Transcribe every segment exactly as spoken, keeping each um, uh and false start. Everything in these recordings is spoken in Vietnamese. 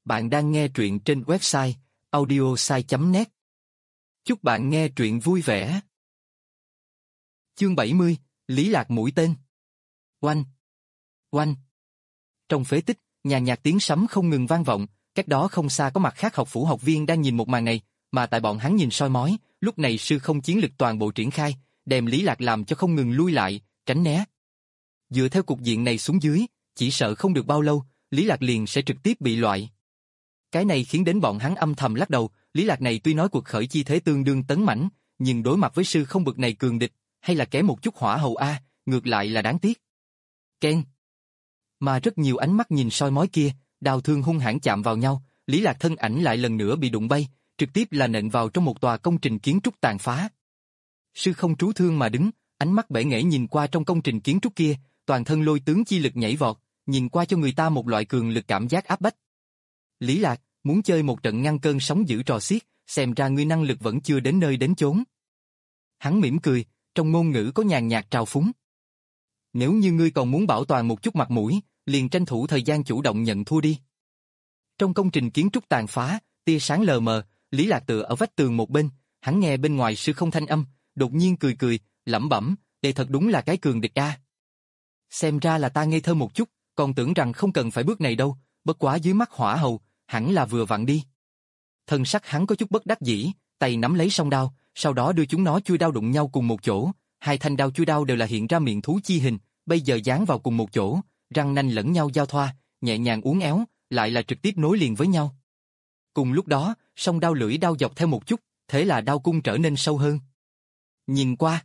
Bạn đang nghe truyện trên website audiosai chấm net. Chúc bạn nghe truyện vui vẻ. Chương bảy mươi, Lý Lạc mũi tên. Oanh! Oanh! Trong phế tích, nhàn nhạt tiếng sấm không ngừng vang vọng, cách đó không xa có mặt khác học phủ học viên đang nhìn một màn này, mà tại bọn hắn nhìn soi mói, lúc này sư không chiến lực toàn bộ triển khai, đem Lý Lạc làm cho không ngừng lui lại, tránh né. Dựa theo cục diện này xuống dưới, chỉ sợ không được bao lâu, Lý Lạc liền sẽ trực tiếp bị loại. Cái này khiến đến bọn hắn âm thầm lắc đầu, Lý Lạc này tuy nói cuộc khởi chi thế tương đương tấn mãnh, nhưng đối mặt với sư không bực này cường địch, hay là kém một chút hỏa hầu a, ngược lại là đáng tiếc. Ken. Mà rất nhiều ánh mắt nhìn soi mói kia, đao thương hung hãn chạm vào nhau, Lý Lạc thân ảnh lại lần nữa bị đụng bay, trực tiếp là nện vào trong một tòa công trình kiến trúc tàn phá. Sư không trú thương mà đứng, ánh mắt bể nghễ nhìn qua trong công trình kiến trúc kia, toàn thân lôi tướng chi lực nhảy vọt, nhìn qua cho người ta một loại cường lực cảm giác áp bách. Lý Lạc, muốn chơi một trận ngăn cơn sóng dữ trò xiết, xem ra ngươi năng lực vẫn chưa đến nơi đến chốn. Hắn mỉm cười, trong ngôn ngữ có nhàn nhạt trào phúng. Nếu như ngươi còn muốn bảo toàn một chút mặt mũi, liền tranh thủ thời gian chủ động nhận thua đi. Trong công trình kiến trúc tàn phá, tia sáng lờ mờ, Lý Lạc tựa ở vách tường một bên, hắn nghe bên ngoài sư không thanh âm, đột nhiên cười cười, lẩm bẩm, đây thật đúng là cái cường địch a. Xem ra là ta ngây thơ một chút, còn tưởng rằng không cần phải bước này đâu, bất quá dưới mắt hỏa hầu, hẳn là vừa vặn đi. Thân sắc hắn có chút bất đắc dĩ, tay nắm lấy song đao, sau đó đưa chúng nó chui đao đụng nhau cùng một chỗ, hai thanh đao chui đao đều là hiện ra miệng thú chi hình, bây giờ dán vào cùng một chỗ, răng nanh lẫn nhau giao thoa, nhẹ nhàng uốn éo, lại là trực tiếp nối liền với nhau. Cùng lúc đó, song đao lưỡi đao dọc theo một chút, thế là đao cung trở nên sâu hơn. Nhìn qua,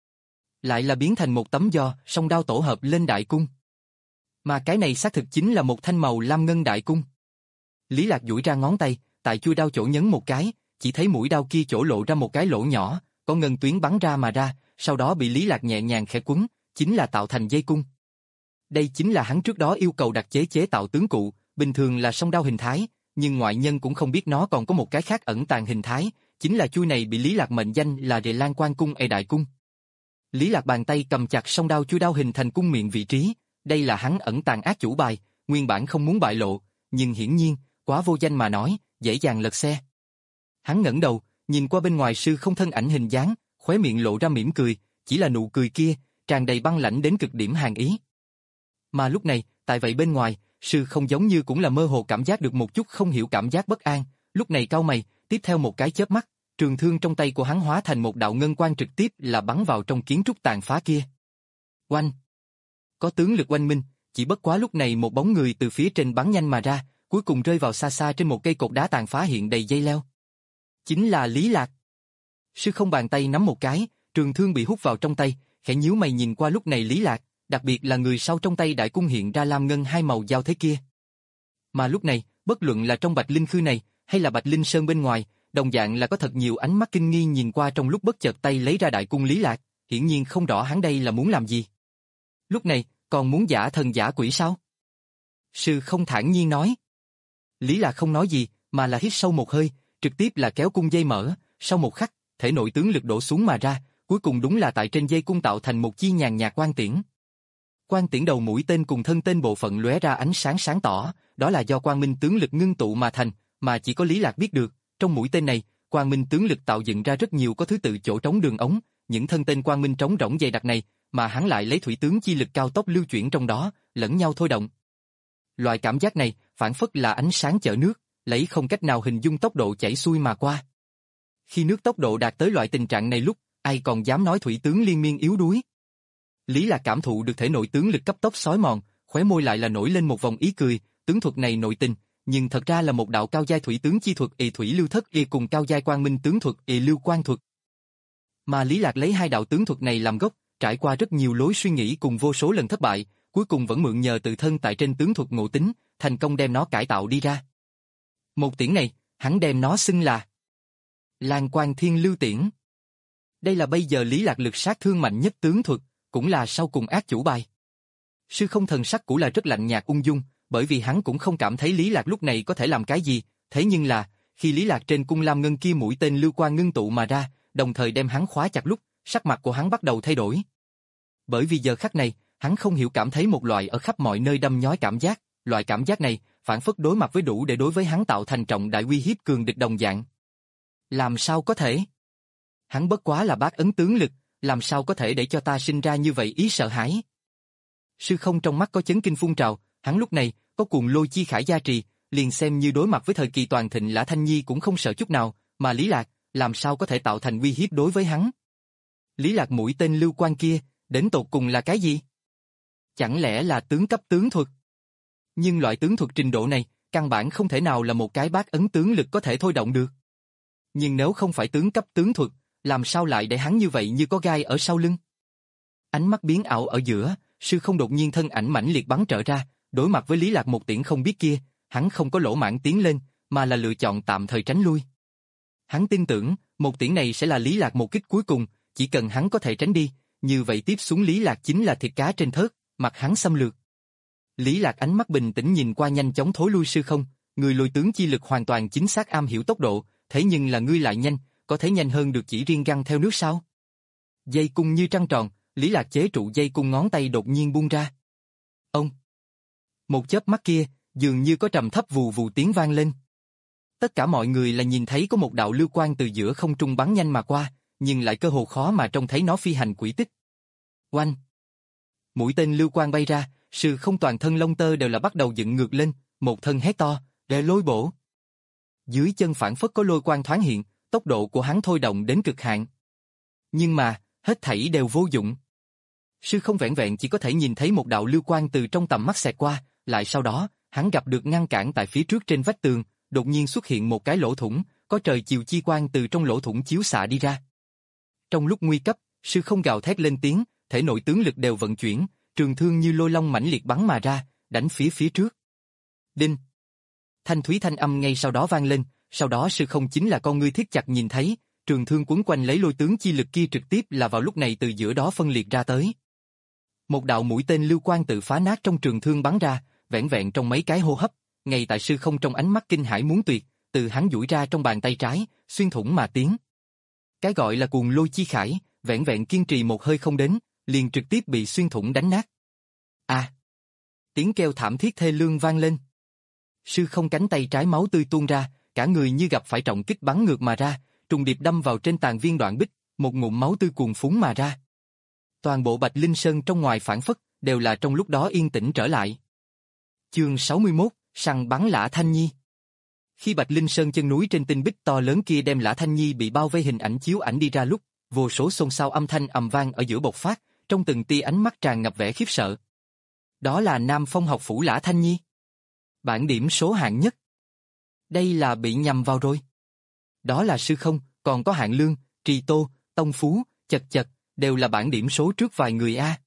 lại là biến thành một tấm do song đao tổ hợp lên đại cung. Mà cái này xác thực chính là một thanh màu lam ngân đại cung. Lý Lạc duỗi ra ngón tay, tại chui đao chỗ nhấn một cái, chỉ thấy mũi đao kia chỗ lộ ra một cái lỗ nhỏ, có ngân tuyến bắn ra mà ra, sau đó bị Lý Lạc nhẹ nhàng khẽ quấn, chính là tạo thành dây cung. Đây chính là hắn trước đó yêu cầu đặc chế chế tạo tướng cụ, bình thường là song đao hình thái, nhưng ngoại nhân cũng không biết nó còn có một cái khác ẩn tàng hình thái, chính là chui này bị Lý Lạc mệnh danh là Đề Lan Quan cung e đại cung. Lý Lạc bàn tay cầm chặt song đao chui đao hình thành cung miệng vị trí, đây là hắn ẩn tàng ác chủ bài, nguyên bản không muốn bại lộ, nhưng hiển nhiên, quá vô danh mà nói, dễ dàng lật xe. Hắn ngẩng đầu, nhìn qua bên ngoài sư không thân ảnh hình dáng, khóe miệng lộ ra mỉm cười, chỉ là nụ cười kia, tràn đầy băng lãnh đến cực điểm hàn ý. Mà lúc này, tại vậy bên ngoài, sư không giống như cũng là mơ hồ cảm giác được một chút không hiểu cảm giác bất an, lúc này cau mày, tiếp theo một cái chớp mắt, trường thương trong tay của hắn hóa thành một đạo ngân quang trực tiếp là bắn vào trong kiến trúc tàn phá kia. Oanh! Có tướng lực oanh minh, chỉ bất quá lúc này một bóng người từ phía trên bắn nhanh mà ra, cuối cùng rơi vào xa xa trên một cây cột đá tàn phá hiện đầy dây leo. Chính là Lý Lạc. Sư không bàn tay nắm một cái, trường thương bị hút vào trong tay, khẽ nhíu mày nhìn qua lúc này Lý Lạc, đặc biệt là người sau trong tay đại cung hiện ra lam ngân hai màu giao thế kia. Mà lúc này, bất luận là trong Bạch Linh Khư này, hay là Bạch Linh Sơn bên ngoài, đồng dạng là có thật nhiều ánh mắt kinh nghi nhìn qua trong lúc bất chợt tay lấy ra đại cung Lý Lạc, hiển nhiên không rõ hắn đây là muốn làm gì. Lúc này, còn muốn giả thần giả quỷ sao? Sư không thản nhiên nói. Lý Lạc không nói gì, mà là hít sâu một hơi, trực tiếp là kéo cung dây mở, sau một khắc, thể nội tướng lực đổ xuống mà ra, cuối cùng đúng là tại trên dây cung tạo thành một chi nhàn nhạt quang tiễn. Quang tiễn đầu mũi tên cùng thân tên bộ phận lóe ra ánh sáng sáng tỏ, đó là do quang minh tướng lực ngưng tụ mà thành, mà chỉ có Lý Lạc biết được, trong mũi tên này, quang minh tướng lực tạo dựng ra rất nhiều có thứ tự chỗ trống đường ống, những thân tên quang minh trống rỗng dày đặc này, mà hắn lại lấy thủy tướng chi lực cao tốc lưu chuyển trong đó, lẫn nhau thôi động. Loại cảm giác này, phản phất là ánh sáng chở nước, lấy không cách nào hình dung tốc độ chảy xuôi mà qua. Khi nước tốc độ đạt tới loại tình trạng này lúc, ai còn dám nói thủy tướng liên miên yếu đuối. Lý Lạc cảm thụ được thể nội tướng lực cấp tốc xói mòn, khóe môi lại là nổi lên một vòng ý cười, tướng thuật này nội tình, nhưng thật ra là một đạo cao giai thủy tướng chi thuật y thủy lưu thất y cùng cao giai quang minh tướng thuật y lưu quang thuật. Mà Lý Lạc lấy hai đạo tướng thuật này làm gốc, trải qua rất nhiều lối suy nghĩ cùng vô số lần thất bại, cuối cùng vẫn mượn nhờ tự thân tại trên tướng thuật ngộ tính, thành công đem nó cải tạo đi ra. Một tiễn này, hắn đem nó xưng là Lan Quang Thiên Lưu Tiễn. Đây là bây giờ Lý Lạc lực sát thương mạnh nhất tướng thuật, cũng là sau cùng ác chủ bài. Sư không thần sắc cũng là rất lạnh nhạt ung dung, bởi vì hắn cũng không cảm thấy Lý Lạc lúc này có thể làm cái gì, thế nhưng là, khi Lý Lạc trên cung lam ngân kia mũi tên lưu quang ngưng tụ mà ra, đồng thời đem hắn khóa chặt lúc, sắc mặt của hắn bắt đầu thay đổi. Bởi vì giờ khắc này, hắn không hiểu cảm thấy một loại ở khắp mọi nơi đâm nhói cảm giác, loại cảm giác này, phản phất đối mặt với đủ để đối với hắn tạo thành trọng đại uy hiếp cường địch đồng dạng. Làm sao có thể? Hắn bất quá là bác ấn tướng lực, làm sao có thể để cho ta sinh ra như vậy ý sợ hãi? Sư không trong mắt có chấn kinh phun trào, hắn lúc này có cuồng lôi chi khải gia trì, liền xem như đối mặt với thời kỳ toàn thịnh Lã Thanh Nhi cũng không sợ chút nào, mà Lý Lạc, làm sao có thể tạo thành uy hiếp đối với hắn? Lý Lạc mũi tên lưu quan kia, đến tột cùng là cái gì? Chẳng lẽ là tướng cấp tướng thuật? Nhưng loại tướng thuật trình độ này, căn bản không thể nào là một cái bát ấn tướng lực có thể thôi động được. Nhưng nếu không phải tướng cấp tướng thuật, làm sao lại để hắn như vậy như có gai ở sau lưng? Ánh mắt biến ảo ở giữa, sư không đột nhiên thân ảnh mãnh liệt bắn trở ra, đối mặt với Lý Lạc một tiễn không biết kia, hắn không có lỗ mãng tiến lên, mà là lựa chọn tạm thời tránh lui. Hắn tin tưởng, một tiễn này sẽ là Lý Lạc một kích cuối cùng, chỉ cần hắn có thể tránh đi, như vậy tiếp xuống Lý Lạc chính là thịt cá trên thớt, mặc hắn xâm lược. Lý Lạc ánh mắt bình tĩnh nhìn qua nhanh chóng thối lui sư không, người lôi tướng chi lực hoàn toàn chính xác am hiểu tốc độ, thế nhưng là ngươi lại nhanh, có thể nhanh hơn được chỉ riêng găng theo nước sao? Dây cung như trăng tròn, Lý Lạc chế trụ dây cung ngón tay đột nhiên buông ra. Ông! Một chớp mắt kia, dường như có trầm thấp vù vù tiếng vang lên. Tất cả mọi người là nhìn thấy có một đạo lưu quang từ giữa không trung bắn nhanh mà qua, nhưng lại cơ hồ khó mà trông thấy nó phi hành quỹ tích. Oanh! Mũi tên lưu quang bay ra, sư không toàn thân lông tơ đều là bắt đầu dựng ngược lên, một thân hét to, để lôi bổ. Dưới chân phản phất có lôi quang thoáng hiện, tốc độ của hắn thôi động đến cực hạn. Nhưng mà, hết thảy đều vô dụng. Sư không vẹn vẹn chỉ có thể nhìn thấy một đạo lưu quang từ trong tầm mắt xẹt qua, lại sau đó, hắn gặp được ngăn cản tại phía trước trên vách tường, đột nhiên xuất hiện một cái lỗ thủng, có trời chiều chi quang từ trong lỗ thủng chiếu xạ đi ra. Trong lúc nguy cấp, sư không gào thét lên tiếng, thể nội tướng lực đều vận chuyển, trường thương như lôi long mãnh liệt bắn mà ra, đánh phía phía trước. Đinh! Thanh thúy thanh âm ngay sau đó vang lên, sau đó sư không chính là con ngươi thiết chặt nhìn thấy, trường thương quấn quanh lấy lôi tướng chi lực kia trực tiếp là vào lúc này từ giữa đó phân liệt ra tới. Một đạo mũi tên lưu quang tự phá nát trong trường thương bắn ra, vẻn vẹn trong mấy cái hô hấp, ngay tại sư không trong ánh mắt kinh hãi muốn tuyệt, từ hắn duỗi ra trong bàn tay trái, xuyên thủng mà tiến. Cái gọi là cuồng lôi chi khải, vẻn vẹn kiên trì một hơi không đến, liền trực tiếp bị xuyên thủng đánh nát. A! Tiếng kêu thảm thiết thê lương vang lên. Sư không cánh tay trái máu tươi tuôn ra, cả người như gặp phải trọng kích bắn ngược mà ra, trùng điệp đâm vào trên tàn viên đoạn bích, một ngụm máu tươi cuồn phún mà ra. Toàn bộ Bạch Linh Sơn trong ngoài phản phất, đều là trong lúc đó yên tĩnh trở lại. Chương sáu mươi mốt, săn bắn Lã Thanh Nhi. Khi Bạch Linh Sơn chân núi trên tinh bích to lớn kia đem Lã Thanh Nhi bị bao vây hình ảnh chiếu ảnh đi ra lúc, vô số xôn xao âm thanh ầm vang ở giữa bộc phát, trong từng tia ánh mắt tràn ngập vẻ khiếp sợ. Đó là Nam Phong học phủ Lã Thanh Nhi. Bảng điểm số hạng nhất. Đây là bị nhầm vào rồi. Đó là sư không, còn có Hạng Lương, Trì Tô, Tông Phú, chật chật, đều là bảng điểm số trước vài người a.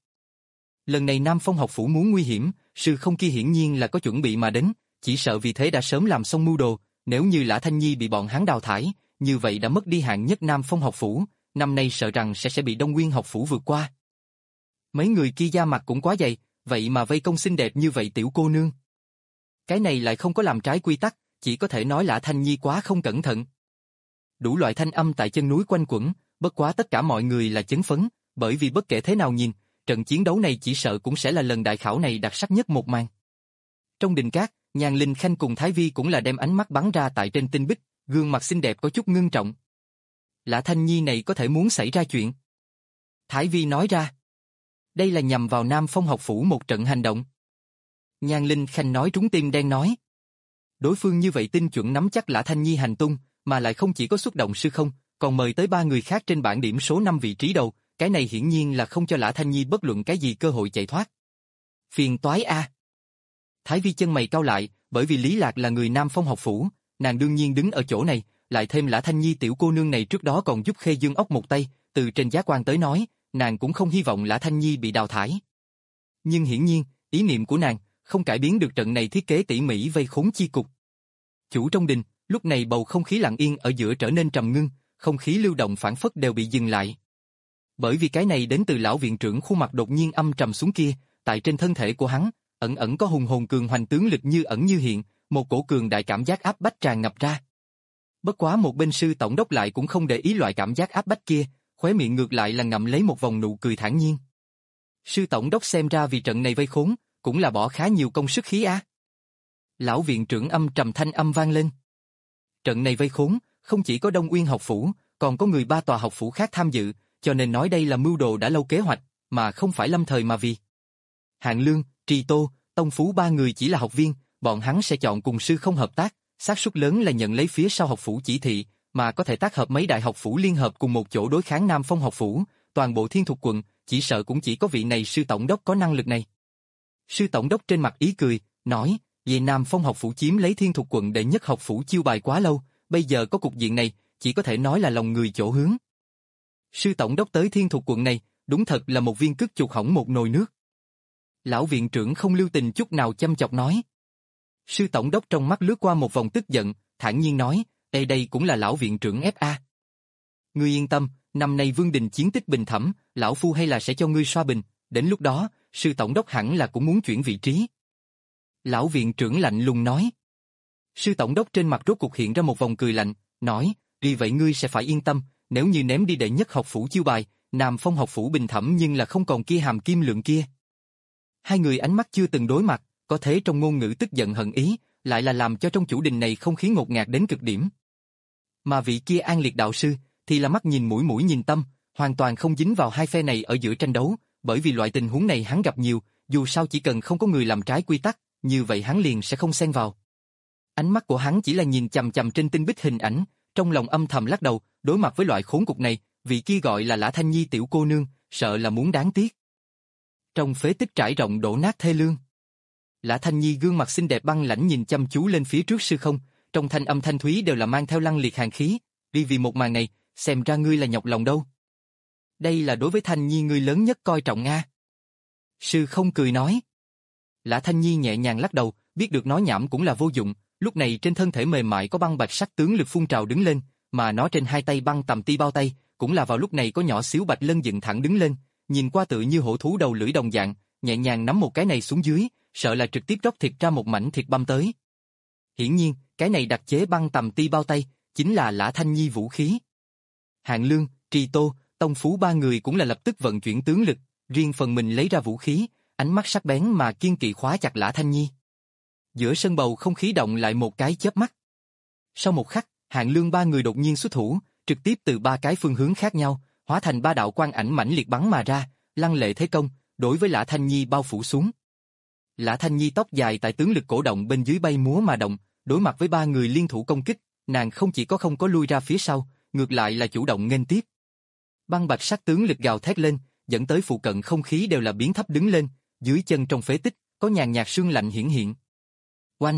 Lần này Nam Phong học phủ muốn nguy hiểm, sư không kia hiển nhiên là có chuẩn bị mà đến, chỉ sợ vì thế đã sớm làm xong mưu đồ, nếu như Lã Thanh Nhi bị bọn hắn đào thải, như vậy đã mất đi hạng nhất Nam Phong học phủ, năm nay sợ rằng sẽ sẽ bị Đông Nguyên học phủ vượt qua. Mấy người kia da mặt cũng quá dày, vậy mà vây công xinh đẹp như vậy tiểu cô nương. Cái này lại không có làm trái quy tắc, chỉ có thể nói Lã Thanh Nhi quá không cẩn thận. Đủ loại thanh âm tại chân núi quanh quẩn, bất quá tất cả mọi người là chấn phấn, bởi vì bất kể thế nào nhìn, trận chiến đấu này chỉ sợ cũng sẽ là lần đại khảo này đặc sắc nhất một màn. Trong đình cát, Nhan Linh Khanh cùng Thái Vi cũng là đem ánh mắt bắn ra tại trên tinh bích, gương mặt xinh đẹp có chút ngưng trọng. Lã Thanh Nhi này có thể muốn xảy ra chuyện. Thái Vi nói ra. Đây là nhằm vào Nam Phong học phủ một trận hành động. Nhan Linh Khanh nói trúng tim đen nói. Đối phương như vậy tin chuẩn nắm chắc Lã Thanh Nhi hành tung, mà lại không chỉ có xuất động sư không, còn mời tới ba người khác trên bảng điểm số năm vị trí đầu, cái này hiển nhiên là không cho Lã Thanh Nhi bất luận cái gì cơ hội chạy thoát. Phiền toái a. Thái Vi chân mày cau lại, bởi vì Lý Lạc là người Nam Phong học phủ, nàng đương nhiên đứng ở chỗ này, lại thêm Lã Thanh Nhi tiểu cô nương này trước đó còn giúp Khê Dương ốc một tay, từ trên giá quan tới nói, nàng cũng không hy vọng Lã Thanh Nhi bị đào thải. Nhưng hiển nhiên, ý niệm của nàng không cải biến được trận này thiết kế tỉ mỉ vây khốn chi cục. Chủ trong đình, lúc này bầu không khí lặng yên ở giữa trở nên trầm ngưng, không khí lưu động phản phất đều bị dừng lại. Bởi vì cái này đến từ lão viện trưởng khuôn mặt đột nhiên âm trầm xuống kia, tại trên thân thể của hắn, ẩn ẩn có hùng hồn cường hoành tướng lực như ẩn như hiện, một cổ cường đại cảm giác áp bách tràn ngập ra. Bất quá một bên sư tổng đốc lại cũng không để ý loại cảm giác áp bách kia, khóe miệng ngược lại là ngậm lấy một vòng nụ cười thản nhiên. Sư tổng đốc xem ra vì trận này vây khốn, cũng là bỏ khá nhiều công sức khí á. Lão viện trưởng âm trầm thanh âm vang lên. Trận này vây khốn, không chỉ có Đông Uyên học phủ, còn có người ba tòa học phủ khác tham dự, cho nên nói đây là mưu đồ đã lâu kế hoạch, mà không phải lâm thời mà vì. Hạng Lương, Trì Tô, Tông Phú ba người chỉ là học viên, bọn hắn sẽ chọn cùng sư không hợp tác, xác suất lớn là nhận lấy phía sau học phủ chỉ thị, mà có thể tác hợp mấy đại học phủ liên hợp cùng một chỗ đối kháng Nam Phong học phủ, toàn bộ Thiên Thục quận, chỉ sợ cũng chỉ có vị này sư tổng đốc có năng lực này. Sư tổng đốc trên mặt ý cười, nói, về Nam Phong học phủ chiếm lấy Thiên Thục quận đệ nhất học phủ chiêu bài quá lâu, bây giờ có cục diện này, chỉ có thể nói là lòng người chỗ hướng. Sư tổng đốc tới Thiên Thục quận này, đúng thật là một viên cứt chuột hỏng một nồi nước. Lão viện trưởng không lưu tình chút nào chăm chọc nói. Sư tổng đốc trong mắt lướt qua một vòng tức giận, thản nhiên nói, Ê đây cũng là lão viện trưởng ép a. Ngươi yên tâm, năm nay Vương Đình chiến tích bình thẩm, lão phu hay là sẽ cho ngươi xoa bình, đến lúc đó, sư tổng đốc hẳn là cũng muốn chuyển vị trí. Lão viện trưởng lạnh lùng nói. Sư tổng đốc trên mặt rốt cuộc hiện ra một vòng cười lạnh, nói, vì vậy ngươi sẽ phải yên tâm, nếu như ném đi đệ nhất học phủ chiêu bài, Nam Phong học phủ bình thẩm nhưng là không còn kia hàm kim lượng kia. Hai người ánh mắt chưa từng đối mặt, có thế trong ngôn ngữ tức giận hận ý, lại là làm cho trong chủ đình này không khí ngột ngạt đến cực điểm. Mà vị kia An Liệt đạo sư, thì là mắt nhìn mũi mũi nhìn tâm, hoàn toàn không dính vào hai phe này ở giữa tranh đấu, bởi vì loại tình huống này hắn gặp nhiều, dù sao chỉ cần không có người làm trái quy tắc, như vậy hắn liền sẽ không xen vào. Ánh mắt của hắn chỉ là nhìn chằm chằm trên tinh bích hình ảnh, trong lòng âm thầm lắc đầu, đối mặt với loại khốn cục này, vị kia gọi là Lã Thanh Nhi tiểu cô nương, sợ là muốn đáng tiếc. Trong phế tích trải rộng đổ nát thê lương, Lã Thanh Nhi gương mặt xinh đẹp băng lãnh nhìn chăm chú lên phía trước sư không, trong thanh âm thanh thúy đều là mang theo lăng liệt hàn khí, vì vì một màn này, xem ra ngươi là nhọc lòng đâu. Đây là đối với Thanh Nhi ngươi lớn nhất coi trọng Nga. Sư không cười nói. Lã Thanh Nhi nhẹ nhàng lắc đầu, biết được nói nhảm cũng là vô dụng, lúc này trên thân thể mềm mại có băng bạch sắc tướng lực phun trào đứng lên, mà nó trên hai tay băng tầm ti bao tay, cũng là vào lúc này có nhỏ xíu bạch lân dựng thẳng đứng lên, nhìn qua tự như hổ thú đầu lưỡi đồng dạng, nhẹ nhàng nắm một cái này xuống dưới, sợ là trực tiếp róc thịt ra một mảnh thịt băm tới. Hiển nhiên, cái này đặc chế băng tầm ti bao tay, chính là Lã Thanh Nhi vũ khí. Hạng Lương, Trì Tô, Tông Phú ba người cũng là lập tức vận chuyển tướng lực, riêng phần mình lấy ra vũ khí, ánh mắt sắc bén mà kiên kỵ khóa chặt Lã Thanh Nhi. Giữa sân bầu không khí động lại một cái chớp mắt. Sau một khắc, Hạng Lương ba người đột nhiên xuất thủ, trực tiếp từ ba cái phương hướng khác nhau, hóa thành ba đạo quang ảnh mãnh liệt bắn mà ra, lăng lệ thế công, đối với Lã Thanh Nhi bao phủ xuống. Lã Thanh Nhi tóc dài tại tướng lực cổ động bên dưới bay múa mà động, đối mặt với ba người liên thủ công kích, nàng không chỉ có không có lui ra phía sau, ngược lại là chủ động nghênh tiếp. Băng bạch sắc tướng lực gào thét lên, dẫn tới phụ cận không khí đều là biến thấp đứng lên, dưới chân trong phế tích, có nhàn nhạt sương lạnh hiển hiện. Oanh!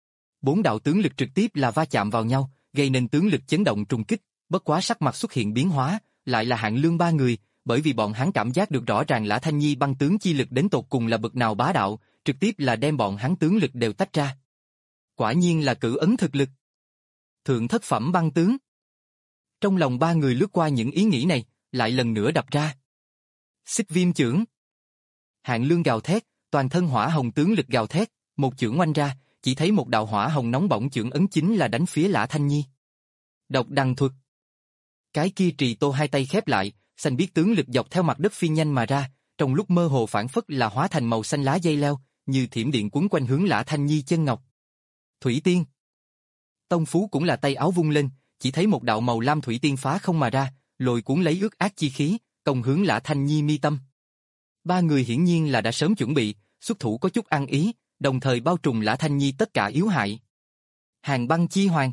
Bốn đạo tướng lực trực tiếp là va chạm vào nhau, gây nên tướng lực chấn động trùng kích, bất quá sắc mặt xuất hiện biến hóa, lại là Hạng Lương ba người, bởi vì bọn hắn cảm giác được rõ ràng Lã Thanh Nhi băng tướng chi lực đến tột cùng là bậc nào bá đạo, trực tiếp là đem bọn hắn tướng lực đều tách ra. Quả nhiên là cử ấn thực lực. Thượng thất phẩm băng tướng. Trong lòng ba người lướt qua những ý nghĩ này, lại lần nữa đập ra. Xích viêm chưởng. Hạng Lương gào thét, toàn thân hỏa hồng tướng lực gào thét, một chưởng oanh ra, chỉ thấy một đạo hỏa hồng nóng bỏng chưởng ấn chính là đánh phía Lã Thanh Nhi. Độc đằng thuật. Cái kia Trì Tô hai tay khép lại, xanh biết tướng lực dọc theo mặt đất phi nhanh mà ra, trong lúc mơ hồ phản phất là hóa thành màu xanh lá dây leo, như thiểm điện quấn quanh hướng Lã Thanh Nhi chân ngọc. Thủy tiên. Tông Phú cũng là tay áo vung lên, chỉ thấy một đạo màu lam thủy tiên phá không mà ra, lôi cuốn lấy ước ác chi khí, công hướng Lã Thanh Nhi mi tâm. Ba người hiển nhiên là đã sớm chuẩn bị, xuất thủ có chút ăn ý, đồng thời bao trùm Lã Thanh Nhi tất cả yếu hại. Hàng băng chi hoàng.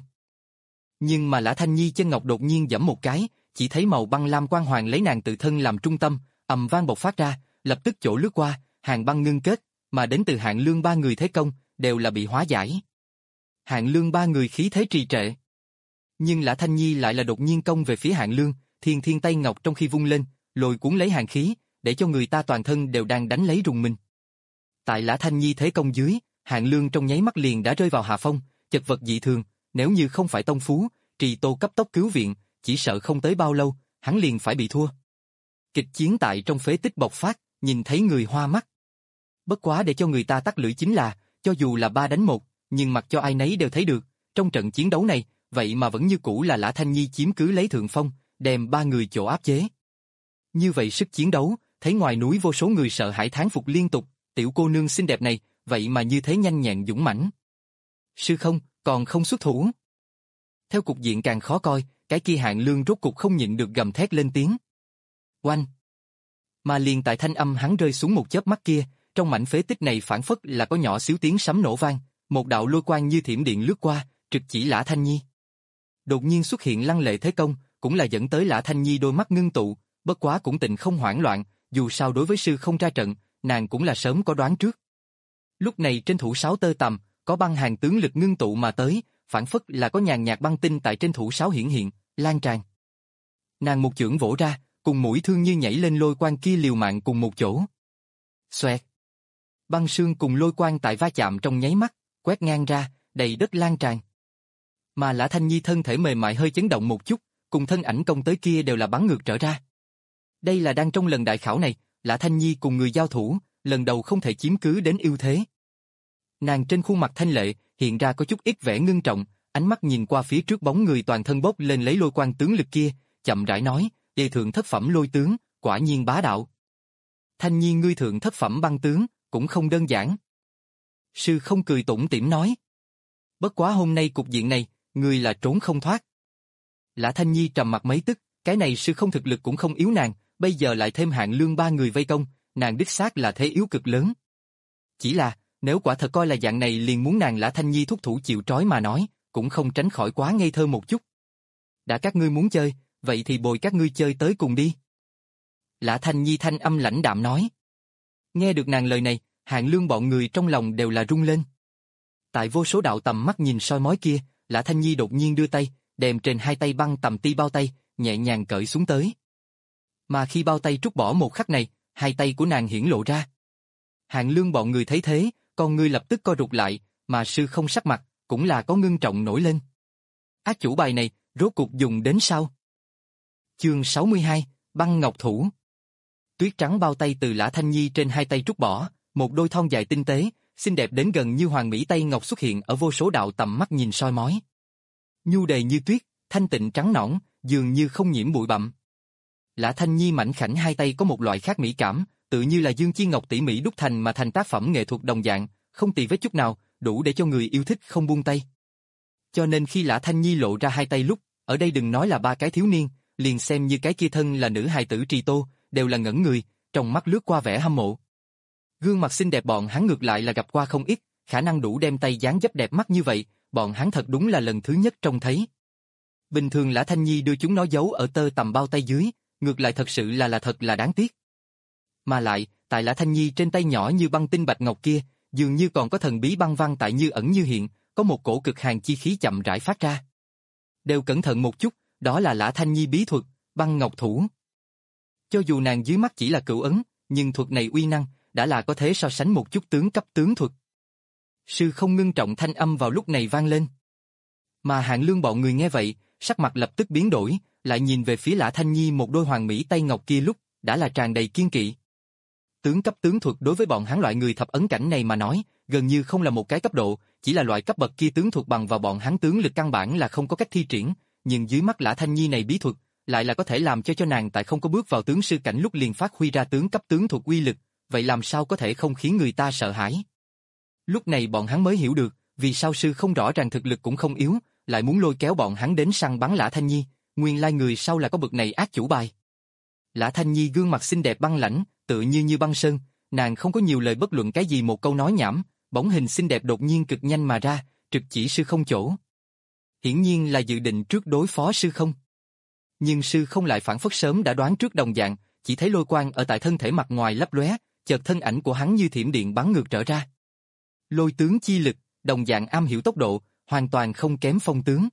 Nhưng mà Lã Thanh Nhi chân ngọc đột nhiên giẫm một cái, chỉ thấy màu băng lam quang hoàng lấy nàng tự thân làm trung tâm, ầm vang bộc phát ra, lập tức chỗ lướt qua, hàng băng ngưng kết, mà đến từ Hạng Lương ba người thế công, đều là bị hóa giải. Hạng Lương ba người khí thế trì trệ. Nhưng Lã Thanh Nhi lại là đột nhiên công về phía Hạng Lương, thiên thiên tay ngọc trong khi vung lên, lôi cuốn lấy hàng khí, để cho người ta toàn thân đều đang đánh lấy rùng mình. Tại Lã Thanh Nhi thế công dưới, Hạng Lương trong nháy mắt liền đã rơi vào hạ phong, chật vật dị thường, nếu như không phải Tông Phú, Trì Tô cấp tốc cứu viện, chỉ sợ không tới bao lâu, hắn liền phải bị thua. Kịch chiến tại trong phế tích bộc phát, nhìn thấy người hoa mắt. Bất quá để cho người ta tắt lưỡi chính là, cho dù là ba đánh một, nhưng mặc cho ai nấy đều thấy được, trong trận chiến đấu này, vậy mà vẫn như cũ là Lã Thanh Nhi chiếm cứ lấy thượng phong, đem ba người chỗ áp chế. Như vậy sức chiến đấu, thấy ngoài núi vô số người sợ hãi thán phục liên tục, tiểu cô nương xinh đẹp này, vậy mà như thế nhanh nhẹn dũng mãnh. Sư không, còn không xuất thủ. Theo cục diện càng khó coi, cái kia Hạng Lương rốt cục không nhịn được gầm thét lên tiếng. Oanh! Mà liền tại thanh âm hắn rơi xuống một chớp mắt kia, trong mảnh phế tích này phản phất là có nhỏ xíu tiếng sấm nổ vang, một đạo lôi quang như thiểm điện lướt qua, trực chỉ Lã Thanh Nhi. Đột nhiên xuất hiện lăng lệ thế công, cũng là dẫn tới Lã Thanh Nhi đôi mắt ngưng tụ, bất quá cũng tịnh không hoảng loạn, dù sao đối với sư không ra trận, nàng cũng là sớm có đoán trước. Lúc này trên thủ sáo tơ tằm, có băng hàng tướng lực ngưng tụ mà tới, phản phất là có nhàn nhạt băng tinh tại trên thủ sáo hiển hiện, lan tràn. Nàng một chưởng vỗ ra, cùng mũi thương như nhảy lên lôi quang kia liều mạng cùng một chỗ. Xoẹt. Băng sương cùng lôi quang tại va chạm trong nháy mắt, quét ngang ra, đầy đất lan tràn. Mà Lã Thanh Nhi thân thể mềm mại hơi chấn động một chút, cùng thân ảnh công tới kia đều là bắn ngược trở ra. Đây là đang trong lần đại khảo này, Lã Thanh Nhi cùng người giao thủ, lần đầu không thể chiếm cứ đến ưu thế. Nàng trên khuôn mặt thanh lệ, hiện ra có chút ít vẻ ngưng trọng, ánh mắt nhìn qua phía trước bóng người toàn thân bốc lên lấy lôi quang tướng lực kia, chậm rãi nói, đề thượng thất phẩm lôi tướng, quả nhiên bá đạo. Thanh Nhi ngươi thượng thất phẩm băng tướng, cũng không đơn giản. Sư không cười tủm tỉm nói. Bất quá hôm nay cục diện này, ngươi là trốn không thoát. Lã Thanh Nhi trầm mặt mấy tức, cái này sư không thực lực cũng không yếu nàng, bây giờ lại thêm Hạng Lương ba người vây công, nàng đích xác là thế yếu cực lớn. Chỉ là, nếu quả thật coi là dạng này liền muốn nàng Lã Thanh Nhi thúc thủ chịu trói mà nói, cũng không tránh khỏi quá ngây thơ một chút. Đã các ngươi muốn chơi, vậy thì bồi các ngươi chơi tới cùng đi. Lã Thanh Nhi thanh âm lãnh đạm nói. Nghe được nàng lời này, Hạng Lương bọn người trong lòng đều là rung lên. Tại vô số đạo tầm mắt nhìn soi mói kia, Lã Thanh Nhi đột nhiên đưa tay, đem trên hai tay băng tầm ti bao tay, nhẹ nhàng cởi xuống tới. Mà khi bao tay trút bỏ một khắc này, hai tay của nàng hiển lộ ra. Hạng Lương bọn người thấy thế, con ngươi lập tức co rụt lại, mà sư không sắc mặt, cũng là có ngưng trọng nổi lên. Ác chủ bài này, rốt cuộc dùng đến sao? Chương sáu mươi hai, băng ngọc thủ. Tuyết trắng bao tay từ Lã Thanh Nhi trên hai tay trút bỏ, một đôi thon dài tinh tế, xinh đẹp đến gần như hoàng mỹ tay ngọc xuất hiện ở vô số đạo tầm mắt nhìn soi mói. Nhu đề như tuyết, thanh tịnh trắng nõn, dường như không nhiễm bụi bặm. Lã Thanh Nhi mảnh khảnh hai tay có một loại khác mỹ cảm, tự như là dương chi ngọc tỉ mỉ đúc thành mà thành tác phẩm nghệ thuật đồng dạng, không tì vết chút nào, đủ để cho người yêu thích không buông tay. Cho nên khi Lã Thanh Nhi lộ ra hai tay lúc, ở đây đừng nói là ba cái thiếu niên, liền xem như cái kia thân là nữ hài tử Trì Tô, đều là ngẩn người, trong mắt lướt qua vẻ hâm mộ. Gương mặt xinh đẹp bọn hắn ngược lại là gặp qua không ít, khả năng đủ đem tay dáng dấp đẹp mắt như vậy, bọn hắn thật đúng là lần thứ nhất trông thấy. Bình thường Lã Thanh Nhi đưa chúng nó giấu ở tơ tằm bao tay dưới, ngược lại thật sự là là thật là đáng tiếc. Mà lại, tại Lã Thanh Nhi trên tay nhỏ như băng tinh bạch ngọc kia, dường như còn có thần bí băng văn tại như ẩn như hiện, có một cổ cực hàn chi khí chậm rãi phát ra. Đều cẩn thận một chút, đó là Lã Thanh Nhi bí thuật, băng ngọc thủ. Cho dù nàng dưới mắt chỉ là cửu ấn, nhưng thuật này uy năng, đã là có thể so sánh một chút tướng cấp tướng thuật. Sư không ngưng trọng thanh âm vào lúc này vang lên. Mà Hạng Lương bọn người nghe vậy, sắc mặt lập tức biến đổi, lại nhìn về phía Lã Thanh Nhi một đôi hoàng mỹ tay ngọc kia lúc, đã là tràn đầy kiên kỵ. Tướng cấp tướng thuật đối với bọn hắn loại người thập ấn cảnh này mà nói, gần như không là một cái cấp độ, chỉ là loại cấp bậc kia tướng thuật bằng vào bọn hắn tướng lực căn bản là không có cách thi triển, nhưng dưới mắt Lã Thanh Nhi này bí thuật, lại là có thể làm cho cho nàng tại không có bước vào tướng sư cảnh lúc liền phát huy ra tướng cấp tướng thuật uy lực, vậy làm sao có thể không khiến người ta sợ hãi. Lúc này bọn hắn mới hiểu được, vì sao sư không rõ ràng thực lực cũng không yếu, lại muốn lôi kéo bọn hắn đến săn bắn Lã Thanh Nhi, nguyên lai người sau là có bực này ác chủ bài. Lã Thanh Nhi gương mặt xinh đẹp băng lãnh, tự như như băng sơn, nàng không có nhiều lời bất luận cái gì một câu nói nhảm, bóng hình xinh đẹp đột nhiên cực nhanh mà ra, trực chỉ sư không chỗ. Hiển nhiên là dự định trước đối phó sư không. Nhưng sư không lại phản phất sớm đã đoán trước đồng dạng, chỉ thấy lôi quang ở tại thân thể mặt ngoài lấp lóe, chợt thân ảnh của hắn như thiểm điện bắn ngược trở ra. Lôi tướng chi lực, đồng dạng am hiểu tốc độ, hoàn toàn không kém phong tướng.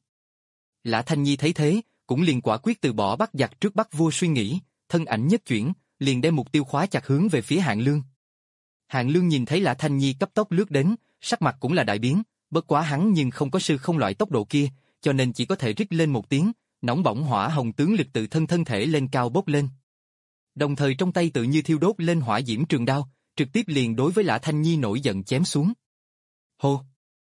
Lã Thanh Nhi thấy thế, cũng liền quả quyết từ bỏ bắt giặc trước bắt vua suy nghĩ, thân ảnh nhất chuyển, liền đem mục tiêu khóa chặt hướng về phía Hạng Lương. Hạng Lương nhìn thấy Lã Thanh Nhi cấp tốc lướt đến, sắc mặt cũng là đại biến, bất quá hắn nhưng không có sư không loại tốc độ kia, cho nên chỉ có thể rít lên một tiếng, nóng bỏng hỏa hồng tướng lực tự thân thân thể lên cao bốc lên. Đồng thời trong tay tự như thiêu đốt lên hỏa diễm trường đao, trực tiếp liền đối với Lã Thanh Nhi nổi giận chém xuống. Hô!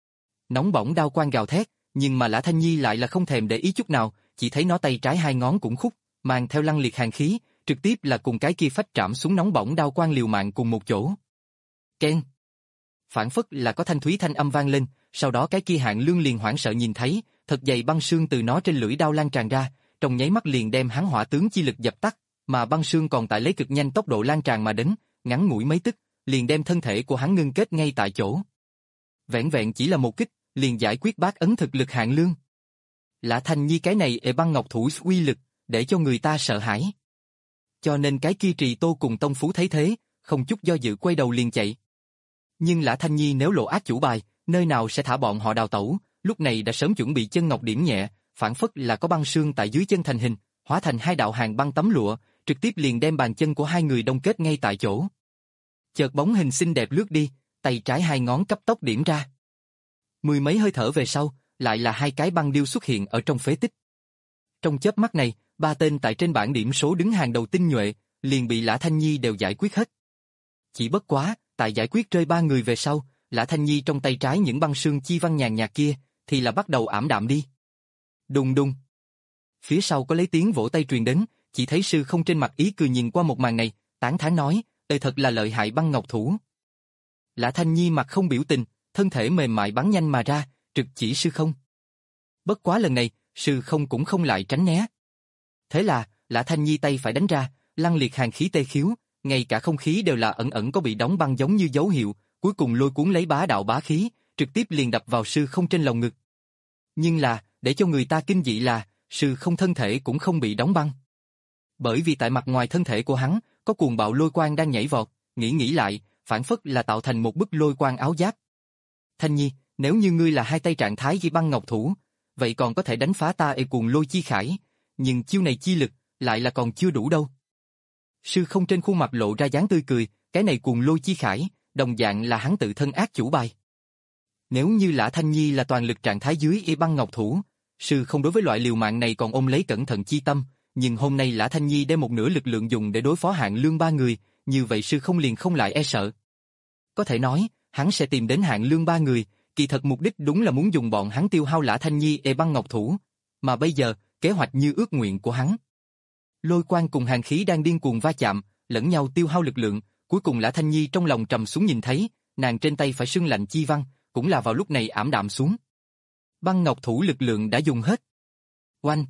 Nóng bỏng đao quang gào thét, nhưng mà Lã Thanh Nhi lại là không thèm để ý chút nào, chỉ thấy nó tay trái hai ngón cũng khúc, mang theo lăng liệt hàn khí, trực tiếp là cùng cái kia phách trảm xuống nóng bỏng đao quang liều mạng cùng một chỗ. Keng! Phản phất là có thanh thúy thanh âm vang lên, sau đó cái kia Hạng Lương liền hoảng sợ nhìn thấy, thật dày băng sương từ nó trên lưỡi đao lan tràn ra, trong nháy mắt liền đem hắn hỏa tướng chi lực dập tắt, mà băng sương còn tại lấy cực nhanh tốc độ lan tràn mà đến, ngắn ngủi mấy tức, liền đem thân thể của hắn ngưng kết ngay tại chỗ. Vẹn vẹn chỉ là một kích, liền giải quyết bát ấn thực lực Hạng Lương. Lã Thanh Nhi cái này ệ băng ngọc thủ uy lực, để cho người ta sợ hãi. Cho nên cái kia Trì Tô cùng Tông Phú thấy thế, không chút do dự quay đầu liền chạy. Nhưng Lã Thanh Nhi nếu lộ ác chủ bài, nơi nào sẽ thả bọn họ đào tẩu, lúc này đã sớm chuẩn bị chân ngọc điểm nhẹ, phản phất là có băng sương tại dưới chân thành hình, hóa thành hai đạo hàng băng tấm lụa, trực tiếp liền đem bàn chân của hai người đông kết ngay tại chỗ. Chợt bóng hình xinh đẹp lướt đi, tay trái hai ngón cấp tốc điểm ra. Mười mấy hơi thở về sau, lại là hai cái băng điêu xuất hiện ở trong phế tích. Trong chớp mắt này, ba tên tại trên bảng điểm số đứng hàng đầu tinh nhuệ, liền bị Lã Thanh Nhi đều giải quyết hết. Chỉ bất quá, tại giải quyết rơi ba người về sau, Lã Thanh Nhi trong tay trái những băng sương chi văn nhàn nhạt kia, thì là bắt đầu ảm đạm đi. Đùng đùng. Phía sau có lấy tiếng vỗ tay truyền đến, chỉ thấy Sư Không trên mặt ý cười nhìn qua một màn này, tán thán nói, "Ê thật là lợi hại băng ngọc thủ." Lã Thanh Nhi mặt không biểu tình, thân thể mềm mại bắn nhanh mà ra, trực chỉ Sư Không. Bất quá lần này, Sư Không cũng không lại tránh né. Thế là, Lã Thanh Nhi tay phải đánh ra, lăng liệt hàn khí tê khiếu, ngay cả không khí đều là ẩn ẩn có bị đóng băng giống như dấu hiệu, cuối cùng lôi cuốn lấy bá đạo bá khí, trực tiếp liền đập vào Sư Không trên lồng ngực. Nhưng là, để cho người ta kinh dị là, Sư Không thân thể cũng không bị đóng băng. Bởi vì tại mặt ngoài thân thể của hắn, có cuồng bạo lôi quang đang nhảy vọt, nghĩ nghĩ lại, phản phất là tạo thành một bức lôi quang áo giáp. Thanh Nhi, nếu như ngươi là hai tay trạng thái ghi băng ngọc thủ, vậy còn có thể đánh phá ta ê cuồng lôi chi khải, nhưng chiêu này chi lực, lại là còn chưa đủ đâu. Sư Không trên khuôn mặt lộ ra dáng tươi cười, cái này cuồng lôi chi khải, đồng dạng là hắn tự thân ác chủ bài. Nếu như Lã Thanh Nhi là toàn lực trạng thái dưới y băng ngọc thủ, Sư Không đối với loại liều mạng này còn ôm lấy cẩn thận chi tâm, nhưng hôm nay Lã Thanh Nhi đem một nửa lực lượng dùng để đối phó Hạng Lương ba người, như vậy Sư Không liền không lại e sợ. Có thể nói, hắn sẽ tìm đến Hạng Lương ba người, kỳ thật mục đích đúng là muốn dùng bọn hắn tiêu hao Lã Thanh Nhi e băng ngọc thủ, mà bây giờ, kế hoạch như ước nguyện của hắn. Lôi quang cùng hàn khí đang điên cuồng va chạm, lẫn nhau tiêu hao lực lượng, cuối cùng Lã Thanh Nhi trong lòng trầm xuống nhìn thấy, nàng trên tay phải sưng lạnh chi văn, cũng là vào lúc này ảm đạm xuống. Băng ngọc thủ lực lượng đã dùng hết. Oanh!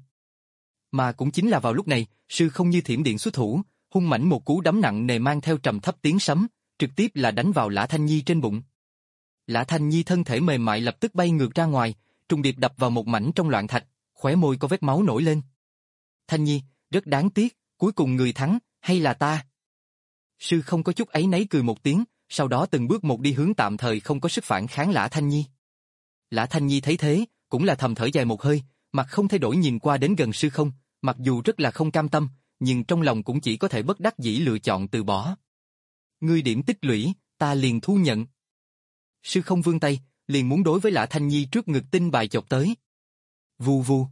Mà cũng chính là vào lúc này, Sư Không như thiểm điện xuất thủ, hung mãnh một cú đấm nặng nề mang theo trầm thấp tiếng sấm, trực tiếp là đánh vào Lã Thanh Nhi trên bụng. Lã Thanh Nhi thân thể mềm mại lập tức bay ngược ra ngoài, trùng điệp đập vào một mảnh trong loạn thạch, khóe môi có vết máu nổi lên. Thanh Nhi, rất đáng tiếc, cuối cùng người thắng, hay là ta? Sư Không có chút áy náy cười một tiếng, sau đó từng bước một đi hướng tạm thời không có sức phản kháng Lã Thanh Nhi. Lã Thanh Nhi thấy thế, cũng là thầm thở dài một hơi, mặt không thay đổi nhìn qua đến gần Sư Không, mặc dù rất là không cam tâm, nhưng trong lòng cũng chỉ có thể bất đắc dĩ lựa chọn từ bỏ. Ngươi điểm tích lũy, ta liền thu nhận. Sư Không vươn tay, liền muốn đối với Lã Thanh Nhi trước ngực tinh bài chộp tới. Vù vù.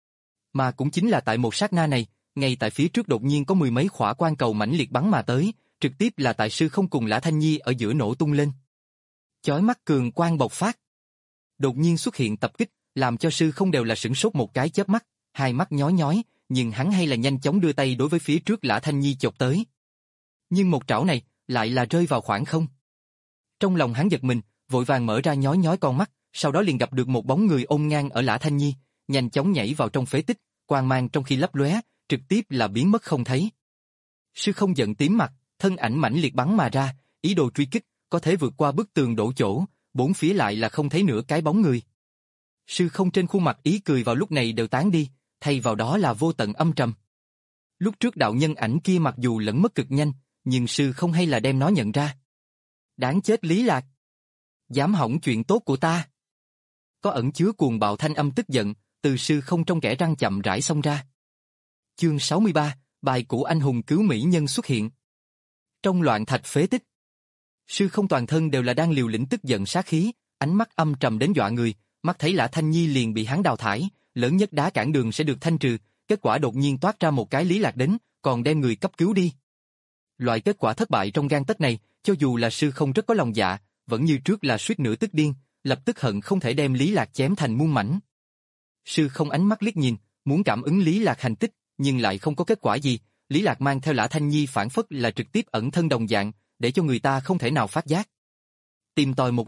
Mà cũng chính là tại một sát na này, ngay tại phía trước đột nhiên có mười mấy khỏa quan cầu mãnh liệt bắn mà tới, trực tiếp là tại Sư Không cùng Lã Thanh Nhi ở giữa nổ tung lên. Chói mắt cường quang bộc phát. Đột nhiên xuất hiện tập kích, làm cho Sư Không đều là sửng sốt một cái chớp mắt, hai mắt nhói nhói, nhưng hắn hay là nhanh chóng đưa tay đối với phía trước Lã Thanh Nhi chộp tới. Nhưng một trảo này, lại là rơi vào khoảng không. Trong lòng hắn giật mình, vội vàng mở ra nhói nhói con mắt, sau đó liền gặp được một bóng người ôm ngang ở Lã Thanh Nhi, nhanh chóng nhảy vào trong phế tích, quang mang trong khi lấp lóe, trực tiếp là biến mất không thấy. Sư Không giận tím mặt, thân ảnh mãnh liệt bắn mà ra, ý đồ truy kích, có thể vượt qua bức tường đổ chỗ, bốn phía lại là không thấy nửa cái bóng người. Sư Không trên khuôn mặt ý cười vào lúc này đều tán đi, thay vào đó là vô tận âm trầm. Lúc trước đạo nhân ảnh kia mặc dù lẫn mất cực nhanh, nhưng Sư Không hay là đem nó nhận ra. Đáng chết Lý Lạc! Dám hỏng chuyện tốt của ta! Có ẩn chứa cuồng bạo thanh âm tức giận, từ Sư Không trong kẽ răng chậm rãi xông ra. Chương sáu mươi ba, bài cũ anh hùng cứu mỹ nhân xuất hiện. Trong loạn thạch phế tích, Sư Không toàn thân đều là đang liều lĩnh tức giận sát khí, ánh mắt âm trầm đến dọa người, mắt thấy Lã Thanh Nhi liền bị hắn đào thải, lớn nhất đá cản đường sẽ được thanh trừ, kết quả đột nhiên toát ra một cái Lý Lạc đến, còn đem người cấp cứu đi. Loại kết quả thất bại trong gang tấc này, cho dù là Sư Không rất có lòng dạ, vẫn như trước là suýt nữa tức điên, lập tức hận không thể đem Lý Lạc chém thành muôn mảnh. Sư Không ánh mắt liếc nhìn, muốn cảm ứng Lý Lạc hành tích, nhưng lại không có kết quả gì, Lý Lạc mang theo Lã Thanh Nhi phản phất là trực tiếp ẩn thân đồng dạng, để cho người ta không thể nào phát giác. Tìm tòi một lát,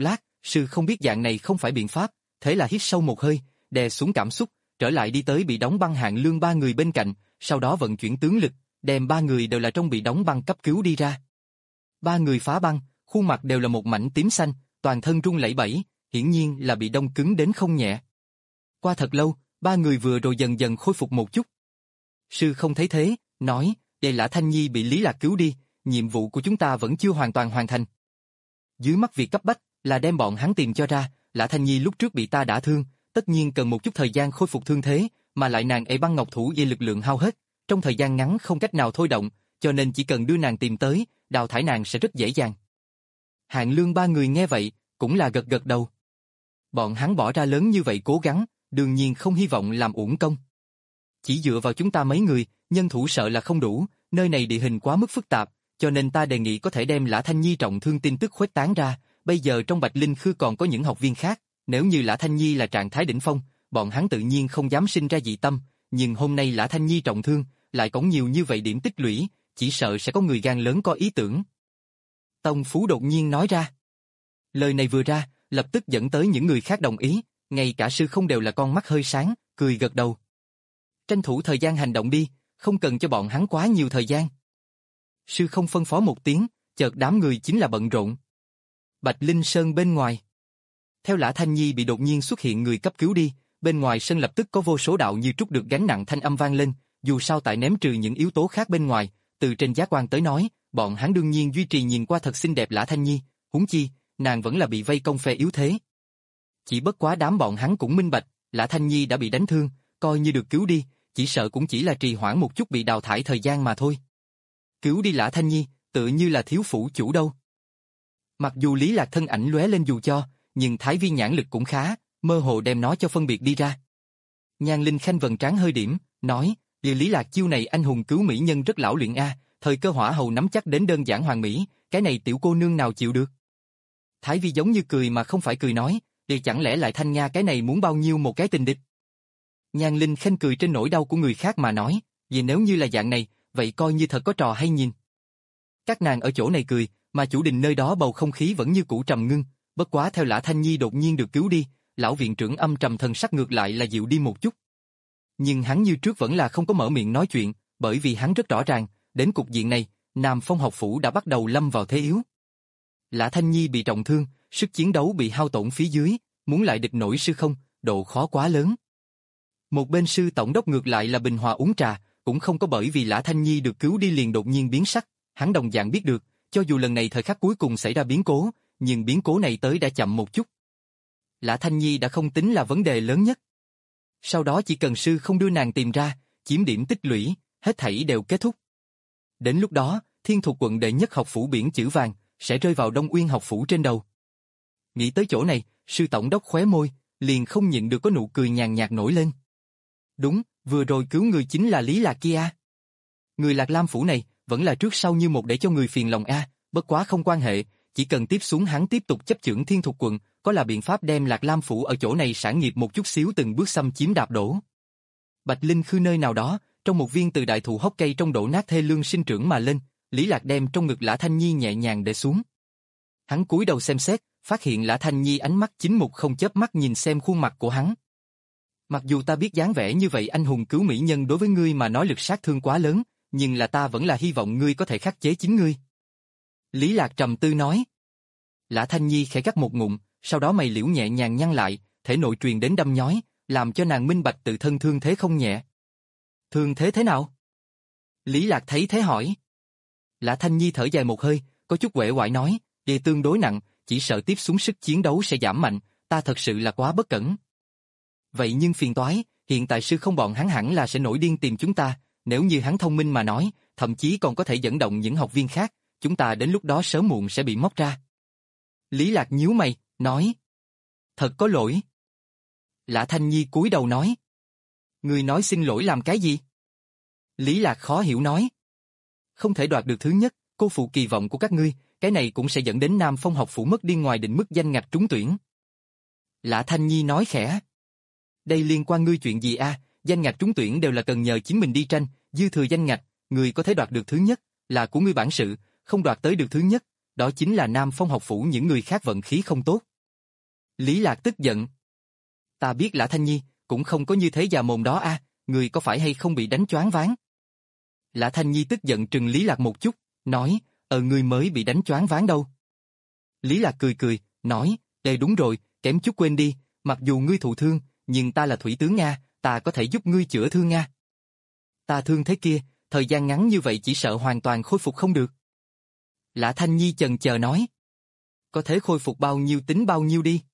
Sư không biết dạng này không phải biện pháp, thế là hít sâu một hơi, đè xuống cảm xúc, trở lại đi tới bị đóng băng Hạng Lương ba người bên cạnh, sau đó vận chuyển tướng lực, đem ba người đều là trong bị đóng băng cấp cứu đi ra. Ba người phá băng, khuôn mặt đều là một mảnh tím xanh, toàn thân run lẩy bẩy, hiển nhiên là bị đông cứng đến không nhẹ. Qua thật lâu, ba người vừa rồi dần dần khôi phục một chút. Sư không thấy thế, nói, đây Lã Thanh Nhi bị Lý Lạc cứu đi, nhiệm vụ của chúng ta vẫn chưa hoàn toàn hoàn thành. Dưới mắt việc cấp bách là đem bọn hắn tìm cho ra, Lã Thanh Nhi lúc trước bị ta đả thương, tất nhiên cần một chút thời gian khôi phục thương thế, mà lại nàng ấy băng ngọc thủ dây lực lượng hao hết, trong thời gian ngắn không cách nào thôi động, cho nên chỉ cần đưa nàng tìm tới, đào thải nàng sẽ rất dễ dàng. Hạng Lương ba người nghe vậy, cũng là gật gật đầu. Bọn hắn bỏ ra lớn như vậy cố gắng, đương nhiên không hy vọng làm uổng công. Chỉ dựa vào chúng ta mấy người, nhân thủ sợ là không đủ, nơi này địa hình quá mức phức tạp, cho nên ta đề nghị có thể đem Lã Thanh Nhi trọng thương tin tức khuếch tán ra, bây giờ trong Bạch Linh Khư còn có những học viên khác, nếu như Lã Thanh Nhi là trạng thái đỉnh phong, bọn hắn tự nhiên không dám sinh ra dị tâm, nhưng hôm nay Lã Thanh Nhi trọng thương, lại có nhiều như vậy điểm tích lũy, chỉ sợ sẽ có người gan lớn có ý tưởng. Tông Phú đột nhiên nói ra. Lời này vừa ra, lập tức dẫn tới những người khác đồng ý, ngay cả sư không đều là con mắt hơi sáng, cười gật đầu. Tranh thủ thời gian hành động đi, không cần cho bọn hắn quá nhiều thời gian. Sư không phân phó một tiếng, chợt đám người chính là bận rộn. Bạch Linh Sơn bên ngoài. Theo Lã Thanh Nhi bị đột nhiên xuất hiện người cấp cứu đi, bên ngoài sân lập tức có vô số đạo như trút được gánh nặng thanh âm vang lên, dù sao tại ném trừ những yếu tố khác bên ngoài, từ trên giác quan tới nói, bọn hắn đương nhiên duy trì nhìn qua thật xinh đẹp Lã Thanh Nhi, huống chi, nàng vẫn là bị vây công phe yếu thế. Chỉ bất quá đám bọn hắn cũng minh bạch, Lã Thanh Nhi đã bị đánh thương, coi như được cứu đi, chỉ sợ cũng chỉ là trì hoãn một chút bị đào thải thời gian mà thôi. Cứu đi Lã Thanh Nhi, tự như là thiếu phủ chủ đâu. Mặc dù Lý Lạc thân ảnh lóe lên dù cho, nhưng Thái Viên nhãn lực cũng khá, mơ hồ đem nó cho phân biệt đi ra. Nhan Linh Khanh vần trán hơi điểm, nói, điều Lý Lạc chiêu này anh hùng cứu mỹ nhân rất lão luyện a, thời cơ hỏa hầu nắm chắc đến đơn giản hoàn mỹ, cái này tiểu cô nương nào chịu được. Thái Vi giống như cười mà không phải cười nói, điều chẳng lẽ lại Thanh Nha cái này muốn bao nhiêu một cái tình địch. Nhan Linh Khanh cười trên nỗi đau của người khác mà nói, vì nếu như là dạng này, vậy coi như thật có trò hay nhìn. Các nàng ở chỗ này cười, mà chủ đình nơi đó bầu không khí vẫn như cũ trầm ngưng, bất quá theo Lã Thanh Nhi đột nhiên được cứu đi, lão viện trưởng âm trầm thần sắc ngược lại là dịu đi một chút. Nhưng hắn như trước vẫn là không có mở miệng nói chuyện, bởi vì hắn rất rõ ràng, đến cục diện này, Nam Phong học phủ đã bắt đầu lâm vào thế yếu. Lã Thanh Nhi bị trọng thương, sức chiến đấu bị hao tổn phía dưới, muốn lại địch nổi sư không, độ khó quá lớn. Một bên sư tổng đốc ngược lại là bình hòa uống trà, cũng không có bởi vì Lã Thanh Nhi được cứu đi liền đột nhiên biến sắc, hắn đồng dạng biết được, cho dù lần này thời khắc cuối cùng xảy ra biến cố, nhưng biến cố này tới đã chậm một chút. Lã Thanh Nhi đã không tính là vấn đề lớn nhất. Sau đó chỉ cần sư không đưa nàng tìm ra, chiếm điểm tích lũy, hết thảy đều kết thúc. Đến lúc đó, Thiên Thuộc quận đệ nhất học phủ biển chữ vàng sẽ rơi vào Đông Uyên học phủ trên đầu. Nghĩ tới chỗ này, sư tổng đốc khóe môi, liền không nhịn được có nụ cười nhàn nhạt nổi lên. Đúng, vừa rồi cứu người chính là Lý Lạc kia. Người Lạc Lam phủ này vẫn là trước sau như một để cho người phiền lòng a, bất quá không quan hệ, chỉ cần tiếp xuống hắn tiếp tục chấp chưởng Thiên Thuộc quận, có là biện pháp đem Lạc Lam phủ ở chỗ này sản nghiệp một chút xíu từng bước xâm chiếm đạp đổ. Bạch Linh Khư nơi nào đó, trong một viên từ đại thụ hốc cây trong đổ nát thê lương sinh trưởng mà lên, Lý Lạc đem trong ngực Lã Thanh Nhi nhẹ nhàng để xuống. Hắn cúi đầu xem xét, phát hiện Lã Thanh Nhi ánh mắt chính mục không chớp mắt nhìn xem khuôn mặt của hắn. Mặc dù ta biết dáng vẻ như vậy anh hùng cứu mỹ nhân đối với ngươi mà nói lực sát thương quá lớn, nhưng là ta vẫn là hy vọng ngươi có thể khắc chế chính ngươi. Lý Lạc trầm tư nói. Lã Thanh Nhi khẽ cắt một ngụm, sau đó mày liễu nhẹ nhàng nhăn lại, thể nội truyền đến đâm nhói, làm cho nàng minh bạch tự thân thương thế không nhẹ. Thương thế thế nào? Lý Lạc thấy thế hỏi. Lã Thanh Nhi thở dài một hơi, có chút uể oải nói, đề tương đối nặng, chỉ sợ tiếp xuống sức chiến đấu sẽ giảm mạnh, ta thật sự là quá bất cẩn. Vậy nhưng phiền toái, hiện tại sư không bọn hắn hẳn là sẽ nổi điên tìm chúng ta, nếu như hắn thông minh mà nói, thậm chí còn có thể dẫn động những học viên khác, chúng ta đến lúc đó sớm muộn sẽ bị móc ra. Lý Lạc nhíu mày, nói. Thật có lỗi. Lã Thanh Nhi cúi đầu nói. Người nói xin lỗi làm cái gì? Lý Lạc khó hiểu nói. Không thể đoạt được thứ nhất, cô phụ kỳ vọng của các ngươi, cái này cũng sẽ dẫn đến Nam Phong học phủ mất đi ngoài định mức danh ngạch trúng tuyển. Lã Thanh Nhi nói khẽ. Đây liên quan ngươi chuyện gì a? Danh ngạch trúng tuyển đều là cần nhờ chính mình đi tranh, dư thừa danh ngạch, người có thể đoạt được thứ nhất, là của ngươi bản sự, không đoạt tới được thứ nhất, đó chính là Nam Phong học phủ những người khác vận khí không tốt. Lý Lạc tức giận. Ta biết Lã Thanh Nhi, cũng không có như thế già mồm đó a, người có phải hay không bị đánh choáng váng? Lã Thanh Nhi tức giận trừng Lý Lạc một chút, nói, ờ ngươi mới bị đánh choáng váng đâu. Lý Lạc cười cười, nói, ê đúng rồi, kém chút quên đi, mặc dù ngươi thụ thương, nhưng ta là thủy tướng Nga, ta có thể giúp ngươi chữa thương Nga. Ta thương thế kia, thời gian ngắn như vậy chỉ sợ hoàn toàn khôi phục không được. Lã Thanh Nhi chần chờ nói, có thể khôi phục bao nhiêu tính bao nhiêu đi.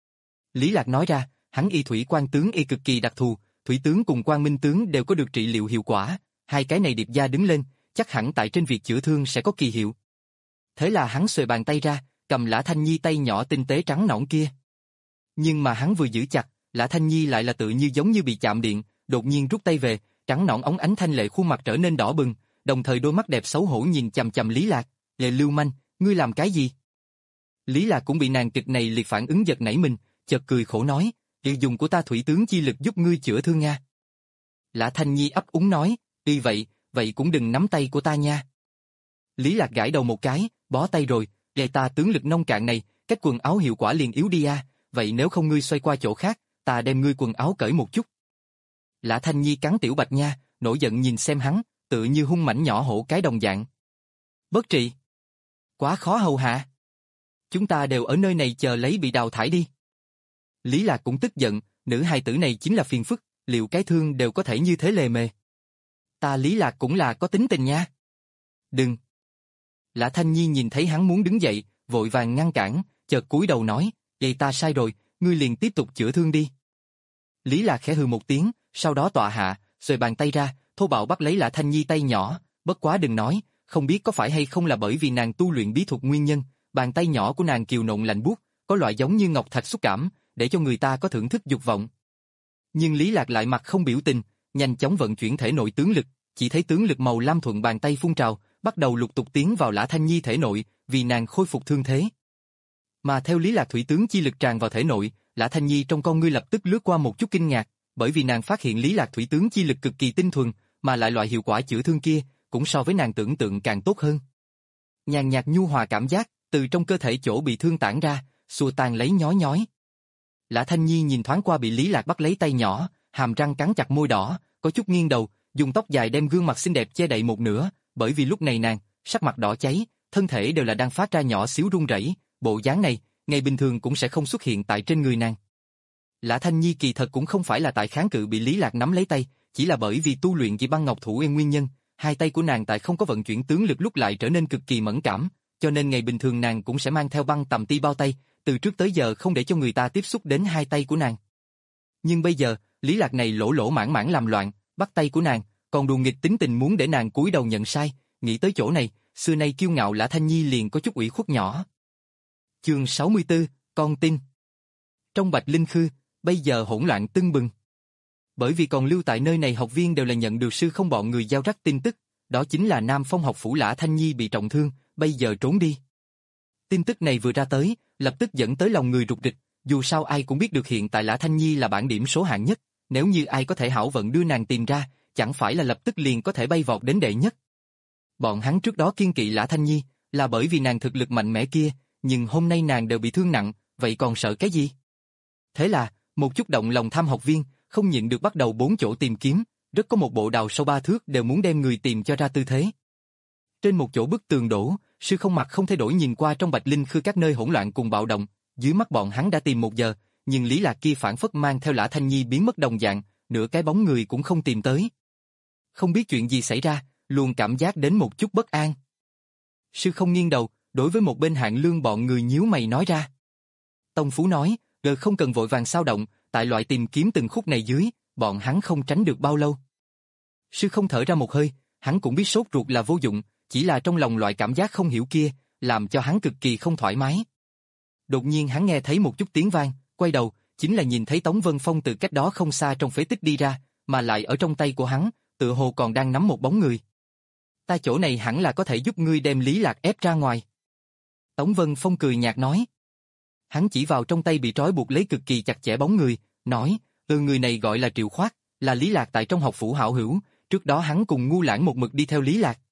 Lý Lạc nói ra, hắn y thủy quan tướng y cực kỳ đặc thù, thủy tướng cùng quan minh tướng đều có được trị liệu hiệu quả, hai cái này điệp gia đứng lên, chắc hẳn tại trên việc chữa thương sẽ có kỳ hiệu. Thế là hắn xuề bàn tay ra, cầm Lã Thanh Nhi tay nhỏ tinh tế trắng nõn kia. Nhưng mà hắn vừa giữ chặt, Lã Thanh Nhi lại là tự như giống như bị chạm điện, đột nhiên rút tay về, trắng nõn óng ánh thanh lệ khuôn mặt trở nên đỏ bừng, đồng thời đôi mắt đẹp xấu hổ nhìn chằm chằm Lý Lạc, "Lệ lưu manh, ngươi làm cái gì?" Lý Lạc cũng bị nàng kịch này liệt phản ứng giật nảy mình, chợt cười khổ nói, "Yêu dùng của ta thủy tướng chi lực giúp ngươi chữa thương nha." Lã Thanh Nhi ấp úng nói, "Y vậy, vậy cũng đừng nắm tay của ta nha." Lý Lạc gãi đầu một cái, bó tay rồi, "Lệ ta tướng lực nông cạn này, cách quần áo hiệu quả liền yếu đi a, vậy nếu không ngươi xoay qua chỗ khác, ta đem ngươi quần áo cởi một chút." Lã Thanh Nhi cắn tiểu bạch nha, nổi giận nhìn xem hắn, tự như hung mãnh nhỏ hổ cái đồng dạng. "Bất trị, quá khó hầu hạ. Chúng ta đều ở nơi này chờ lấy bị đào thải đi." Lý Lạc cũng tức giận, nữ hài tử này chính là phiền phức, liệu cái thương đều có thể như thế lề mề. Ta Lý Lạc cũng là có tính tình nha. "Đừng." Lã Thanh Nhi nhìn thấy hắn muốn đứng dậy, vội vàng ngăn cản, chợt cúi đầu nói, "Vậy ta sai rồi, ngươi liền tiếp tục chữa thương đi." Lý Lạc khẽ hừ một tiếng, sau đó tọa hạ, xuề bàn tay ra, thô bạo bắt lấy Lã Thanh Nhi tay nhỏ, bất quá đừng nói, không biết có phải hay không là bởi vì nàng tu luyện bí thuật nguyên nhân, bàn tay nhỏ của nàng kiều nộn lạnh buốt, có loại giống như ngọc thạch xúc cảm, để cho người ta có thưởng thức dục vọng. Nhưng Lý Lạc lại mặt không biểu tình, nhanh chóng vận chuyển thể nội tướng lực, chỉ thấy tướng lực màu lam thuận bàn tay phun trào, bắt đầu lục tục tiến vào Lã Thanh Nhi thể nội, vì nàng khôi phục thương thế. Mà theo Lý Lạc thủy tướng chi lực tràn vào thể nội, Lã Thanh Nhi trong con ngươi lập tức lướt qua một chút kinh ngạc, bởi vì nàng phát hiện Lý Lạc thủy tướng chi lực cực kỳ tinh thuần, mà lại loại hiệu quả chữa thương kia cũng so với nàng tưởng tượng càng tốt hơn. Nhàn nhạt nhu hòa cảm giác từ trong cơ thể chỗ bị thương tản ra, xua tan lấy nhói nhói. Lã Thanh Nhi nhìn thoáng qua bị Lý Lạc bắt lấy tay nhỏ, hàm răng cắn chặt môi đỏ, có chút nghiêng đầu, dùng tóc dài đem gương mặt xinh đẹp che đậy một nửa, bởi vì lúc này nàng sắc mặt đỏ cháy, thân thể đều là đang phát ra nhỏ xíu run rẩy, bộ dáng này ngày bình thường cũng sẽ không xuất hiện tại trên người nàng. Lã Thanh Nhi kỳ thật cũng không phải là tại kháng cự bị Lý Lạc nắm lấy tay, chỉ là bởi vì tu luyện Dị Băng Ngọc Thủ Uyên nguyên nhân, hai tay của nàng tại không có vận chuyển tướng lực lúc lại trở nên cực kỳ mẫn cảm, cho nên ngày bình thường nàng cũng sẽ mang theo băng tầm ti bao tay, từ trước tới giờ không để cho người ta tiếp xúc đến hai tay của nàng. Nhưng bây giờ, Lý Lạc này lỗ lỗ mãng mãng làm loạn, bắt tay của nàng, còn đùa nghịch tính tình muốn để nàng cúi đầu nhận sai, nghĩ tới chỗ này, xưa nay kiêu ngạo Lã Thanh Nhi liền có chút ủy khuất nhỏ. Chương sáu mươi tư, con tin. Trong Bạch Linh Khư, bây giờ hỗn loạn tưng bừng. Bởi vì còn lưu tại nơi này học viên đều là nhận được sư không bọn người giao rắc tin tức, đó chính là Nam Phong học phủ Lã Thanh Nhi bị trọng thương, bây giờ trốn đi. Tin tức này vừa ra tới, lập tức dẫn tới lòng người rục rịch, dù sao ai cũng biết được hiện tại Lã Thanh Nhi là bảng điểm số hạng nhất, nếu như ai có thể hảo vận đưa nàng tìm ra, chẳng phải là lập tức liền có thể bay vọt đến đệ nhất. Bọn hắn trước đó kiêng kỵ Lã Thanh Nhi, là bởi vì nàng thực lực mạnh mẽ kia, nhưng hôm nay nàng đều bị thương nặng, vậy còn sợ cái gì? Thế là, một chút động lòng tham học viên, không nhịn được bắt đầu bốn chỗ tìm kiếm, rất có một bộ đào sâu ba thước đều muốn đem người tìm cho ra tư thế. Trên một chỗ bức tường đổ, sư không mặt không thay đổi nhìn qua trong Bạch Linh Khư các nơi hỗn loạn cùng bạo động, dưới mắt bọn hắn đã tìm một giờ, nhưng Lý Lạc kia phản phất mang theo Lã Thanh Nhi biến mất đồng dạng, nửa cái bóng người cũng không tìm tới. Không biết chuyện gì xảy ra, luôn cảm giác đến một chút bất an. Sư không nghiêng đầu, đối với một bên Hạng Lương bọn người nhíu mày nói ra. Tông Phú nói, gờ không cần vội vàng sao động, tại loại tìm kiếm từng khúc này dưới, bọn hắn không tránh được bao lâu. Sư không thở ra một hơi, hắn cũng biết sốt ruột là vô dụng, chỉ là trong lòng loại cảm giác không hiểu kia, làm cho hắn cực kỳ không thoải mái. Đột nhiên hắn nghe thấy một chút tiếng vang, quay đầu, chính là nhìn thấy Tống Vân Phong từ cách đó không xa trong phế tích đi ra, mà lại ở trong tay của hắn, tựa hồ còn đang nắm một bóng người. Ta chỗ này hẳn là có thể giúp ngươi đem Lý Lạc ép ra ngoài. Tống Vân Phong cười nhạt nói. Hắn chỉ vào trong tay bị trói buộc lấy cực kỳ chặt chẽ bóng người, nói, ừ người này gọi là Triệu Khoát, là Lý Lạc tại trong học phủ hảo hữu, trước đó hắn cùng Ngu Lãng một mực đi theo Lý Lạc.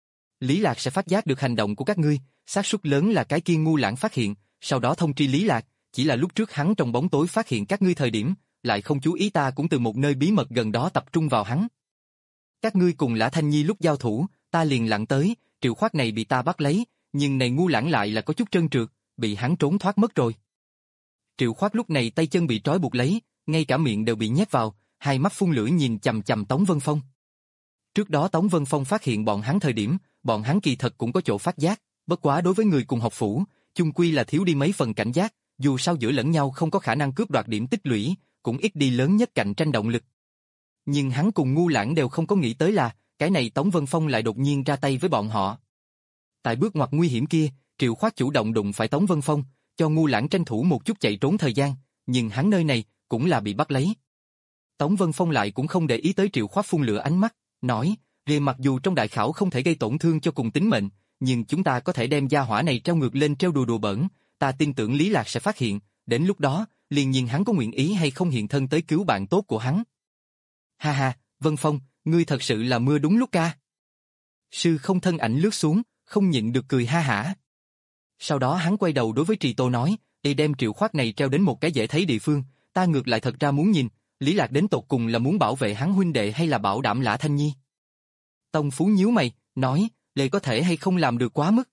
Lý Lạc sẽ phát giác được hành động của các ngươi, xác suất lớn là cái kia Ngu Lãng phát hiện, sau đó thông tri Lý Lạc, chỉ là lúc trước hắn trong bóng tối phát hiện các ngươi thời điểm, lại không chú ý ta cũng từ một nơi bí mật gần đó tập trung vào hắn. Các ngươi cùng Lã Thanh Nhi lúc giao thủ, ta liền lặn tới, Triệu Khoát này bị ta bắt lấy, nhưng này ngu lãng lại là có chút trơn trượt, bị hắn trốn thoát mất rồi. Triệu Khoát lúc này tay chân bị trói buộc lấy, ngay cả miệng đều bị nhét vào, hai mắt phun lửa nhìn chằm chằm Tống Vân Phong. Trước đó Tống Vân Phong phát hiện bọn hắn thời điểm, bọn hắn kỳ thật cũng có chỗ phát giác, bất quá đối với người cùng học phủ, chung quy là thiếu đi mấy phần cảnh giác, dù sao giữa lẫn nhau không có khả năng cướp đoạt điểm tích lũy, cũng ít đi lớn nhất cạnh tranh động lực. Nhưng hắn cùng ngu lãng đều không có nghĩ tới là, cái này Tống Vân Phong lại đột nhiên ra tay với bọn họ. Tại bước ngoặt nguy hiểm kia, Triệu Khoát chủ động đụng phải Tống Vân Phong, cho ngu lãng tranh thủ một chút chạy trốn thời gian, nhưng hắn nơi này cũng là bị bắt lấy. Tống Vân Phong lại cũng không để ý tới Triệu Khoát phun lửa ánh mắt, nói, "Rìa mặc dù trong đại khảo không thể gây tổn thương cho cùng tính mệnh, nhưng chúng ta có thể đem gia hỏa này treo ngược lên treo đùa đùa bỡn, ta tin tưởng Lý Lạc sẽ phát hiện, đến lúc đó, liền nhìn hắn có nguyện ý hay không hiện thân tới cứu bạn tốt của hắn." Ha ha, Vân Phong, ngươi thật sự là mưa đúng lúc ca. Sư Không thân ảnh lướt xuống, không nhịn được cười ha hả. Sau đó hắn quay đầu đối với Trì Tô nói, "Đi đem Triệu Khoát này treo đến một cái dễ thấy địa phương, ta ngược lại thật ra muốn nhìn, Lý Lạc đến tột cùng là muốn bảo vệ hắn huynh đệ hay là bảo đảm Lã Thanh Nhi." Tông Phú nhíu mày, nói, "Lệ có thể hay không làm được quá mức?"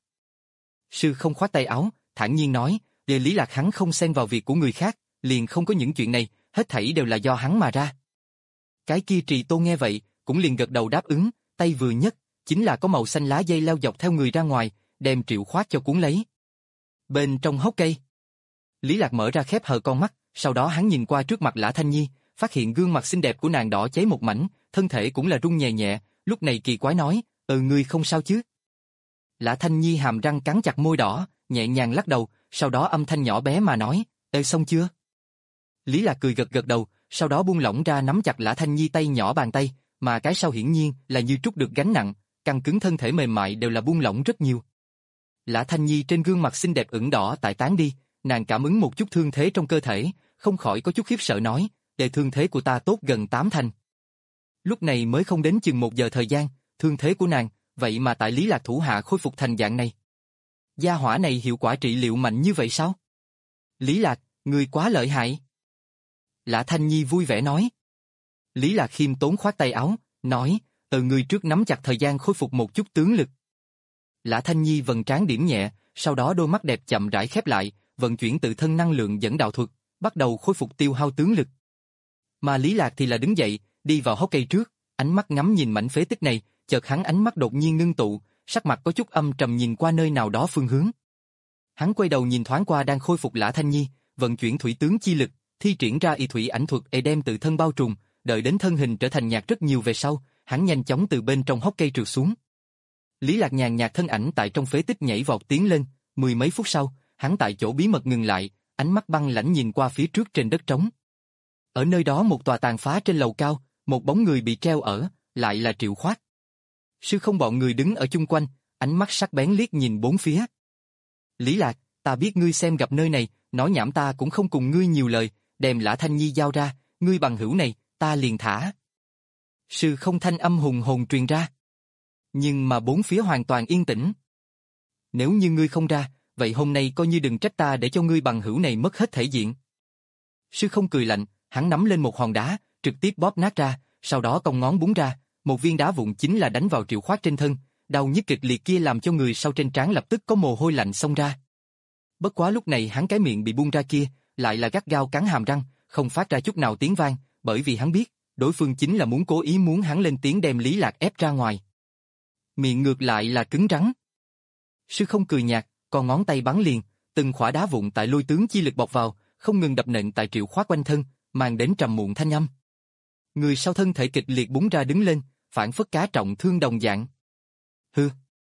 Sư Không khoát tay áo, thản nhiên nói, "Lệ Lý Lạc hắn không xen vào việc của người khác, liền không có những chuyện này, hết thảy đều là do hắn mà ra." Cái kia Trì Tô nghe vậy, cũng liền gật đầu đáp ứng, tay vừa nhấc, chính là có màu xanh lá dây leo dọc theo người ra ngoài, đem Triệu Khoát cho cuốn lấy. Bên trong hốc cây, Lý Lạc mở ra khép hờ con mắt, sau đó hắn nhìn qua trước mặt Lã Thanh Nhi, phát hiện gương mặt xinh đẹp của nàng đỏ cháy một mảnh, thân thể cũng là run nhẹ nhẹ, lúc này kỳ quái nói, "Ừ ngươi không sao chứ?" Lã Thanh Nhi hàm răng cắn chặt môi đỏ, nhẹ nhàng lắc đầu, sau đó âm thanh nhỏ bé mà nói, "Ê xong chưa?" Lý Lạc cười gật gật đầu, sau đó buông lỏng ra nắm chặt Lã Thanh Nhi tay nhỏ bàn tay, mà cái sau hiển nhiên là như trút được gánh nặng, căng cứng thân thể mềm mại đều là buông lỏng rất nhiều. Lã Thanh Nhi trên gương mặt xinh đẹp ửng đỏ tại tán đi, nàng cảm ứng một chút thương thế trong cơ thể, không khỏi có chút khiếp sợ nói, "Đề thương thế của ta tốt gần tám thành." Lúc này mới không đến chừng một giờ thời gian, thương thế của nàng, vậy mà tại Lý Lạc thủ hạ khôi phục thành dạng này. Gia hỏa này hiệu quả trị liệu mạnh như vậy sao? Lý Lạc, ngươi quá lợi hại. Lã Thanh Nhi vui vẻ nói. Lý Lạc khiêm tốn khoát tay áo, nói, "Từ ngươi trước nắm chặt thời gian khôi phục một chút tướng lực." Lã Thanh Nhi vần trán điểm nhẹ, sau đó đôi mắt đẹp chậm rãi khép lại, vận chuyển tự thân năng lượng dẫn đạo thuật, bắt đầu khôi phục tiêu hao tướng lực. Mà Lý Lạc thì là đứng dậy, đi vào hốc cây trước, ánh mắt ngắm nhìn mảnh phế tích này, chợt hắn ánh mắt đột nhiên ngưng tụ, sắc mặt có chút âm trầm nhìn qua nơi nào đó phương hướng. Hắn quay đầu nhìn thoáng qua đang khôi phục Lã Thanh Nhi, vận chuyển thủy tướng chi lực, thi triển ra y thủy ảnh thuật để đem tự thân bao trùm, đợi đến thân hình trở thành nhạt rất nhiều về sau, hắn nhanh chóng từ bên trong hốc cây trượt xuống. Lý Lạc nhàn nhạt thân ảnh tại trong phế tích nhảy vọt tiến lên, mười mấy phút sau, hắn tại chỗ bí mật ngừng lại, ánh mắt băng lãnh nhìn qua phía trước trên đất trống. Ở nơi đó một tòa tàn phá trên lầu cao, một bóng người bị treo ở, lại là Triệu Khoát. Sư Không bọn người đứng ở chung quanh, ánh mắt sắc bén liếc nhìn bốn phía. Lý Lạc, ta biết ngươi xem gặp nơi này, nói nhảm ta cũng không cùng ngươi nhiều lời, đem Lã Thanh Nhi giao ra, ngươi bằng hữu này, ta liền thả. Sư Không thanh âm hùng hồn truyền ra. Nhưng mà bốn phía hoàn toàn yên tĩnh. Nếu như ngươi không ra, vậy hôm nay coi như đừng trách ta để cho ngươi bằng hữu này mất hết thể diện. Sư Không cười lạnh, hắn nắm lên một hòn đá, trực tiếp bóp nát ra, sau đó cong ngón búng ra, một viên đá vụn chính là đánh vào Triệu Khoát trên thân, đau nhức kịch liệt kia làm cho người sau trên trán lập tức có mồ hôi lạnh xông ra. Bất quá lúc này hắn cái miệng bị bung ra kia, lại là gắt gao cắn hàm răng, không phát ra chút nào tiếng vang, bởi vì hắn biết, đối phương chính là muốn cố ý muốn hắn lên tiếng đem Lý Lạc ép ra ngoài. Miệng ngược lại là cứng rắn. Sư Không cười nhạt, còn ngón tay bắn liền, từng khỏa đá vụn tại lôi tướng chi lực bọc vào, không ngừng đập nện tại Triệu Khoát quanh thân, mang đến trầm muộn thanh âm. Người sau thân thể kịch liệt búng ra đứng lên, phản phất cá trọng thương đồng dạng. Hư.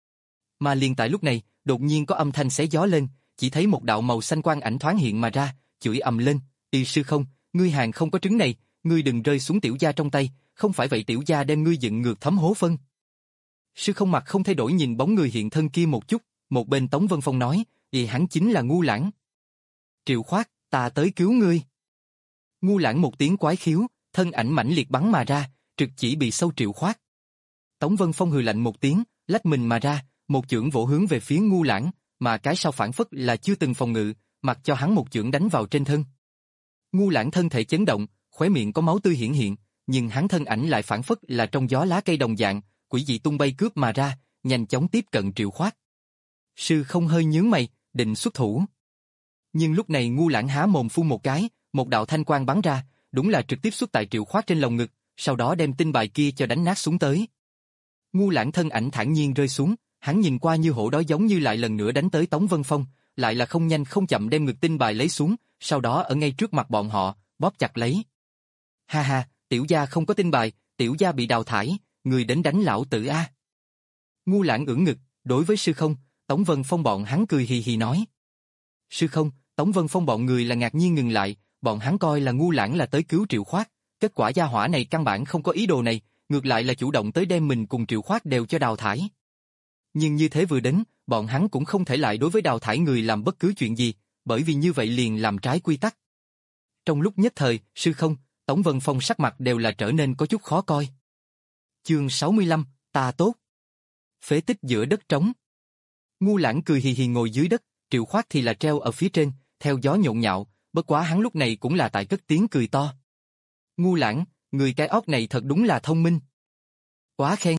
Mà liền tại lúc này, đột nhiên có âm thanh xé gió lên, chỉ thấy một đạo màu xanh quang ảnh thoáng hiện mà ra, chửi ầm lên, "Y Sư Không, ngươi hàng không có trứng này, ngươi đừng rơi xuống tiểu gia trong tay, không phải vậy tiểu gia đem ngươi dựng ngược thấm hố phân." Sư Không mặt không thay đổi nhìn bóng người hiện thân kia một chút, một bên Tống Vân Phong nói, "Vì hắn chính là ngu lãng." Triệu Khoát, ta tới cứu ngươi. Ngu lãng một tiếng quái khiếu, thân ảnh mãnh liệt bắn mà ra, trực chỉ bị sâu Triệu Khoát. Tống Vân Phong hừ lạnh một tiếng, lách mình mà ra, một chưởng vỗ hướng về phía ngu lãng, mà cái sau phản phất là chưa từng phòng ngự, mặc cho hắn một chưởng đánh vào trên thân. Ngu Lãng thân thể chấn động, khóe miệng có máu tươi hiển hiện, nhưng hắn thân ảnh lại phảng phất là trong gió lá cây đồng dạng, quỷ dị tung bay cướp mà ra, nhanh chóng tiếp cận Triệu Khoát. Sư Không hơi nhướng mày, định xuất thủ. Nhưng lúc này Ngu Lãng há mồm phun một cái, một đạo thanh quang bắn ra, đúng là trực tiếp xuất tại Triệu Khoát trên lồng ngực, sau đó đem tinh bài kia cho đánh nát xuống tới. Ngu Lãng thân ảnh thản nhiên rơi xuống, hắn nhìn qua như hổ đói giống như lại lần nữa đánh tới Tống Vân Phong, lại là không nhanh không chậm đem ngực tinh bài lấy xuống, sau đó ở ngay trước mặt bọn họ, bóp chặt lấy. Ha ha, tiểu gia không có tinh bài, tiểu gia bị đào thải, người đến đánh lão tử a. Ngu Lãng ưỡn ngực, đối với Sư Không, Tống Vân Phong bọn hắn cười hì hì nói. Sư Không, Tống Vân Phong bọn người là ngạc nhiên ngừng lại, bọn hắn coi là Ngu Lãng là tới cứu Triệu Khoát, kết quả gia hỏa này căn bản không có ý đồ này, ngược lại là chủ động tới đem mình cùng Triệu Khoát đều cho đào thải. Nhưng như thế vừa đến, bọn hắn cũng không thể lại đối với đào thải người làm bất cứ chuyện gì, bởi vì như vậy liền làm trái quy tắc. Trong lúc nhất thời, Sư Không, Tống Vân Phong sắc mặt đều là trở nên có chút khó coi. Chương sáu mươi lăm, ta tốt. Phế tích giữa đất trống. Ngu Lãng cười hì hì ngồi dưới đất, Triệu Khoát thì là treo ở phía trên, theo gió nhộn nhạo, bất quá hắn lúc này cũng là tại cất tiếng cười to. Ngu Lãng, người cái óc này thật đúng là thông minh. Quá khen.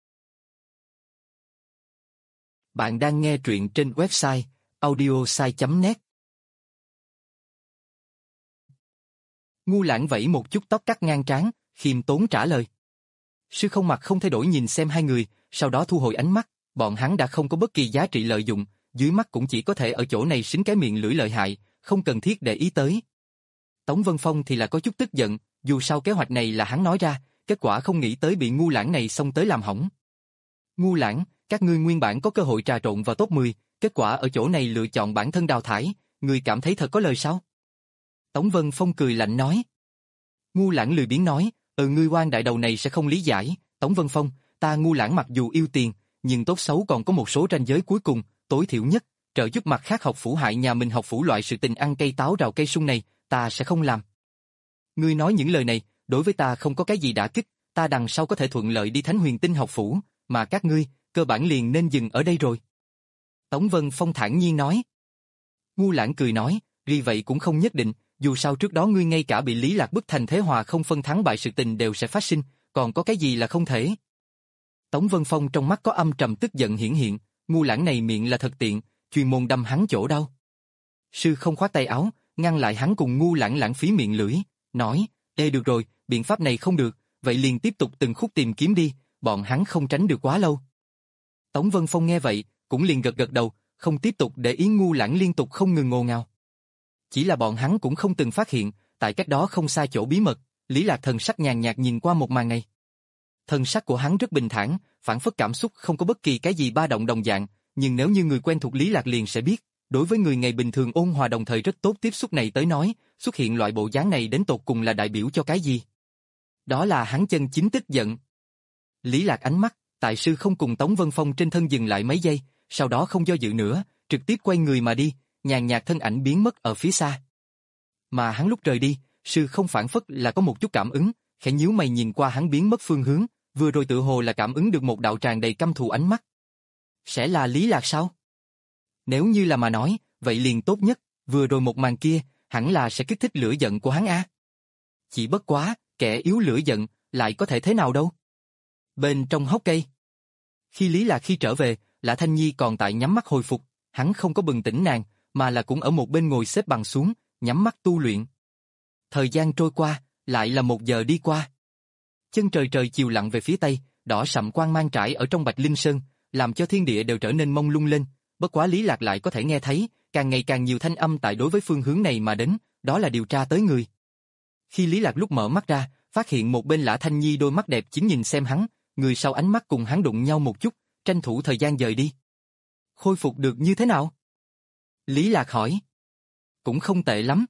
Bạn đang nghe truyện trên website audiosai chấm net. Ngu Lãng vẫy một chút tóc cắt ngang trán, khiêm tốn trả lời. Sư Không mặt không thay đổi nhìn xem hai người, sau đó thu hồi ánh mắt, bọn hắn đã không có bất kỳ giá trị lợi dụng, dưới mắt cũng chỉ có thể ở chỗ này xính cái miệng lưỡi lợi hại, không cần thiết để ý tới. Tống Vân Phong thì là có chút tức giận, dù sao kế hoạch này là hắn nói ra, kết quả không nghĩ tới bị Ngu Lãng này xông tới làm hỏng. Ngu Lãng, các ngươi nguyên bản có cơ hội trà trộn vào top mười, kết quả ở chỗ này lựa chọn bản thân đào thải, ngươi cảm thấy thật có lời sao? Tống Vân Phong cười lạnh nói. Ngu Lãng lười biếng nói, ừ ngươi quan đại đầu này sẽ không lý giải, Tống Vân Phong, ta Ngu Lãng mặc dù yêu tiền, nhưng tốt xấu còn có một số ranh giới cuối cùng, tối thiểu nhất, trợ giúp mặt khác học phủ hại nhà mình học phủ loại sự tình ăn cây táo rào cây sung này, ta sẽ không làm. Ngươi nói những lời này, đối với ta không có cái gì đả kích, ta đằng sau có thể thuận lợi đi Thánh Huyền Tinh học phủ, mà các ngươi, cơ bản liền nên dừng ở đây rồi. Tống Vân Phong thản nhiên nói. Ngu Lãng cười nói, vì vậy cũng không nhất định, dù sao trước đó ngươi ngay cả bị Lý Lạc bức thành thế hòa không phân thắng bại sự tình đều sẽ phát sinh, còn có cái gì là không thể. Tống Vân Phong trong mắt có âm trầm tức giận hiển hiện, Ngu Lãng này miệng là thật tiện, chuyên môn đâm hắn chỗ đau. Sư Không khoát tay áo, ngăn lại hắn cùng Ngu Lãng lãng phí miệng lưỡi, nói, ê được rồi, biện pháp này không được, vậy liền tiếp tục từng khúc tìm kiếm đi, bọn hắn không tránh được quá lâu. Tống Vân Phong nghe vậy, cũng liền gật gật đầu, không tiếp tục để ý Ngu Lãng liên tục không ngừng ngô ngao. Chỉ là bọn hắn cũng không từng phát hiện, tại cách đó không xa chỗ bí mật, Lý Lạc thần sắc nhàn nhạt nhìn qua một màn này. Thần sắc của hắn rất bình thản, phản phất cảm xúc không có bất kỳ cái gì ba động đồng dạng, nhưng nếu như người quen thuộc Lý Lạc liền sẽ biết, đối với người ngày bình thường ôn hòa đồng thời rất tốt tiếp xúc này tới nói, xuất hiện loại bộ dáng này đến tột cùng là đại biểu cho cái gì? Đó là hắn chân chính tức giận. Lý Lạc ánh mắt, tại Sư Không cùng Tống Vân Phong trên thân dừng lại mấy giây, sau đó không do dự nữa, trực tiếp quay người mà đi, nhàn nhạt thân ảnh biến mất ở phía xa. Mà hắn lúc rời đi, Sư Không phản phất là có một chút cảm ứng, khẽ nhíu mày nhìn qua hắn biến mất phương hướng, vừa rồi tự hồ là cảm ứng được một đạo tràn đầy căm thù ánh mắt. Sẽ là Lý Lạc sao? Nếu như là mà nói, vậy liền tốt nhất, vừa rồi một màn kia, hẳn là sẽ kích thích lửa giận của hắn a. Chỉ bất quá, kẻ yếu lửa giận, lại có thể thế nào đâu? Bên trong hốc cây. Khi Lý Lạc khi trở về, Lã Thanh Nhi còn tại nhắm mắt hồi phục, hắn không có bừng tỉnh nàng, mà là cũng ở một bên ngồi xếp bằng xuống, nhắm mắt tu luyện. Thời gian trôi qua, lại là một giờ đi qua. Chân trời trời chiều lặn về phía tây, đỏ sậm quang mang trải ở trong Bạch Linh Sơn, làm cho thiên địa đều trở nên mông lung lên, bất quá Lý Lạc lại có thể nghe thấy, càng ngày càng nhiều thanh âm tại đối với phương hướng này mà đến, đó là điều tra tới người. Khi Lý Lạc lúc mở mắt ra, phát hiện một bên Lã Thanh Nhi đôi mắt đẹp chính nhìn xem hắn, người sau ánh mắt cùng hắn đụng nhau một chút, tranh thủ thời gian dời đi. Khôi phục được như thế nào? Lý Lạc hỏi. Cũng không tệ lắm.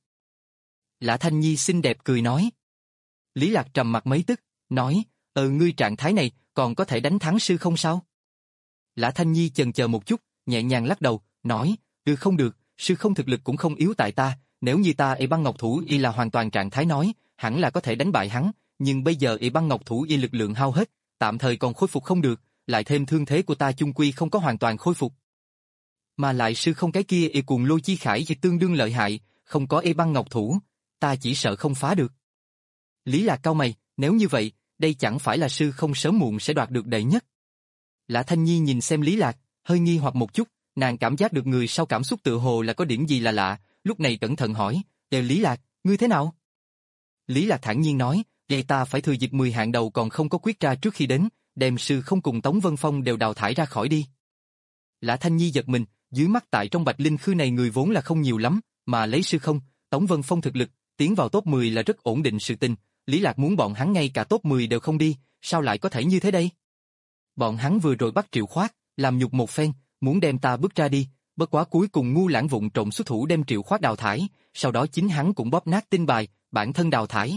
Lã Thanh Nhi xinh đẹp cười nói. Lý Lạc trầm mặt mấy tức, nói, ờ ngươi trạng thái này, còn có thể đánh thắng Sư Không sao? Lã Thanh Nhi chần chờ một chút, nhẹ nhàng lắc đầu, nói, ừ không được, Sư Không thực lực cũng không yếu tại ta, nếu như ta y băng ngọc thủ y là hoàn toàn trạng thái nói, hẳn là có thể đánh bại hắn, nhưng bây giờ y băng ngọc thủ y lực lượng hao hết, tạm thời còn khôi phục không được, lại thêm thương thế của ta chung quy không có hoàn toàn khôi phục. Mà lại sư không cái kia y cuồng lôi chi khải thì tương đương lợi hại, không có y băng ngọc thủ, ta chỉ sợ không phá được. Lý Lạc cau mày, nếu như vậy, đây chẳng phải là sư không sớm muộn sẽ đoạt được đệ nhất. Lã Thanh Nhi nhìn xem Lý Lạc, hơi nghi hoặc một chút, nàng cảm giác được người sau cảm xúc tự hồ là có điểm gì là lạ, lúc này cẩn thận hỏi, đều Lý Lạc, ngươi thế nào? Lý Lạc thản nhiên nói, vậy ta phải thừa dịp mười hạng đầu còn không có quyết ra trước khi đến, đem sư không cùng Tống Vân Phong đều đào thải ra khỏi đi. Lã Thanh Nhi giật mình, dưới mắt tại trong Bạch Linh Khư này người vốn là không nhiều lắm, mà lấy sư không, Tống Vân Phong thực lực, tiến vào top mười là rất ổn định sự tình, Lý Lạc muốn bọn hắn ngay cả top mười đều không đi, sao lại có thể như thế đây? Bọn hắn vừa rồi bắt Triệu Khoát, làm nhục một phen, muốn đem ta bước ra đi, bất quá cuối cùng ngu lãng vụng trộm xuất thủ đem Triệu Khoát đào thải, sau đó chính hắn cũng bóp nát tin bài, bản thân đào thải.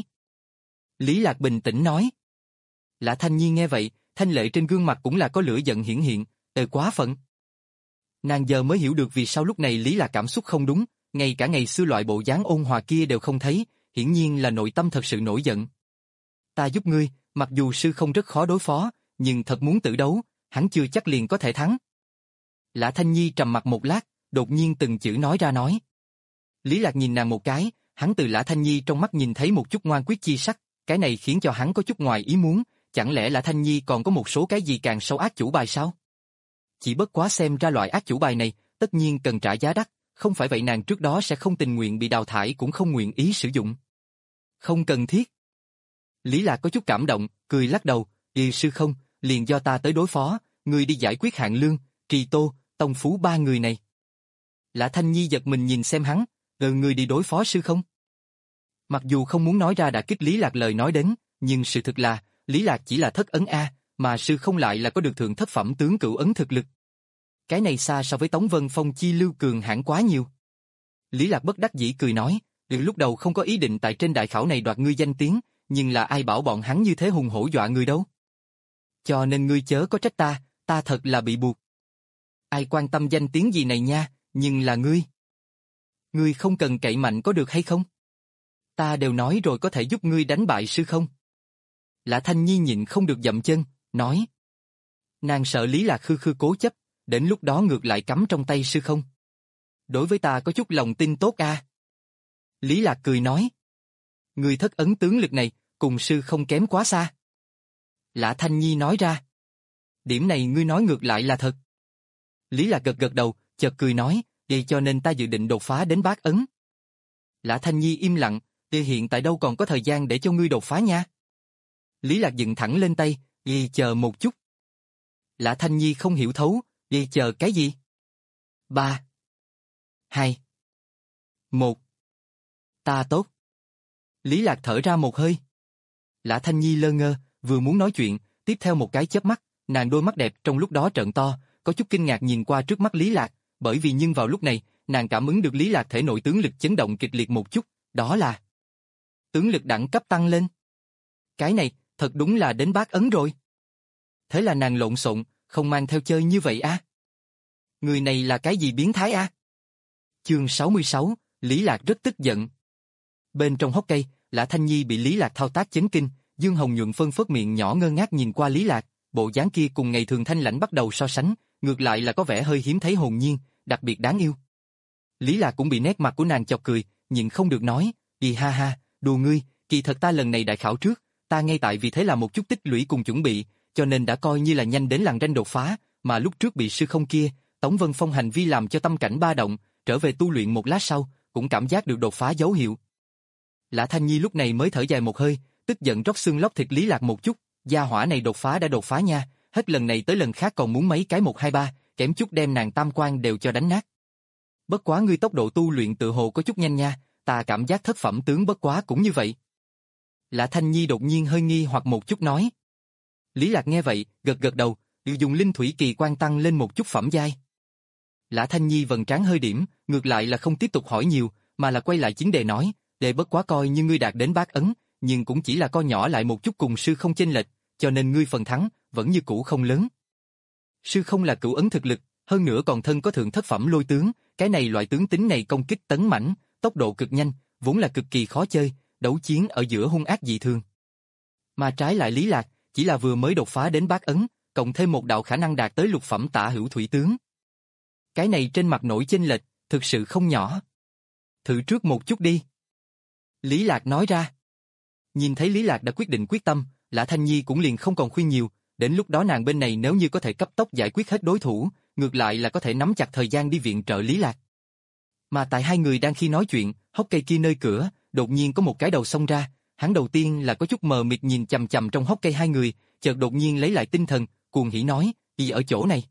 Lý Lạc bình tĩnh nói. Lã Thanh Nhi nghe vậy, thanh lệ trên gương mặt cũng là có lửa giận hiển hiện, ê quá phận. Nàng giờ mới hiểu được vì sao lúc này Lý Lạc cảm xúc không đúng, ngay cả ngày xưa loại bộ dáng ôn hòa kia đều không thấy, hiển nhiên là nội tâm thật sự nổi giận. Ta giúp ngươi, mặc dù sư không rất khó đối phó, nhưng thật muốn tử đấu, hắn chưa chắc liền có thể thắng. Lã Thanh Nhi trầm mặt một lát, đột nhiên từng chữ nói ra nói. Lý Lạc nhìn nàng một cái, hắn từ Lã Thanh Nhi trong mắt nhìn thấy một chút ngoan quyết chi sắc, cái này khiến cho hắn có chút ngoài ý muốn, chẳng lẽ Lã Thanh Nhi còn có một số cái gì càng sâu ác chủ bài sao? Chỉ bất quá xem ra loại ác chủ bài này, tất nhiên cần trả giá đắt, không phải vậy nàng trước đó sẽ không tình nguyện bị đào thải cũng không nguyện ý sử dụng. Không cần thiết. Lý Lạc có chút cảm động, cười lắc đầu, y sư không, liền do ta tới đối phó, người đi giải quyết Hạng Lương, Trì Tô, Tông Phú ba người này. Lã Thanh Nhi giật mình nhìn xem hắn, ờ người đi đối phó sư không? Mặc dù không muốn nói ra đã kích Lý Lạc lời nói đến, nhưng sự thực là, Lý Lạc chỉ là thất ấn A, mà sư không lại là có được thượng thất phẩm tướng cửu ấn thực lực. Cái này xa so với Tống Vân Phong chi lưu cường hãn quá nhiều. Lý Lạc bất đắc dĩ cười nói, từ lúc đầu không có ý định tại trên đại khảo này đoạt ngươi danh tiếng, nhưng là ai bảo bọn hắn như thế hùng hổ dọa người đâu. Cho nên ngươi chớ có trách ta, ta thật là bị buộc. Ai quan tâm danh tiếng gì này nha, nhưng là ngươi. Ngươi không cần cậy mạnh có được hay không? Ta đều nói rồi có thể giúp ngươi đánh bại sư không? Lã Thanh Nhi nhịn không được dậm chân, nói. Nàng sợ Lý Lạc khư khư cố chấp, đến lúc đó ngược lại cắm trong tay sư không. Đối với ta có chút lòng tin tốt a. À? Lý Lạc cười nói. Người thất ấn tướng lực này, cùng sư không kém quá xa. Lã Thanh Nhi nói ra. Điểm này ngươi nói ngược lại là thật. Lý Lạc gật gật đầu, chợt cười nói, vậy cho nên ta dự định đột phá đến bát ấn. Lã Thanh Nhi im lặng, thì hiện tại đâu còn có thời gian để cho ngươi đột phá nha. Lý Lạc dựng thẳng lên tay, vậy chờ một chút. Lã Thanh Nhi không hiểu thấu, vậy chờ cái gì? Ba. Hai. Một. Ta tốt. Lý Lạc thở ra một hơi. Lã Thanh Nhi lơ ngơ, vừa muốn nói chuyện, tiếp theo một cái chớp mắt, nàng đôi mắt đẹp trong lúc đó trợn to, có chút kinh ngạc nhìn qua trước mắt Lý Lạc, bởi vì nhưng vào lúc này, nàng cảm ứng được Lý Lạc thể nội tướng lực chấn động kịch liệt một chút, đó là tướng lực đẳng cấp tăng lên. Cái này, thật đúng là đến bát ấn rồi. Thế là nàng lộn xộn, không mang theo chơi như vậy à? Người này là cái gì biến thái à? Chương sáu mươi sáu, Lý Lạc rất tức giận. Bên trong hốc cây, Lã Thanh Nhi bị Lý Lạc thao tác chấn kinh, Dương Hồng Nhuận phân phớt miệng nhỏ ngơ ngác nhìn qua Lý Lạc, bộ dáng kia cùng ngày thường thanh lãnh bắt đầu so sánh, ngược lại là có vẻ hơi hiếm thấy hồn nhiên, đặc biệt đáng yêu. Lý Lạc cũng bị nét mặt của nàng chọc cười, nhịn không được nói, "Ì ha ha, đùa ngươi, kỳ thật ta lần này đại khảo trước, ta ngay tại vì thế là một chút tích lũy cùng chuẩn bị, cho nên đã coi như là nhanh đến lằn ranh đột phá, mà lúc trước bị sư không kia, Tống Vân Phong hành vi làm cho tâm cảnh ba động, trở về tu luyện một lát sau, cũng cảm giác được đột phá dấu hiệu." Lã Thanh Nhi lúc này mới thở dài một hơi, tức giận rót xương lóc thịt Lý Lạc một chút, gia hỏa này đột phá đã đột phá nha, hết lần này tới lần khác còn muốn mấy cái một hai ba, kém chút đem nàng tam quan đều cho đánh nát. Bất quá ngươi tốc độ tu luyện tự hồ có chút nhanh nha, ta cảm giác thất phẩm tướng bất quá cũng như vậy. Lã Thanh Nhi đột nhiên hơi nghi hoặc một chút nói. Lý Lạc nghe vậy, gật gật đầu, dùng linh thủy kỳ quan tăng lên một chút phẩm giai. Lã Thanh Nhi vầng trán hơi điểm, ngược lại là không tiếp tục hỏi nhiều, mà là quay lại chính đề nói, để bất quá coi như ngươi đạt đến bát ấn, nhưng cũng chỉ là co nhỏ lại một chút cùng sư không chênh lệch, cho nên ngươi phần thắng vẫn như cũ không lớn. Sư không là cửu ấn thực lực, hơn nữa còn thân có thượng thất phẩm lôi tướng, cái này loại tướng tính này công kích tấn mãnh, tốc độ cực nhanh, vốn là cực kỳ khó chơi, đấu chiến ở giữa hung ác dị thường. Mà trái lại Lý Lạc, chỉ là vừa mới đột phá đến bát ấn, cộng thêm một đạo khả năng đạt tới lục phẩm tả hữu thủy tướng. Cái này trên mặt nổi chênh lệch, thực sự không nhỏ. Thử trước một chút đi. Lý Lạc nói ra. Nhìn thấy Lý Lạc đã quyết định quyết tâm, Lã Thanh Nhi cũng liền không còn khuyên nhiều, đến lúc đó nàng bên này nếu như có thể cấp tốc giải quyết hết đối thủ, ngược lại là có thể nắm chặt thời gian đi viện trợ Lý Lạc. Mà tại hai người đang khi nói chuyện, hốc cây kia nơi cửa, đột nhiên có một cái đầu xông ra, hắn đầu tiên là có chút mờ mịt nhìn chằm chằm trong hốc cây hai người, chợt đột nhiên lấy lại tinh thần, cuồng hỉ nói, "Y ở chỗ này."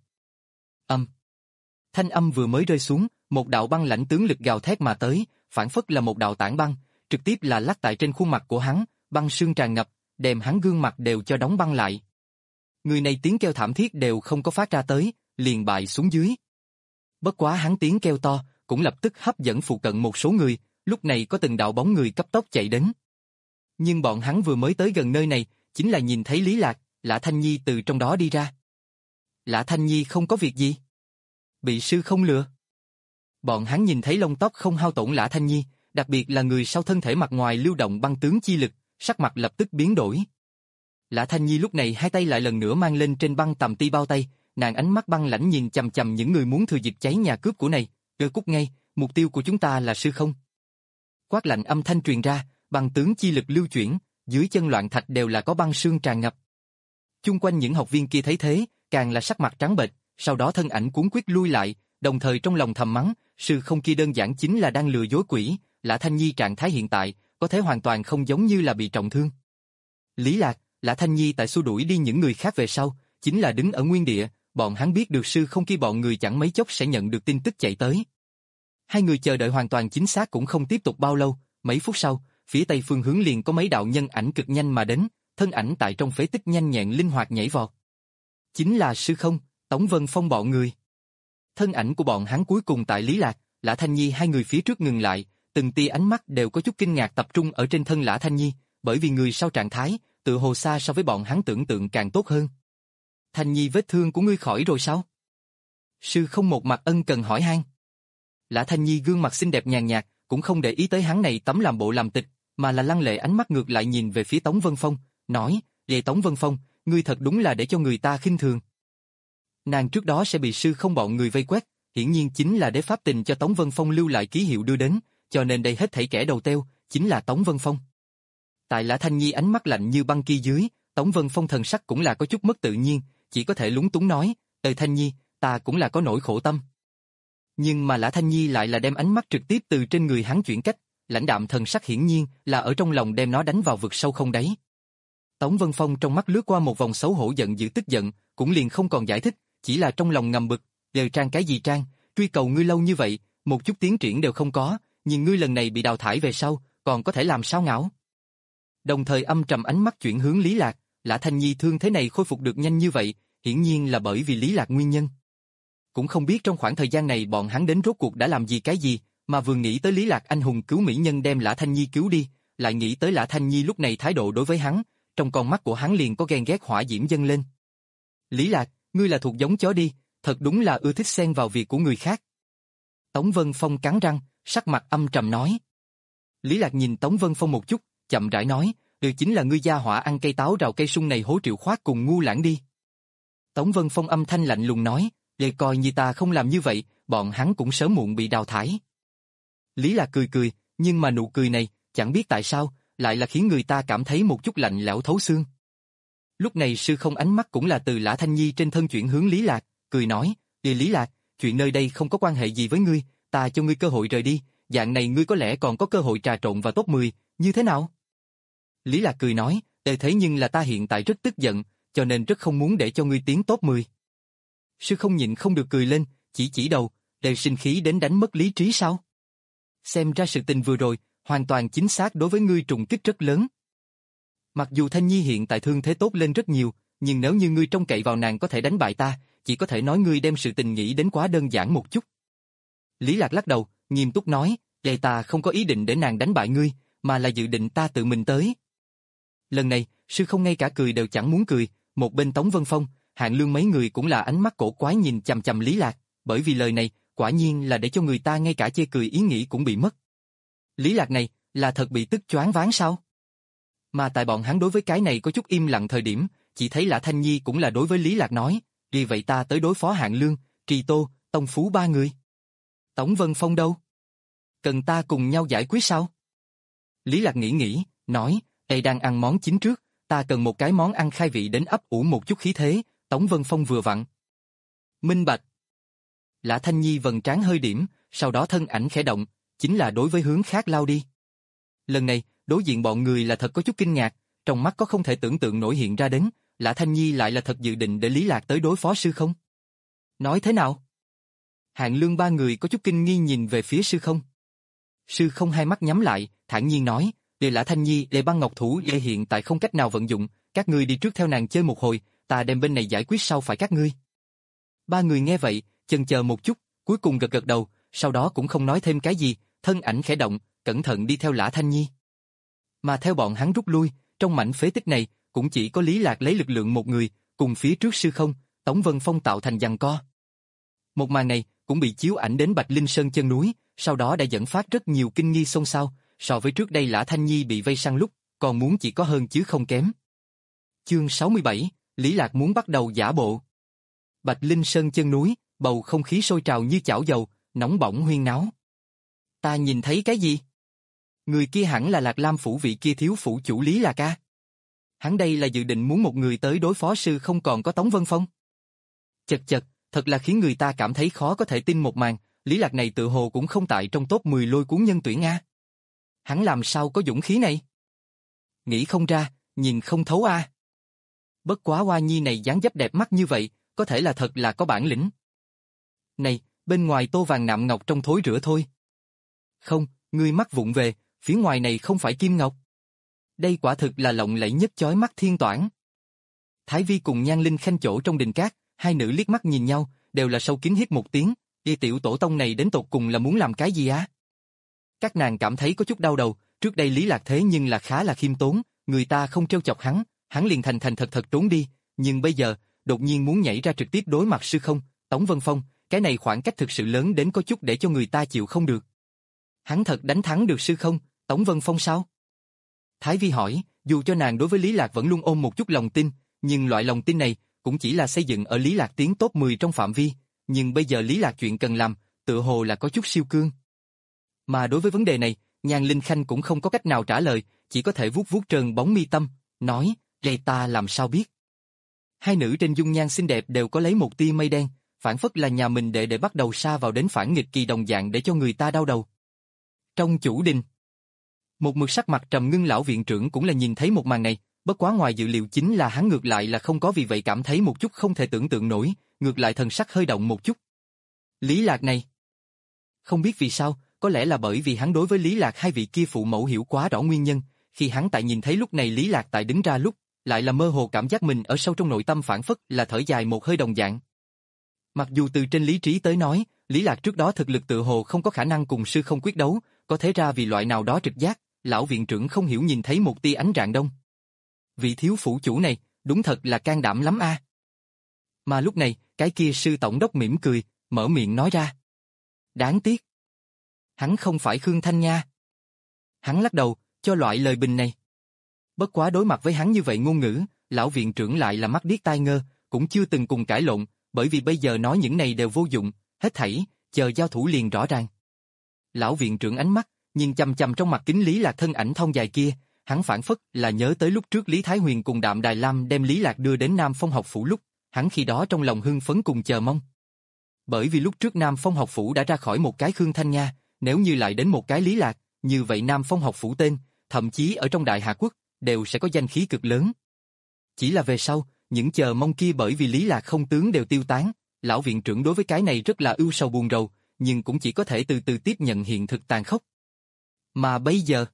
Âm. Thanh âm vừa mới rơi xuống, một đạo băng lãnh tướng lực gào thét mà tới, phản phất là một đạo tảng băng, trực tiếp là lắc tại trên khuôn mặt của hắn, băng sương tràn ngập, đem hắn gương mặt đều cho đóng băng lại. Người này tiếng kêu thảm thiết đều không có phát ra tới, liền bại xuống dưới. Bất quá hắn tiếng kêu to, cũng lập tức hấp dẫn phụ cận một số người, lúc này có từng đạo bóng người cấp tốc chạy đến. Nhưng bọn hắn vừa mới tới gần nơi này, chính là nhìn thấy Lý Lạc, Lã Thanh Nhi từ trong đó đi ra. Lã Thanh Nhi không có việc gì. Bị sư không lừa. Bọn hắn nhìn thấy lông tóc không hao tổn Lã Thanh Nhi, đặc biệt là người sau thân thể mặt ngoài lưu động băng tướng chi lực, sắc mặt lập tức biến đổi. Lã Thanh Nhi lúc này hai tay lại lần nữa mang lên trên băng tầm ti bao tay, nàng ánh mắt băng lãnh nhìn chằm chằm những người muốn thừa dịp cháy nhà cướp của này, "Cơ cút ngay, mục tiêu của chúng ta là sư không." Quát lạnh âm thanh truyền ra, băng tướng chi lực lưu chuyển, dưới chân loạn thạch đều là có băng sương tràn ngập. Chung quanh những học viên kia thấy thế, càng là sắc mặt trắng bệch, sau đó thân ảnh cuốn quyết lui lại, đồng thời trong lòng thầm mắng, sư không kia đơn giản chính là đang lừa dối quỷ, Lã Thanh Nhi trạng thái hiện tại, có thể hoàn toàn không giống như là bị trọng thương. Lý Lạc, Lã Thanh Nhi tại xua đuổi đi những người khác về sau, chính là đứng ở nguyên địa, bọn hắn biết được sư không kia bọn người chẳng mấy chốc sẽ nhận được tin tức chạy tới. Hai người chờ đợi hoàn toàn chính xác cũng không tiếp tục bao lâu, mấy phút sau, phía tây phương hướng liền có mấy đạo nhân ảnh cực nhanh mà đến, thân ảnh tại trong phế tích nhanh nhẹn linh hoạt nhảy vọt. Chính là sư không, Tống Vân Phong bọn người. Thân ảnh của bọn hắn cuối cùng tại Lý Lạc, Lã Thanh Nhi hai người phía trước ngừng lại, từng tia ánh mắt đều có chút kinh ngạc tập trung ở trên thân Lã Thanh Nhi, bởi vì người sau trạng thái, tự hồ xa so với bọn hắn tưởng tượng càng tốt hơn. Thanh Nhi vết thương của ngươi khỏi rồi sao? Sư không một mặt ân cần hỏi han. Lã Thanh Nhi gương mặt xinh đẹp nhàn nhạt, cũng không để ý tới hắn này tấm làm bộ làm tịch, mà là lăng lệ ánh mắt ngược lại nhìn về phía Tống Vân Phong, nói, "Vậy Tống Vân Phong, ngươi thật đúng là để cho người ta khinh thường." Nàng trước đó sẽ bị sư không bọn người vây quét, hiển nhiên chính là để pháp tình cho Tống Vân Phong lưu lại ký hiệu đưa đến, cho nên đây hết thảy kẻ đầu têu, chính là Tống Vân Phong. Tại Lã Thanh Nhi ánh mắt lạnh như băng kia dưới, Tống Vân Phong thần sắc cũng là có chút mất tự nhiên, chỉ có thể lúng túng nói, "Ê Thanh Nhi, ta cũng là có nỗi khổ tâm." Nhưng mà Lã Thanh Nhi lại là đem ánh mắt trực tiếp từ trên người hắn chuyển cách, lãnh đạm thần sắc hiển nhiên là ở trong lòng đem nó đánh vào vực sâu không đáy. Tống Vân Phong trong mắt lướt qua một vòng xấu hổ giận dữ tức giận, cũng liền không còn giải thích, chỉ là trong lòng ngầm bực, "Đều trang cái gì trang, truy cầu ngươi lâu như vậy, một chút tiến triển đều không có, nhưng ngươi lần này bị đào thải về sau, còn có thể làm sao ngảo?" Đồng thời âm trầm ánh mắt chuyển hướng Lý Lạc, Lã Thanh Nhi thương thế này khôi phục được nhanh như vậy, hiển nhiên là bởi vì Lý Lạc nguyên nhân. Cũng không biết trong khoảng thời gian này bọn hắn đến rốt cuộc đã làm gì cái gì, mà vừa nghĩ tới Lý Lạc anh hùng cứu mỹ nhân đem Lã Thanh Nhi cứu đi, lại nghĩ tới Lã Thanh Nhi lúc này thái độ đối với hắn, trong con mắt của hắn liền có ghen ghét hỏa diễm dâng lên. "Lý Lạc, ngươi là thuộc giống chó đi, thật đúng là ưa thích xen vào việc của người khác." Tống Vân Phong cắn răng, sắc mặt âm trầm nói. Lý Lạc nhìn Tống Vân Phong một chút, chậm rãi nói, "Ừ chính là ngươi gia hỏa ăn cây táo rào cây sung này hố Triệu Khoát cùng ngu lãng đi." Tống Vân Phong âm thanh lạnh lùng nói, "Vậy coi như ta không làm như vậy, bọn hắn cũng sớm muộn bị đào thải." Lý Lạc cười cười, nhưng mà nụ cười này, chẳng biết tại sao, lại là khiến người ta cảm thấy một chút lạnh lẽo thấu xương. Lúc này sư không ánh mắt cũng là từ Lã Thanh Nhi trên thân chuyển hướng Lý Lạc, cười nói, "Đi Lý Lạc, chuyện nơi đây không có quan hệ gì với ngươi, ta cho ngươi cơ hội rời đi, dạng này ngươi có lẽ còn có cơ hội trà trộn vào top mười, như thế nào?" Lý Lạc cười nói, "Ê thế nhưng là ta hiện tại rất tức giận, cho nên rất không muốn để cho ngươi tiến top mười. Sư không nhịn không được cười lên, chỉ chỉ đầu, "Đều sinh khí đến đánh mất lý trí sao? Xem ra sự tình vừa rồi, hoàn toàn chính xác đối với ngươi trùng kích rất lớn. Mặc dù Thanh Nhi hiện tại thương thế tốt lên rất nhiều, nhưng nếu như ngươi trông cậy vào nàng có thể đánh bại ta, chỉ có thể nói ngươi đem sự tình nghĩ đến quá đơn giản một chút." Lý Lạc lắc đầu, nghiêm túc nói, "Vậy ta không có ý định để nàng đánh bại ngươi, mà là dự định ta tự mình tới." Lần này, sư không ngay cả cười đều chẳng muốn cười, một bên Tống Vân Phong, Hạng Lương mấy người cũng là ánh mắt cổ quái nhìn chằm chằm Lý Lạc, bởi vì lời này, quả nhiên là để cho người ta ngay cả chê cười ý nghĩ cũng bị mất. Lý Lạc này, là thật bị tức choáng váng sao? Mà tại bọn hắn đối với cái này có chút im lặng thời điểm, chỉ thấy Lã Thanh Nhi cũng là đối với Lý Lạc nói, "Vì vậy ta tới đối phó Hạng Lương, Trì Tô, tông phú ba người. Tống Vân Phong đâu? Cần ta cùng nhau giải quyết sao? Lý Lạc nghĩ nghĩ, nói, đây đang ăn món chính trước, ta cần một cái món ăn khai vị đến ấp ủ một chút khí thế, Tống Vân Phong vừa vặn. Minh bạch. Lã Thanh Nhi vầng trán hơi điểm, sau đó thân ảnh khẽ động, chính là đối với hướng khác lao đi. Lần này, đối diện bọn người là thật có chút kinh ngạc, trong mắt có không thể tưởng tượng nổi hiện ra đến, Lã Thanh Nhi lại là thật dự định để Lý Lạc tới đối phó sư không? Nói thế nào? Hạng Lương ba người có chút kinh nghi nhìn về phía sư không. Sư không hai mắt nhắm lại, thản nhiên nói, để Lã Thanh Nhi để băng ngọc thủ dễ hiện tại không cách nào vận dụng, các ngươi đi trước theo nàng chơi một hồi, ta đem bên này giải quyết sau phải các ngươi. Ba người nghe vậy, chần chờ một chút, cuối cùng gật gật đầu, sau đó cũng không nói thêm cái gì, thân ảnh khẽ động, cẩn thận đi theo Lã Thanh Nhi. Mà theo bọn hắn rút lui, trong mảnh phế tích này, cũng chỉ có Lý Lạc lấy lực lượng một người, cùng phía trước sư không, Tống Vân Phong tạo thành giằng co. Một màn này cũng bị chiếu ảnh đến Bạch Linh Sơn chân núi, sau đó đã dẫn phát rất nhiều kinh nghi xôn xao, so với trước đây Lã Thanh Nhi bị vây săn lúc, còn muốn chỉ có hơn chứ không kém. Chương sáu mươi bảy, Lý Lạc muốn bắt đầu giả bộ. Bạch Linh Sơn chân núi, bầu không khí sôi trào như chảo dầu, nóng bỏng huyên náo. Ta nhìn thấy cái gì? Người kia hẳn là Lạc Lam phủ vị kia thiếu phủ chủ Lý Lạc a. Hắn đây là dự định muốn một người tới đối phó sư không còn có Tống Vân Phong. Chật chật, thật là khiến người ta cảm thấy khó có thể tin một màn, Lý Lạc này tự hồ cũng không tại trong top mười lôi cuốn nhân tuyển a. Hắn làm sao có dũng khí này? Nghĩ không ra, nhìn không thấu a. Bất quá Hoa Nhi này dáng dấp đẹp mắt như vậy, có thể là thật là có bản lĩnh. Này, bên ngoài tô vàng nạm ngọc trong thối rữa thôi. Không, ngươi mắt vụng về, phía ngoài này không phải kim ngọc. Đây quả thực là lộng lẫy nhất chói mắt thiên toản. Thái Vi cùng Nhan Linh Khanh chỗ trong đình cát, hai nữ liếc mắt nhìn nhau, đều là sâu kín hít một tiếng, đi tiểu tổ tông này đến tột cùng là muốn làm cái gì á? Các nàng cảm thấy có chút đau đầu, trước đây Lý Lạc thế nhưng là khá là khiêm tốn, người ta không trêu chọc hắn, hắn liền thành thành thật thật trốn đi, nhưng bây giờ, đột nhiên muốn nhảy ra trực tiếp đối mặt sư không, Tống Vân Phong, cái này khoảng cách thực sự lớn đến có chút để cho người ta chịu không được. Hắn thật đánh thắng được sư không, Tống Vân Phong sao? Thái Vi hỏi, dù cho nàng đối với Lý Lạc vẫn luôn ôm một chút lòng tin, nhưng loại lòng tin này cũng chỉ là xây dựng ở Lý Lạc tiến top mười trong phạm vi, nhưng bây giờ Lý Lạc chuyện cần làm, tựa hồ là có chút siêu cương. Mà đối với vấn đề này, Nhan Linh Khanh cũng không có cách nào trả lời, chỉ có thể vuốt vuốt trơn bóng mi tâm, nói, đây ta làm sao biết. Hai nữ trên dung nhan xinh đẹp đều có lấy một tia mây đen, phản phất là nhà mình đệ đệ bắt đầu sa vào đến phản nghịch kỳ đồng dạng để cho người ta đau đầu. Trong chủ đình, một mực sắc mặt trầm ngưng lão viện trưởng cũng là nhìn thấy một màn này, bất quá ngoài dự liệu chính là hắn ngược lại là không có vì vậy cảm thấy một chút không thể tưởng tượng nổi, ngược lại thần sắc hơi động một chút. Lý Lạc này, không biết vì sao, có lẽ là bởi vì hắn đối với Lý Lạc hai vị kia phụ mẫu hiểu quá rõ nguyên nhân, khi hắn tại nhìn thấy lúc này Lý Lạc tại đứng ra lúc, lại là mơ hồ cảm giác mình ở sâu trong nội tâm phản phất là thở dài một hơi đồng dạng. Mặc dù từ trên lý trí tới nói, Lý Lạc trước đó thực lực tự hồ không có khả năng cùng sư không quyết đấu, có thể ra vì loại nào đó trực giác, lão viện trưởng không hiểu nhìn thấy một tia ánh rạng đông. Vị thiếu phủ chủ này, đúng thật là can đảm lắm a. Mà lúc này, cái kia sư tổng đốc mỉm cười, mở miệng nói ra. Đáng tiếc. Hắn không phải Khương Thanh nha. Hắn lắc đầu, cho loại lời bình này. Bất quá đối mặt với hắn như vậy ngôn ngữ, lão viện trưởng lại là mắt điếc tai ngơ, cũng chưa từng cùng cãi lộn, bởi vì bây giờ nói những này đều vô dụng, hết thảy, chờ giao thủ liền rõ ràng. Lão viện trưởng ánh mắt, nhìn chằm chằm trong mặt kính Lý Lạc thân ảnh thon dài kia, hắn phản phất là nhớ tới lúc trước Lý Thái Huyền cùng Đạm Đài Lam đem Lý Lạc đưa đến Nam Phong học phủ lúc, hắn khi đó trong lòng hưng phấn cùng chờ mong. Bởi vì lúc trước Nam Phong học phủ đã ra khỏi một cái Khương Thanh Nha, nếu như lại đến một cái Lý Lạc, như vậy Nam Phong học phủ tên, thậm chí ở trong Đại Hà Quốc, đều sẽ có danh khí cực lớn. Chỉ là về sau, những chờ mong kia bởi vì Lý Lạc không tướng đều tiêu tán, lão viện trưởng đối với cái này rất là ưu sầu buồn rầu, nhưng cũng chỉ có thể từ từ tiếp nhận hiện thực tàn khốc. Mà bây giờ,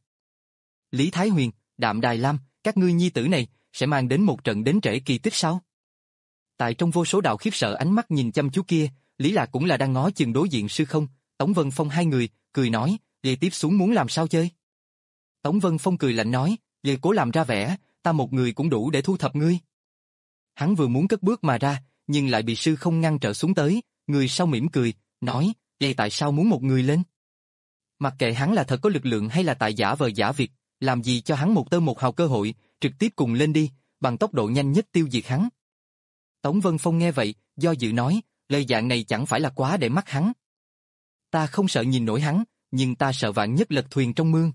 Lý Thái Huyền, Đạm Đài Lam, các ngươi nhi tử này, sẽ mang đến một trận đến trễ kỳ tích sao? Tại trong vô số đạo khiếp sợ ánh mắt nhìn chăm chú kia, Lý Lạc cũng là đang ngó chừng đối diện sư không, Tống Vân Phong hai người, cười nói, về tiếp xuống muốn làm sao chơi? Tống Vân Phong cười lạnh nói, về cố làm ra vẻ, ta một người cũng đủ để thu thập ngươi. Hắn vừa muốn cất bước mà ra, nhưng lại bị sư không ngăn trở xuống tới, người sau mỉm cười, nói, vậy tại sao muốn một người lên? Mặc kệ hắn là thật có lực lượng hay là tại giả vờ giả việc, làm gì cho hắn một tơ một hào cơ hội, trực tiếp cùng lên đi, bằng tốc độ nhanh nhất tiêu diệt hắn. Tống Vân Phong nghe vậy, do dự nói, Lời dạng này chẳng phải là quá để mắt hắn. Ta không sợ nhìn nổi hắn, nhưng ta sợ vạn nhất lật thuyền trong mương.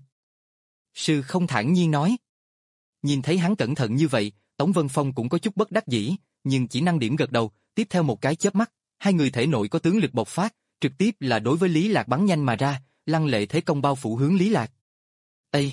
Sư không thản nhiên nói. Nhìn thấy hắn cẩn thận như vậy, Tống Vân Phong cũng có chút bất đắc dĩ, nhưng chỉ năng điểm gật đầu, tiếp theo một cái chớp mắt, hai người thể nội có tướng lực bộc phát, trực tiếp là đối với Lý Lạc bắn nhanh mà ra, lăng lệ thế công bao phủ hướng Lý Lạc. Ê!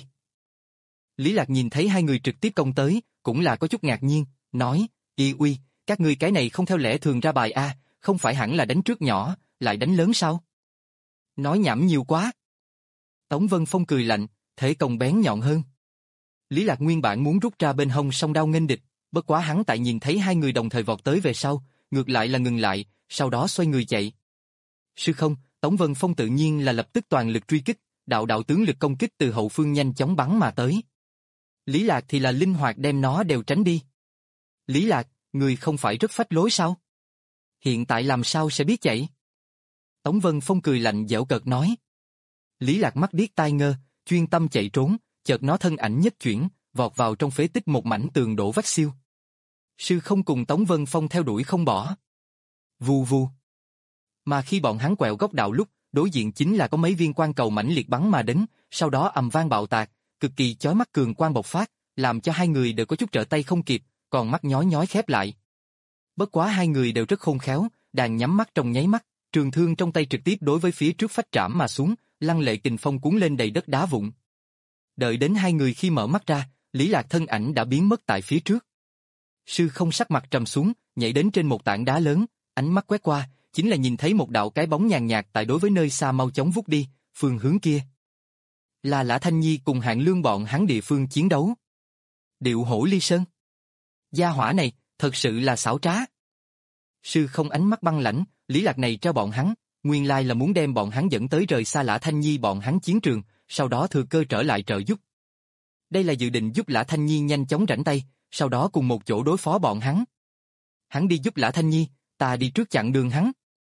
Lý Lạc nhìn thấy hai người trực tiếp công tới, cũng là có chút ngạc nhiên, nói, Y uy, các ngươi cái này không theo lẽ thường ra bài a, không phải hẳn là đánh trước nhỏ, lại đánh lớn sao? Nói nhảm nhiều quá. Tống Vân Phong cười lạnh, thế công bén nhọn hơn. Lý Lạc nguyên bản muốn rút ra bên hông song đao nghênh địch, bất quá hắn tại nhìn thấy hai người đồng thời vọt tới về sau, ngược lại là ngừng lại, sau đó xoay người chạy. Sư không, Tống Vân Phong tự nhiên là lập tức toàn lực truy kích, đạo đạo tướng lực công kích từ hậu phương nhanh chóng bắn mà tới. Lý Lạc thì là linh hoạt đem nó đều tránh đi. Lý Lạc, người không phải rất phách lối sao? Hiện tại làm sao sẽ biết chạy? Tống Vân Phong cười lạnh giễu cợt nói. Lý Lạc mắt điếc tai ngơ, chuyên tâm chạy trốn, chợt nó thân ảnh nhất chuyển, vọt vào trong phế tích một mảnh tường đổ vách siêu. Sư không cùng Tống Vân Phong theo đuổi không bỏ. Vù vù. Mà khi bọn hắn quẹo góc đạo lúc, đối diện chính là có mấy viên quang cầu mãnh liệt bắn mà đến, sau đó ầm vang bạo tạc, cực kỳ chói mắt cường quang bộc phát, làm cho hai người đều có chút trở tay không kịp, còn mắt nhói nhói khép lại. Bất quá hai người đều rất khôn khéo, đàn nhắm mắt trong nháy mắt, trường thương trong tay trực tiếp đối với phía trước phách trảm mà xuống, lăng lệ kình phong cuốn lên đầy đất đá vụn. Đợi đến hai người khi mở mắt ra, Lý Lạc thân ảnh đã biến mất tại phía trước. Sư không sắc mặt trầm xuống, nhảy đến trên một tảng đá lớn, ánh mắt quét qua, chính là nhìn thấy một đạo cái bóng nhàn nhạt tại đối với nơi xa mau chóng vút đi, phương hướng kia. Là Lã Thanh Nhi cùng Hạng Lương bọn hắn địa phương chiến đấu. Điệu hổ ly sơn. Gia hỏa này, thật sự là xảo trá. Sư không ánh mắt băng lãnh, Lý Lạc này trao bọn hắn, nguyên lai là muốn đem bọn hắn dẫn tới rời xa Lã Thanh Nhi bọn hắn chiến trường, sau đó thừa cơ trở lại trợ giúp. Đây là dự định giúp Lã Thanh Nhi nhanh chóng rảnh tay, sau đó cùng một chỗ đối phó bọn hắn. Hắn đi giúp Lã Thanh Nhi, ta đi trước chặn đường hắn.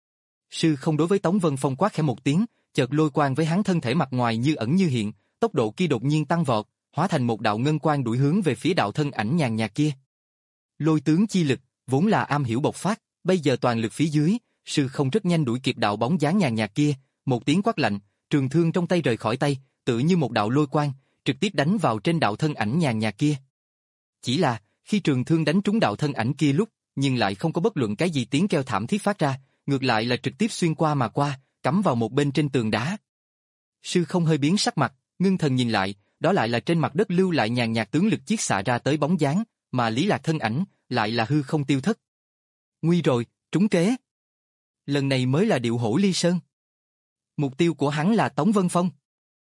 Sư không đối với Tống Vân Phong quát khẽ một tiếng, chợt lôi quang với hắn thân thể mặt ngoài như ẩn như hiện, tốc độ kia đột nhiên tăng vọt, hóa thành một đạo ngân quang đuổi hướng về phía đạo thân ảnh nhàn nhạt kia. Lôi tướng chi lực, vốn là am hiểu bộc phát, bây giờ toàn lực phía dưới, sư không rất nhanh đuổi kịp đạo bóng dáng nhàn nhạt kia, một tiếng quát lạnh, trường thương trong tay rời khỏi tay, tự như một đạo lôi quang, trực tiếp đánh vào trên đạo thân ảnh nhàn nhạt kia. Chỉ là, khi trường thương đánh trúng đạo thân ảnh kia lúc, nhưng lại không có bất luận cái gì tiếng kêu thảm thiết phát ra, ngược lại là trực tiếp xuyên qua mà qua, cắm vào một bên trên tường đá. Sư không hơi biến sắc mặt, ngưng thần nhìn lại, đó lại là trên mặt đất lưu lại nhàn nhạt tướng lực chiết xạ ra tới bóng dáng, mà Lý Lạc thân ảnh, lại là hư không tiêu thất. Nguy rồi, trúng kế. Lần này mới là điệu hổ ly sơn. Mục tiêu của hắn là Tống Vân Phong.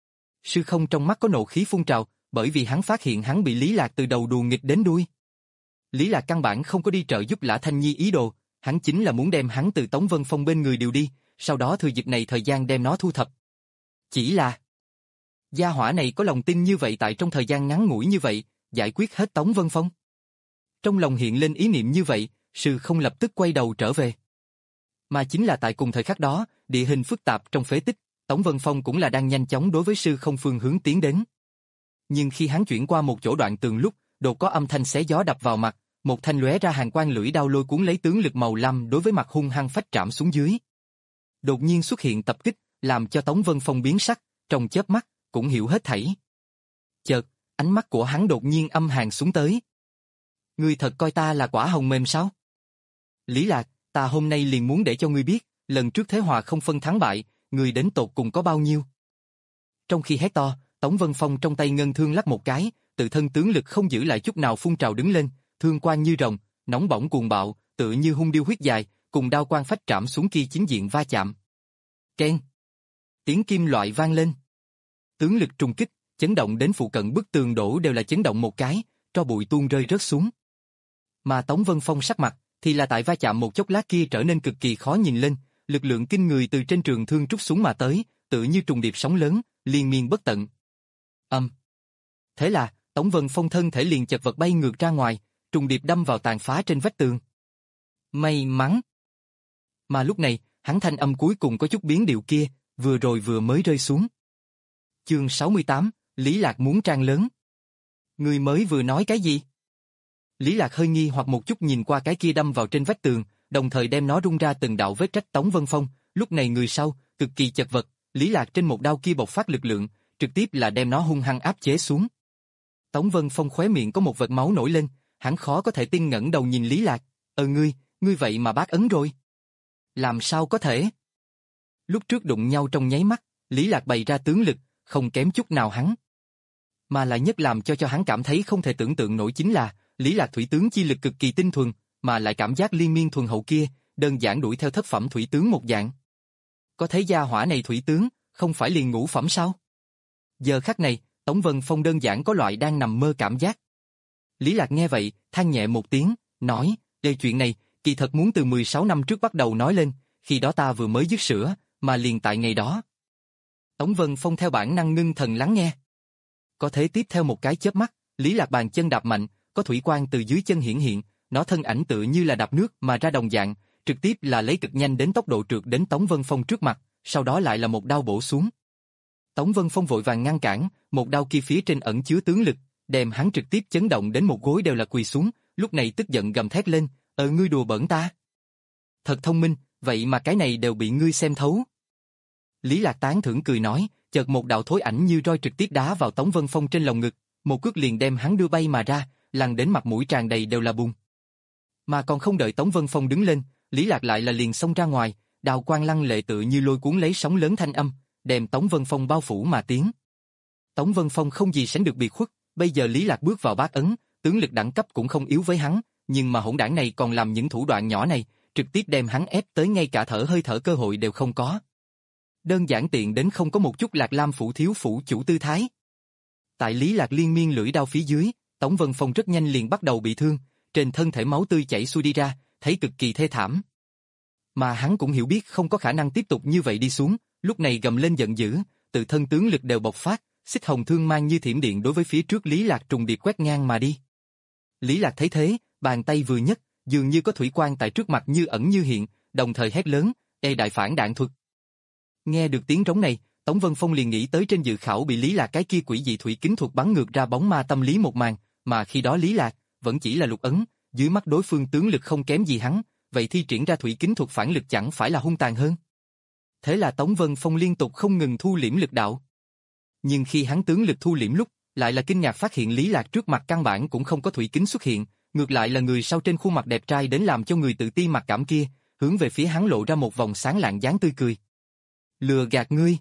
Sư không trong mắt có nộ khí phun trào, bởi vì hắn phát hiện hắn bị Lý Lạc từ đầu đùa nghịch đến đuôi. Lý Lạc căn bản không có đi trợ giúp Lã Thanh Nhi ý đồ, hắn chính là muốn đem hắn từ Tống Vân Phong bên người điều đi, sau đó thừa dịp này thời gian đem nó thu thập. Chỉ là, gia hỏa này có lòng tin như vậy tại trong thời gian ngắn ngủi như vậy, giải quyết hết Tống Vân Phong. Trong lòng hiện lên ý niệm như vậy, sư không lập tức quay đầu trở về. Mà chính là tại cùng thời khắc đó, địa hình phức tạp trong phế tích, Tống Vân Phong cũng là đang nhanh chóng đối với sư không phương hướng tiến đến. Nhưng khi hắn chuyển qua một chỗ đoạn tường lúc, đột có âm thanh xé gió đập vào mặt, một thanh lóe ra hàng quang lưỡi đao lôi cuốn lấy tướng lực màu lam đối với mặt hung hăng phách trảm xuống dưới. Đột nhiên xuất hiện tập kích, làm cho Tống Vân Phong biến sắc, trong chớp mắt, cũng hiểu hết thảy. Chợt, ánh mắt của hắn đột nhiên âm hàn xuống tới. Ngươi thật coi ta là quả hồng mềm sao? Lý Lạc, ta hôm nay liền muốn để cho ngươi biết, lần trước thế hòa không phân thắng bại, ngươi đến tột cùng có bao nhiêu. Trong khi hét to, Tống Vân Phong trong tay ngân thương lắc một cái, tự thân tướng lực không giữ lại chút nào phun trào đứng lên, thương quang như rồng, nóng bỏng cuồng bạo, tự như hung điêu huyết dài, cùng đao quang phách trảm xuống kia chính diện va chạm. Keng! Tiếng kim loại vang lên. Tướng lực trùng kích, chấn động đến phụ cận bức tường đổ đều là chấn động một cái, tro bụi tuôn rơi rớt xuống. Mà Tống Vân Phong sắc mặt, thì là tại va chạm một chốc lát kia trở nên cực kỳ khó nhìn lên, lực lượng kinh người từ trên trường thương trút xuống mà tới, tự như trùng điệp sóng lớn, liên miên bất tận. Âm. Um. Thế là, Tống Vân Phong thân thể liền chật vật bay ngược ra ngoài, trùng điệp đâm vào tàn phá trên vách tường. May mắn. Mà lúc này, hắn thanh âm cuối cùng có chút biến điệu kia, vừa rồi vừa mới rơi xuống. Chương sáu mươi tám, Lý Lạc muốn trang lớn. Người mới vừa nói cái gì? Lý Lạc hơi nghi hoặc một chút nhìn qua cái kia đâm vào trên vách tường, đồng thời đem nó rung ra từng đạo vết rách. Tống Vân Phong, lúc này người sau, cực kỳ chật vật, Lý Lạc trên một đao kia bộc phát lực lượng, trực tiếp là đem nó hung hăng áp chế xuống. Tống Vân Phong khóe miệng có một vệt máu nổi lên, hắn khó có thể tin ngẩng đầu nhìn Lý Lạc, "Ờ ngươi, ngươi vậy mà bác ấn rồi?" "Làm sao có thể?" Lúc trước đụng nhau trong nháy mắt, Lý Lạc bày ra tướng lực, không kém chút nào hắn. Mà lại nhất làm cho cho hắn cảm thấy không thể tưởng tượng nổi chính là, Lý Lạc thủy tướng chi lực cực kỳ tinh thuần, mà lại cảm giác liên miên thuần hậu kia, đơn giản đuổi theo thất phẩm thủy tướng một dạng. Có thấy gia hỏa này thủy tướng, không phải liền ngũ phẩm sao? Giờ khắc này, Tống Vân Phong đơn giản có loại đang nằm mơ cảm giác. Lý Lạc nghe vậy, than nhẹ một tiếng, nói, "Đây chuyện này, kỳ thật muốn từ mười sáu năm trước bắt đầu nói lên, khi đó ta vừa mới dứt sữa, mà liền tại ngày đó." Tống Vân Phong theo bản năng ngưng thần lắng nghe. Có thể tiếp theo một cái chớp mắt, Lý Lạc bàn chân đạp mạnh, có thủy quang từ dưới chân hiển hiện, nó thân ảnh tựa như là đạp nước mà ra đồng dạng, trực tiếp là lấy cực nhanh đến tốc độ trượt đến Tống Vân Phong trước mặt, sau đó lại là một đao bổ xuống. Tống Vân Phong vội vàng ngăn cản, một đao kia phía trên ẩn chứa tướng lực, đem hắn trực tiếp chấn động đến một gối đều là quỳ xuống, lúc này tức giận gầm thét lên, "Ờ ngươi đùa bỡn ta? Thật thông minh, vậy mà cái này đều bị ngươi xem thấu." Lý Lạc tán thưởng cười nói, chợt một đạo thối ảnh như roi trực tiếp đá vào Tống Vân Phong trên lồng ngực, một cước liền đem hắn đưa bay mà ra, lăn đến mặt mũi tràn đầy đều là bùn. Mà còn không đợi Tống Vân Phong đứng lên, Lý Lạc lại là liền xông ra ngoài, đào quang lăng lệ tự như lôi cuốn lấy sóng lớn thanh âm, đem Tống Vân Phong bao phủ mà tiến. Tống Vân Phong không gì sánh được biệt khuất, bây giờ Lý Lạc bước vào bát ấn, tướng lực đẳng cấp cũng không yếu với hắn, nhưng mà hỗn đảng này còn làm những thủ đoạn nhỏ này, trực tiếp đem hắn ép tới ngay cả thở hơi thở cơ hội đều không có. Đơn giản tiện đến không có một chút Lạc Lam phủ thiếu phủ chủ tư thái. Tại Lý Lạc liên miên lưỡi đao phía dưới, Tống Vân Phong rất nhanh liền bắt đầu bị thương, trên thân thể máu tươi chảy xuôi đi ra, thấy cực kỳ thê thảm. Mà hắn cũng hiểu biết không có khả năng tiếp tục như vậy đi xuống, lúc này gầm lên giận dữ, tự thân tướng lực đều bộc phát, xích hồng thương mang như thiểm điện đối với phía trước Lý Lạc trùng điệp quét ngang mà đi. Lý Lạc thấy thế, bàn tay vừa nhấc, dường như có thủy quang tại trước mặt như ẩn như hiện, đồng thời hét lớn, "Ê đại phản đạn thuật!" Nghe được tiếng trống này, Tống Vân Phong liền nghĩ tới trên dự khảo bị Lý Lạc cái kia quỷ dị thủy kính thuật bắn ngược ra bóng ma tâm lý một màn, mà khi đó Lý Lạc vẫn chỉ là lục ấn, dưới mắt đối phương tướng lực không kém gì hắn, vậy thi triển ra thủy kính thuật phản lực chẳng phải là hung tàn hơn. Thế là Tống Vân Phong liên tục không ngừng thu liễm lực đạo. Nhưng khi hắn tướng lực thu liễm lúc, lại là kinh ngạc phát hiện Lý Lạc trước mặt căn bản cũng không có thủy kính xuất hiện, ngược lại là người sau trên khuôn mặt đẹp trai đến làm cho người tự ti mặc cảm kia, hướng về phía hắn lộ ra một vòng sáng lạng dáng tươi cười. "Lừa gạt ngươi."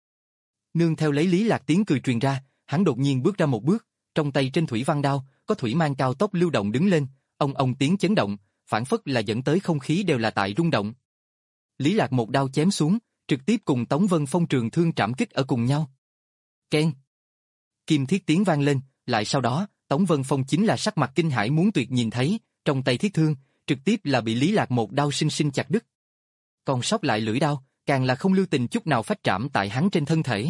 Nương theo lấy Lý Lạc tiếng cười truyền ra, hắn đột nhiên bước ra một bước, trong tay trên thủy văn đao, có thủy mang cao tốc lưu động đứng lên, ông ông tiếng chấn động, phản phất là dẫn tới không khí đều là tại rung động. Lý Lạc một đao chém xuống, trực tiếp cùng Tống Vân Phong trường thương trảm kích ở cùng nhau. Keng! Kim thiết tiếng vang lên, lại sau đó, Tống Vân Phong chính là sắc mặt kinh hãi muốn tuyệt nhìn thấy, trong tay thiết thương, trực tiếp là bị Lý Lạc một đao sinh sinh chặt đứt. Còn sót lại lưỡi đao, càng là không lưu tình chút nào phách trảm tại hắn trên thân thể.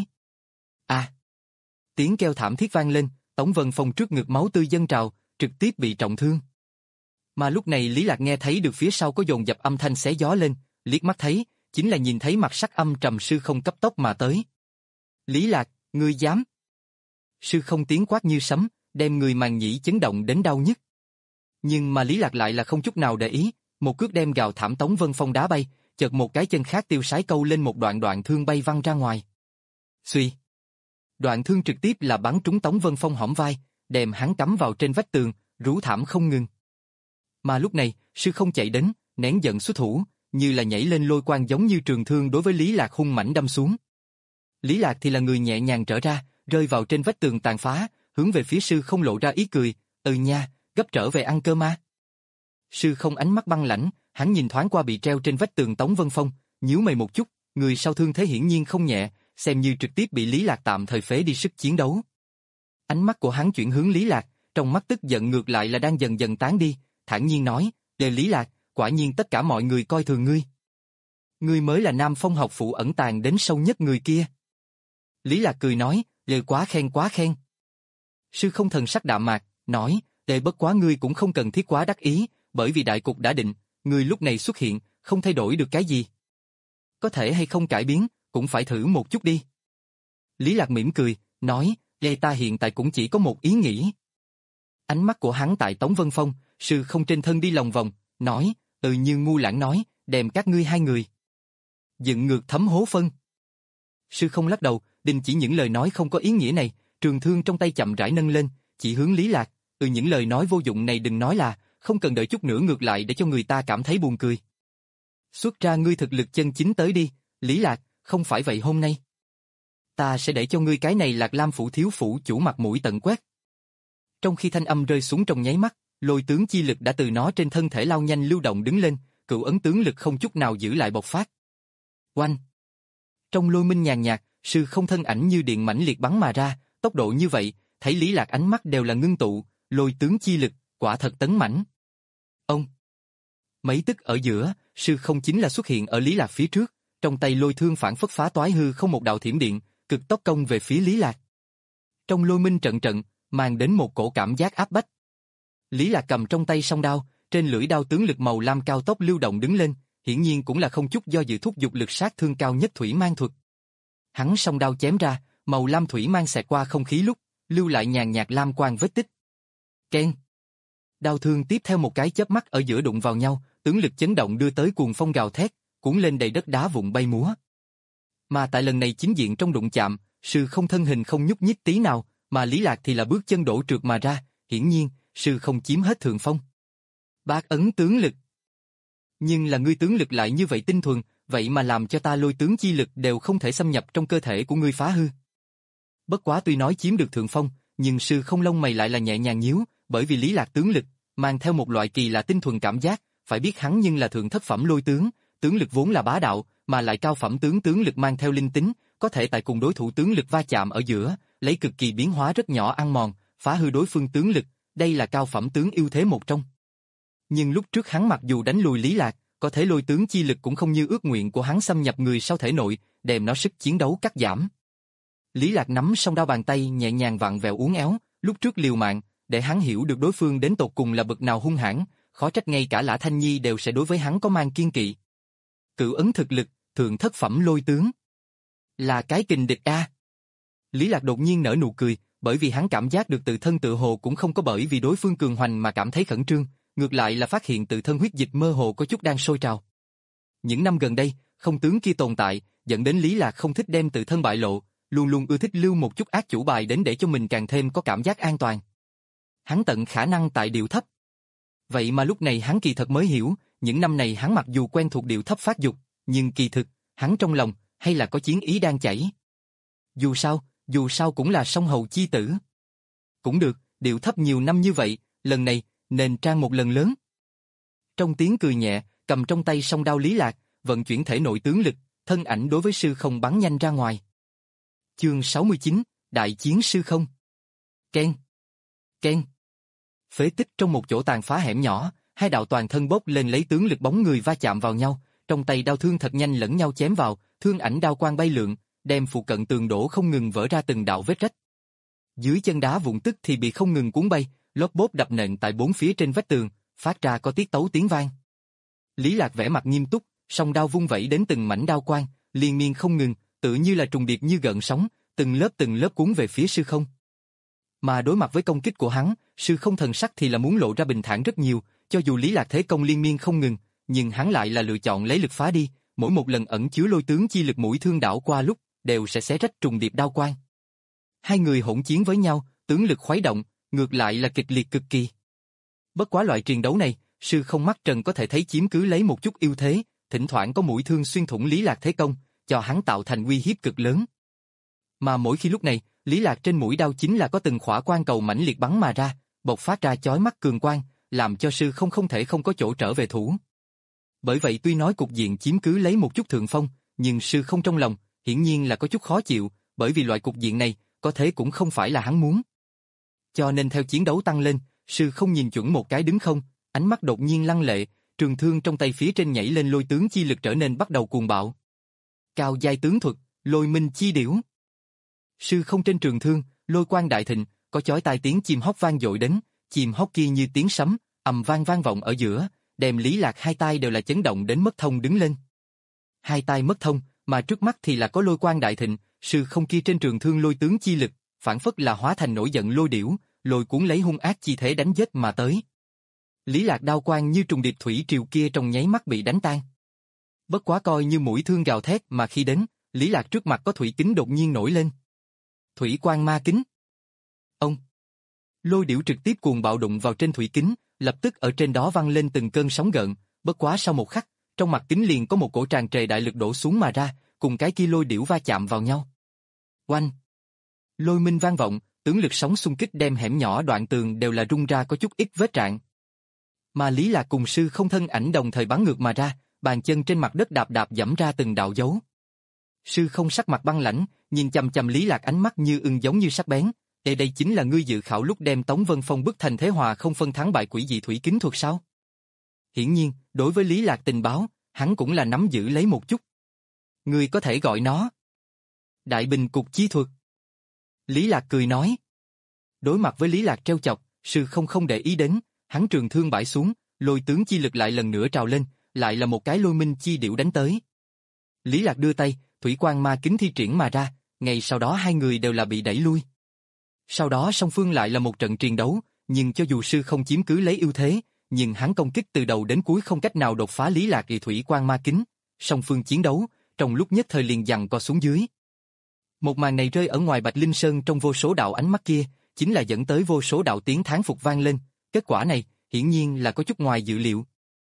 A! Tiếng kêu thảm thiết vang lên, Tống Vân Phong trước ngực máu tươi dâng trào, trực tiếp bị trọng thương. Mà lúc này Lý Lạc nghe thấy được phía sau có dồn dập âm thanh xé gió lên, liếc mắt thấy, chính là nhìn thấy mặt sắc âm trầm sư không cấp tốc mà tới. "Lý Lạc, ngươi dám?" Sư không tiếng quát như sấm, đem người màng nhĩ chấn động đến đau nhức. Nhưng mà Lý Lạc lại là không chút nào để ý, một cước đem gào thảm Tống Vân Phong đá bay, chợt một cái chân khác tiêu sái câu lên một đoạn đoạn thương bay văng ra ngoài. Xuy! Đoạn thương trực tiếp là bắn trúng Tống Vân Phong hõm vai, đem hắn cắm vào trên vách tường, rú thảm không ngừng. Mà lúc này, sư không chạy đến, nén giận xuất thủ, như là nhảy lên lôi quang giống như trường thương đối với Lý Lạc hung mãnh đâm xuống. Lý Lạc thì là người nhẹ nhàng trở ra, rơi vào trên vách tường tàn phá, hướng về phía sư không lộ ra ý cười, "Ừ nha, gấp trở về ăn cơm ma." Sư không ánh mắt băng lãnh, hắn nhìn thoáng qua bị treo trên vách tường Tống Vân Phong, nhíu mày một chút, người sau thương thế hiển nhiên không nhẹ, xem như trực tiếp bị Lý Lạc tạm thời phế đi sức chiến đấu. Ánh mắt của hắn chuyển hướng Lý Lạc, trong mắt tức giận ngược lại là đang dần dần tán đi, thản nhiên nói, "Đề Lý Lạc, quả nhiên tất cả mọi người coi thường ngươi. Ngươi mới là Nam Phong học phủ ẩn tàng đến sâu nhất người kia." Lý Lạc cười nói, "Đề quá khen quá khen." Sư không thần sắc đạm mạc, nói, "Đề bất quá ngươi cũng không cần thiết quá đắc ý, bởi vì đại cục đã định, ngươi lúc này xuất hiện, không thay đổi được cái gì. Có thể hay không cải biến, cũng phải thử một chút đi." Lý Lạc mỉm cười, nói, "Đề ta hiện tại cũng chỉ có một ý nghĩ." Ánh mắt của hắn tại Tống Vân Phong, sư không trên thân đi lòng vòng, nói, Ừ như ngu lãng nói, đem các ngươi hai người dựng ngược thấm hố phân. Sư không lắc đầu, đình chỉ những lời nói không có ý nghĩa này, trường thương trong tay chậm rãi nâng lên, chỉ hướng Lý Lạc, ừ những lời nói vô dụng này đừng nói là, không cần đợi chút nữa ngược lại để cho người ta cảm thấy buồn cười. Xuất ra ngươi thực lực chân chính tới đi, Lý Lạc, không phải vậy hôm nay. Ta sẽ để cho ngươi cái này Lạc Lam phủ thiếu phủ chủ mặt mũi tận quét. Trong khi thanh âm rơi xuống trong nháy mắt, lôi tướng chi lực đã từ nó trên thân thể lao nhanh lưu động đứng lên, cựu ấn tướng lực không chút nào giữ lại bộc phát. Oanh! Trong lôi minh nhàn nhạt, sư không thân ảnh như điện mãnh liệt bắn mà ra, tốc độ như vậy, thấy Lý Lạc ánh mắt đều là ngưng tụ, lôi tướng chi lực, quả thật tấn mãnh. Ông! Mấy tức ở giữa, sư không chính là xuất hiện ở Lý Lạc phía trước, trong tay lôi thương phản phất phá toái hư không một đạo thiểm điện, cực tốc công về phía Lý Lạc. Trong lôi minh trận trận, mang đến một cổ cảm giác áp bách. Lý Lạc cầm trong tay song đao, trên lưỡi đao tướng lực màu lam cao tốc lưu động đứng lên, hiển nhiên cũng là không chút do dự thúc giục lực sát thương cao nhất thủy mang thuật. Hắn song đao chém ra, màu lam thủy mang xẹt qua không khí lúc, lưu lại nhàn nhạt lam quang vết tích. Keng! Đao thương tiếp theo một cái chớp mắt ở giữa đụng vào nhau, tướng lực chấn động đưa tới cuồng phong gào thét, cuốn lên đầy đất đá vụn bay múa. Mà tại lần này chính diện trong đụng chạm, sư không thân hình không nhúc nhích tí nào, mà Lý Lạc thì là bước chân đổ trượt mà ra, hiển nhiên, sư không chiếm hết thượng phong. Bác ấn tướng lực. Nhưng là ngươi tướng lực lại như vậy tinh thuần, vậy mà làm cho ta lôi tướng chi lực đều không thể xâm nhập trong cơ thể của ngươi phá hư. Bất quá tuy nói chiếm được thượng phong, nhưng sư không lông mày lại là nhẹ nhàng nhíu, bởi vì Lý Lạc tướng lực, mang theo một loại kỳ lạ tinh thuần cảm giác, phải biết hắn nhưng là thượng thất phẩm lôi tướng, tướng lực vốn là bá đạo, mà lại cao phẩm tướng tướng lực mang theo linh tính, có thể tại cùng đối thủ tướng lực va chạm ở giữa, lấy cực kỳ biến hóa rất nhỏ ăn mòn, phá hư đối phương tướng lực, đây là cao phẩm tướng ưu thế một trong. Nhưng lúc trước hắn mặc dù đánh lùi Lý Lạc, có thể lôi tướng chi lực cũng không như ước nguyện của hắn xâm nhập người sau thể nội, đem nó sức chiến đấu cắt giảm. Lý Lạc nắm song đao bàn tay nhẹ nhàng vặn vẹo uốn éo, lúc trước liều mạng, để hắn hiểu được đối phương đến tột cùng là bậc nào hung hãn, khó trách ngay cả Lã Thanh Nhi đều sẽ đối với hắn có mang kiên kỵ. Cửu ấn thực lực, thượng thất phẩm lôi tướng. Là cái kình địch a. Lý Lạc đột nhiên nở nụ cười, bởi vì hắn cảm giác được tự thân tự hồ cũng không có bởi vì đối phương cường hoành mà cảm thấy khẩn trương, ngược lại là phát hiện tự thân huyết dịch mơ hồ có chút đang sôi trào. Những năm gần đây, không tướng kia tồn tại, dẫn đến Lý Lạc không thích đem tự thân bại lộ, luôn luôn ưa thích lưu một chút ác chủ bài đến để cho mình càng thêm có cảm giác an toàn. Hắn tận khả năng tại điệu thấp. Vậy mà lúc này hắn kỳ thật mới hiểu, những năm này hắn mặc dù quen thuộc điệu thấp phát dục, nhưng kỳ thực, hắn trong lòng, hay là có chiến ý đang chảy. Dù sao, dù sao cũng là song hầu chi tử. Cũng được, điệu thấp nhiều năm như vậy, lần này, nên trang một lần lớn. Trong tiếng cười nhẹ, cầm trong tay song đao Lý Lạc, vận chuyển thể nội tướng lực, thân ảnh đối với sư không bắn nhanh ra ngoài. Chương sáu mươi chín, Đại chiến sư không. Ken. Ken. Phế tích trong một chỗ tàn phá hẻm nhỏ, hai đạo toàn thân bốc lên lấy tướng lực bóng người va chạm vào nhau, trong tay đao thương thật nhanh lẫn nhau chém vào, thương ảnh đao quang bay lượn, đem phụ cận tường đổ không ngừng vỡ ra từng đạo vết rách. Dưới chân đá vụn tức thì bị không ngừng cuốn bay, lốp bốp đập nện tại bốn phía trên vách tường, phát ra có tiết tấu tiếng vang. Lý Lạc vẻ mặt nghiêm túc, song đao vung vẩy đến từng mảnh đao quang, liên miên không ngừng, tự như là trùng điệp như gợn sóng, từng lớp từng lớp cuốn về phía sư không. Mà đối mặt với công kích của hắn, sư không thần sắc thì là muốn lộ ra bình thản rất nhiều, cho dù Lý Lạc thế công liên miên không ngừng, nhưng hắn lại là lựa chọn lấy lực phá đi, mỗi một lần ẩn chứa lôi tướng chi lực mũi thương đảo qua lúc, đều sẽ xé rách trùng điệp đao quang. Hai người hỗn chiến với nhau, tướng lực khuấy động, ngược lại là kịch liệt cực kỳ. Bất quá loại chiến đấu này, sư không mắt trần có thể thấy chiếm cứ lấy một chút ưu thế, thỉnh thoảng có mũi thương xuyên thủng Lý Lạc thế công, cho hắn tạo thành uy hiếp cực lớn. Mà mỗi khi lúc này, Lý Lạc trên mũi đao chính là có từng khỏa quang cầu mãnh liệt bắn mà ra, bộc phát ra chói mắt cường quang, làm cho sư không không thể không có chỗ trở về thủ. Bởi vậy tuy nói cục diện chiếm cứ lấy một chút thượng phong, nhưng sư không trong lòng, hiển nhiên là có chút khó chịu, bởi vì loại cục diện này, có thế cũng không phải là hắn muốn. Cho nên theo chiến đấu tăng lên, sư không nhìn chuẩn một cái đứng không, ánh mắt đột nhiên lăng lệ, trường thương trong tay phía trên nhảy lên lôi tướng chi lực trở nên bắt đầu cuồng bạo. Cao giai tướng thuật, lôi minh chi điểu. Sư không trên trường thương, lôi quang đại thịnh, có chói tai tiếng chim hót vang dội đến, chim hót kia như tiếng sấm, ầm vang vang vọng ở giữa, đem Lý Lạc hai tai đều là chấn động đến mất thông đứng lên. Hai tai mất thông, mà trước mắt thì là có lôi quang đại thịnh, sư không kia trên trường thương lôi tướng chi lực, phản phất là hóa thành nổi giận lôi điểu, lôi cuốn lấy hung ác chi thể đánh giết mà tới. Lý Lạc đao quang như trùng điệp thủy triều kia trong nháy mắt bị đánh tan. Bất quá coi như mũi thương gào thét mà khi đến, Lý Lạc trước mặt có thủy kính đột nhiên nổi lên. Thủy quang ma kính. Ông. Lôi điểu trực tiếp cuồng bạo đụng vào trên thủy kính, lập tức ở trên đó văng lên từng cơn sóng gợn, bất quá sau một khắc, trong mặt kính liền có một cổ tràn trề đại lực đổ xuống mà ra, cùng cái kia lôi điểu va chạm vào nhau. Oanh! Lôi minh vang vọng, tướng lực sóng xung kích đem hẻm nhỏ đoạn tường đều là rung ra có chút ít vết rạn. Mà Lý Lạc cùng sư không thân ảnh đồng thời bắn ngược mà ra, bàn chân trên mặt đất đạp đạp dẫm ra từng đạo dấu. Sư không sắc mặt băng lãnh, nhìn chằm chằm Lý Lạc ánh mắt như ưng giống như sắc bén. Đây đây chính là ngươi dự khảo lúc đem Tống Vân Phong bức thành thế hòa không phân thắng bại quỷ dị thủy kính thuật sao? Hiển nhiên, đối với Lý Lạc tình báo, hắn cũng là nắm giữ lấy một chút. Ngươi có thể gọi nó Đại Bình Cục Chi Thuật. Lý Lạc cười nói. Đối mặt với Lý Lạc trêu chọc, sư không không để ý đến, hắn trường thương bãi xuống, lôi tướng chi lực lại lần nữa trào lên, lại là một cái lôi minh chi điểu đánh tới. Lý Lạc đưa tay, thủy quang ma kính thi triển mà ra, ngay sau đó hai người đều là bị đẩy lui. Sau đó song phương lại là một trận triền đấu, nhưng cho dù sư không chiếm cứ lấy ưu thế, nhưng hắn công kích từ đầu đến cuối không cách nào đột phá Lý Lạc kỳ thủy quang ma kính. Song phương chiến đấu, trong lúc nhất thời liền giằng co xuống dưới. Một màn này rơi ở ngoài Bạch Linh Sơn trong vô số đạo ánh mắt kia, chính là dẫn tới vô số đạo tiếng thán phục vang lên. Kết quả này, hiển nhiên là có chút ngoài dự liệu.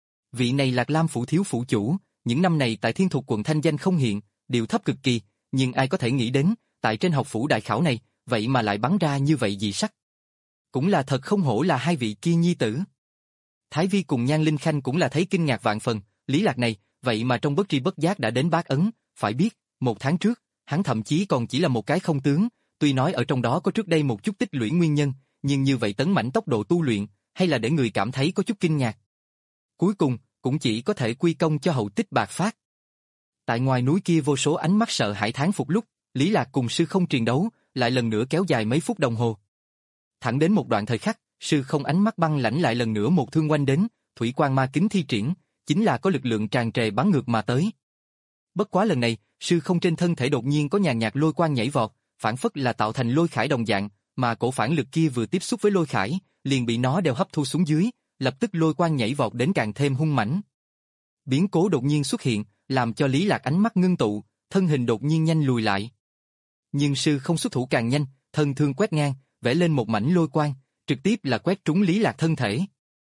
Vị này Lạc Lam phủ thiếu phủ chủ, những năm này tại Thiên Thục quận thanh danh không hiện, điều thấp cực kỳ, nhưng ai có thể nghĩ đến, tại trên học phủ đại khảo này, vậy mà lại bắn ra như vậy dị sắc. Cũng là thật không hổ là hai vị kia nhi tử. Thái Vi cùng Nhan Linh Khanh cũng là thấy kinh ngạc vạn phần, Lý Lạc này, vậy mà trong bất tri bất giác đã đến Bác Ấn, phải biết, một tháng trước, hắn thậm chí còn chỉ là một cái không tướng, tuy nói ở trong đó có trước đây một chút tích lũy nguyên nhân, nhưng như vậy tấn mãnh tốc độ tu luyện, hay là để người cảm thấy có chút kinh ngạc. Cuối cùng, cũng chỉ có thể quy công cho hậu tích bạc phát. Tại ngoài núi kia vô số ánh mắt sợ hãi thán phục lúc, Lý Lạc cùng sư không triền đấu, lại lần nữa kéo dài mấy phút đồng hồ. Thẳng đến một đoạn thời khắc, sư không ánh mắt băng lãnh lại lần nữa một thương quanh đến, thủy quang ma kính thi triển, chính là có lực lượng tràn trề bắn ngược mà tới. Bất quá lần này, sư không trên thân thể đột nhiên có nhàn nhạt lôi quang nhảy vọt, phản phất là tạo thành lôi khải đồng dạng, mà cổ phản lực kia vừa tiếp xúc với lôi khải, liền bị nó đều hấp thu xuống dưới, lập tức lôi quang nhảy vọt đến càng thêm hung mãnh. Biến cố đột nhiên xuất hiện, làm cho Lý Lạc ánh mắt ngưng tụ, thân hình đột nhiên nhanh lùi lại. Nhưng sư không xuất thủ càng nhanh, thân thương quét ngang, vẽ lên một mảnh lôi quang, trực tiếp là quét trúng Lý Lạc thân thể.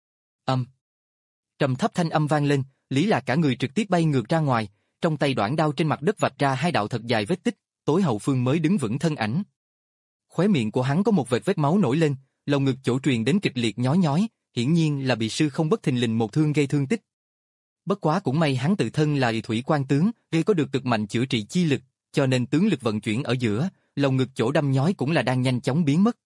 Âm. Trầm thấp thanh âm vang lên, Lý Lạc cả người trực tiếp bay ngược ra ngoài, trong tay đoạn đao trên mặt đất vạch ra hai đạo thật dài vết tích, tối hậu phương mới đứng vững thân ảnh. Khóe miệng của hắn có một vệt vết máu nổi lên, lồng ngực chỗ truyền đến kịch liệt nhói nhói, hiển nhiên là bị sư không bất thình lình một thương gây thương tích. Bất quá cũng may hắn tự thân là thủy quan tướng, gây có được cực mạnh chữa trị chi lực, cho nên tướng lực vận chuyển ở giữa, lồng ngực chỗ đâm nhói cũng là đang nhanh chóng biến mất.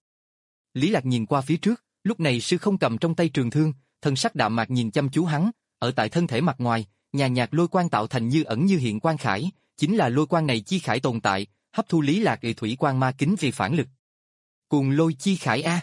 Lý Lạc nhìn qua phía trước, lúc này sư không cầm trong tay trường thương, thân sắc đạm mạc nhìn chăm chú hắn, ở tại thân thể mặt ngoài, nhàn nhạt lôi quang tạo thành như ẩn như hiện quang khải, chính là lôi quang này chi khải tồn tại, hấp thu Lý Lạc kỳ thủy quang ma kính vì phản lực. Cuồng lôi chi khải a.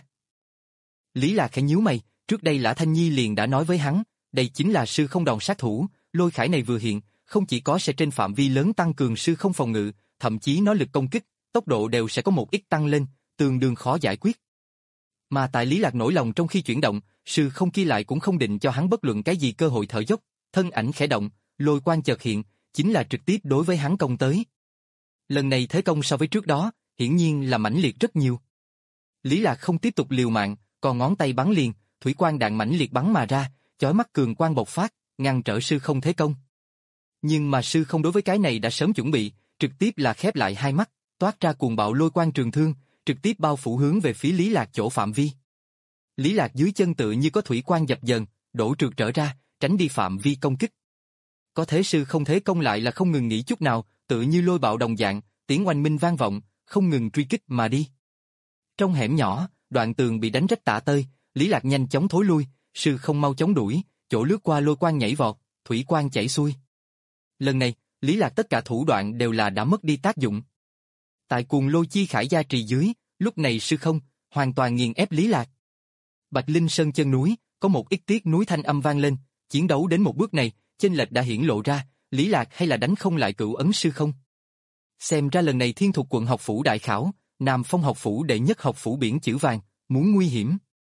Lý Lạc khẽ nhíu mày, trước đây Lã Thanh Nhi liền đã nói với hắn, đây chính là sư không đòn sát thủ, lôi khải này vừa hiện, không chỉ có sẽ trên phạm vi lớn tăng cường sư không phòng ngự, thậm chí nó lực công kích, tốc độ đều sẽ có một ít tăng lên, tương đương khó giải quyết. Mà tại Lý Lạc nổi lòng trong khi chuyển động, sư không kia lại cũng không định cho hắn bất luận cái gì cơ hội thở dốc, thân ảnh khẽ động, lôi quang chợt hiện, chính là trực tiếp đối với hắn công tới. Lần này thế công so với trước đó, hiển nhiên là mãnh liệt rất nhiều. Lý Lạc không tiếp tục liều mạng, còn ngón tay bắn liền, thủy quang đạn mãnh liệt bắn mà ra, chói mắt cường quang bộc phát, ngăn trở sư không thế công. Nhưng mà sư không đối với cái này đã sớm chuẩn bị, trực tiếp là khép lại hai mắt, toát ra cuồng bạo lôi quang trường thương, trực tiếp bao phủ hướng về phía Lý Lạc chỗ phạm vi. Lý Lạc dưới chân tự như có thủy quang dập dần, đổ trượt trở ra, tránh đi phạm vi công kích. Có thế sư không thế công lại là không ngừng nghỉ chút nào, tự như lôi bạo đồng dạng, tiếng oanh minh vang vọng, không ngừng truy kích mà đi. Trong hẻm nhỏ, đoạn tường bị đánh rách tả tơi, Lý Lạc nhanh chóng thối lui, sư không mau chóng đuổi, chỗ lướt qua lôi quang nhảy vọt, thủy quang chảy xuôi. Lần này, Lý Lạc tất cả thủ đoạn đều là đã mất đi tác dụng. Tại cuồng lôi chi khải gia trì dưới, lúc này sư không, hoàn toàn nghiền ép Lý Lạc. Bạch Linh Sơn chân núi, có một ít tiếc núi thanh âm vang lên, chiến đấu đến một bước này, chênh lệch đã hiển lộ ra, Lý Lạc hay là đánh không lại cửu ấn sư không. Xem ra lần này Thiên Thục quận học phủ đại khảo, Nam Phong học phủ đệ nhất học phủ biển chữ vàng, muốn nguy hiểm.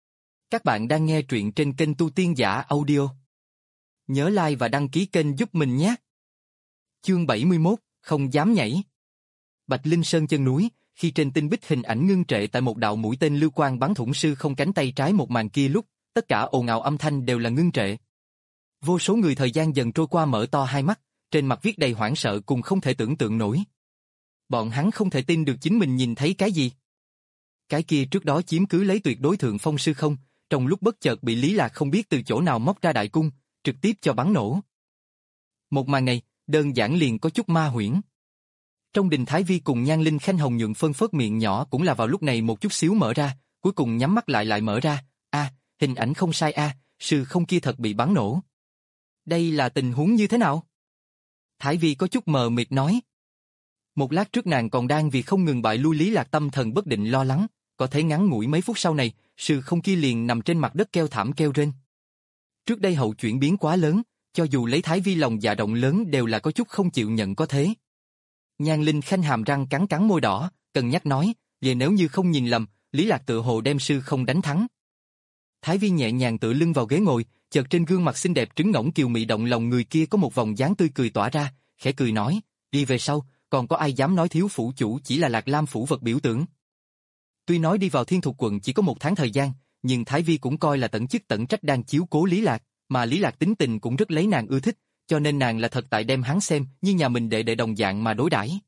Các bạn đang nghe truyện trên kênh Tu Tiên Giả Audio. Nhớ like và đăng ký kênh giúp mình nhé. Chương bảy mươi mốt, không dám nhảy. Bạch Linh Sơn chân núi, khi trên tinh bích hình ảnh ngưng trệ tại một đạo mũi tên lưu quang bắn thủng sư không cánh tay trái một màn kia lúc, tất cả ồn ào âm thanh đều là ngưng trệ. Vô số người thời gian dần trôi qua mở to hai mắt, trên mặt viết đầy hoảng sợ cùng không thể tưởng tượng nổi. Bọn hắn không thể tin được chính mình nhìn thấy cái gì. Cái kia trước đó chiếm cứ lấy tuyệt đối thượng phong sư không, trong lúc bất chợt bị Lý Lạc không biết từ chỗ nào móc ra đại cung, trực tiếp cho bắn nổ. Một màn này, đơn giản liền có chút ma huyễn. Trong đình Thái Vi cùng Nhan Linh Khanh hồng nhuận phân phớt miệng nhỏ cũng là vào lúc này một chút xíu mở ra, cuối cùng nhắm mắt lại lại mở ra. A, à, hình ảnh không sai a, à, sư không kia thật bị bắn nổ. Đây là tình huống như thế nào? Thái Vi có chút mờ mịt nói. Một lát trước nàng còn đang vì không ngừng bại lui Lý Lạc tâm thần bất định lo lắng, có thể ngắn ngủi mấy phút sau này, sư không kia liền nằm trên mặt đất kêu thảm kêu rên. Trước đây hậu chuyển biến quá lớn, cho dù lấy Thái Vi lòng dạ rộng lớn đều là có chút không chịu nhận có thế. Nhan Linh Khanh hàm răng cắn cắn môi đỏ, cân nhắc nói, vậy nếu như không nhìn lầm, Lý Lạc tự hồ đem sư không đánh thắng. Thái Vi nhẹ nhàng tựa lưng vào ghế ngồi, chợt trên gương mặt xinh đẹp trứng ngỗng kiều mị động lòng người kia có một vòng dáng tươi cười tỏa ra, khẽ cười nói, đi về sau, còn có ai dám nói thiếu phủ chủ chỉ là Lạc Lam phủ vật biểu tượng. Tuy nói đi vào Thiên Thục quận chỉ có một tháng thời gian, nhưng Thái Vi cũng coi là tận chức tận trách đang chiếu cố Lý Lạc, mà Lý Lạc tính tình cũng rất lấy nàng ưa thích, cho nên nàng là thật tại đem hắn xem như nhà mình đệ đệ đồng dạng mà đối đãi.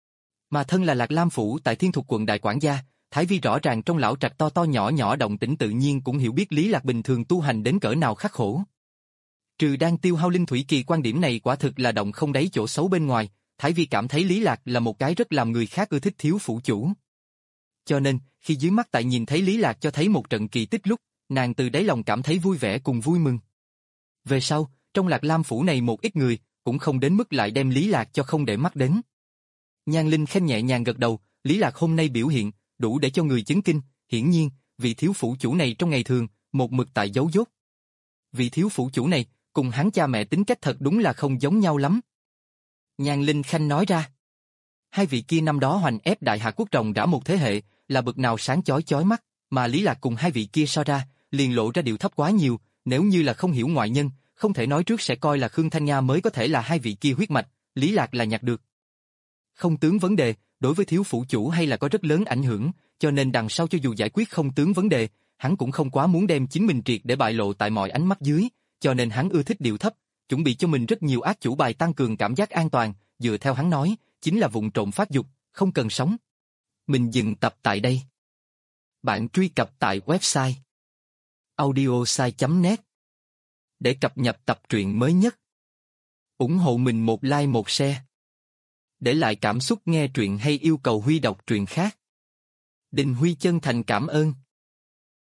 Mà thân là Lạc Lam phủ tại Thiên Thục quận đại quản gia, Thái Vi rõ ràng trong lão trạch to to nhỏ nhỏ động tĩnh tự nhiên cũng hiểu biết Lý Lạc bình thường tu hành đến cỡ nào khắc khổ. Trừ đang tiêu hao linh thủy kỳ quan điểm này quả thực là động không đáy chỗ xấu bên ngoài, Thái Vi cảm thấy Lý Lạc là một cái rất làm người khác ưa thích thiếu phủ chủ. Cho nên, khi dưới mắt tại nhìn thấy Lý Lạc cho thấy một trận kỳ tích lúc, nàng từ đáy lòng cảm thấy vui vẻ cùng vui mừng. Về sau, trong Lạc Lam phủ này một ít người, cũng không đến mức lại đem Lý Lạc cho không để mắt đến. Nhan Linh Khanh nhẹ nhàng gật đầu, Lý Lạc hôm nay biểu hiện, đủ để cho người chấn kinh, hiển nhiên, vị thiếu phủ chủ này trong ngày thường, một mực tại giấu dốt. Vị thiếu phủ chủ này, cùng hắn cha mẹ tính cách thật đúng là không giống nhau lắm. Nhan Linh Khanh nói ra. Hai vị kia năm đó hoành ép Đại Hạ quốc ròng rã một thế hệ, là bậc nào sáng chói chói mắt, mà Lý Lạc cùng hai vị kia so ra, liền lộ ra điệu thấp quá nhiều, nếu như là không hiểu ngoại nhân, không thể nói trước sẽ coi là Khương Thanh Nga mới có thể là hai vị kia huyết mạch, Lý Lạc là nhặt được. Không tướng vấn đề, đối với thiếu phủ chủ hay là có rất lớn ảnh hưởng, cho nên đằng sau cho dù giải quyết không tướng vấn đề, hắn cũng không quá muốn đem chính mình triệt để bại lộ tại mọi ánh mắt dưới, cho nên hắn ưa thích điệu thấp, chuẩn bị cho mình rất nhiều ác chủ bài tăng cường cảm giác an toàn, dựa theo hắn nói, chính là vụng trộm phát dục, không cần sống. Mình dừng tập tại đây. Bạn truy cập tại website audiosai chấm net để cập nhật tập truyện mới nhất. Ủng hộ mình một like một share. Để lại cảm xúc nghe truyện hay yêu cầu Huy đọc truyện khác. Đình Huy chân thành cảm ơn.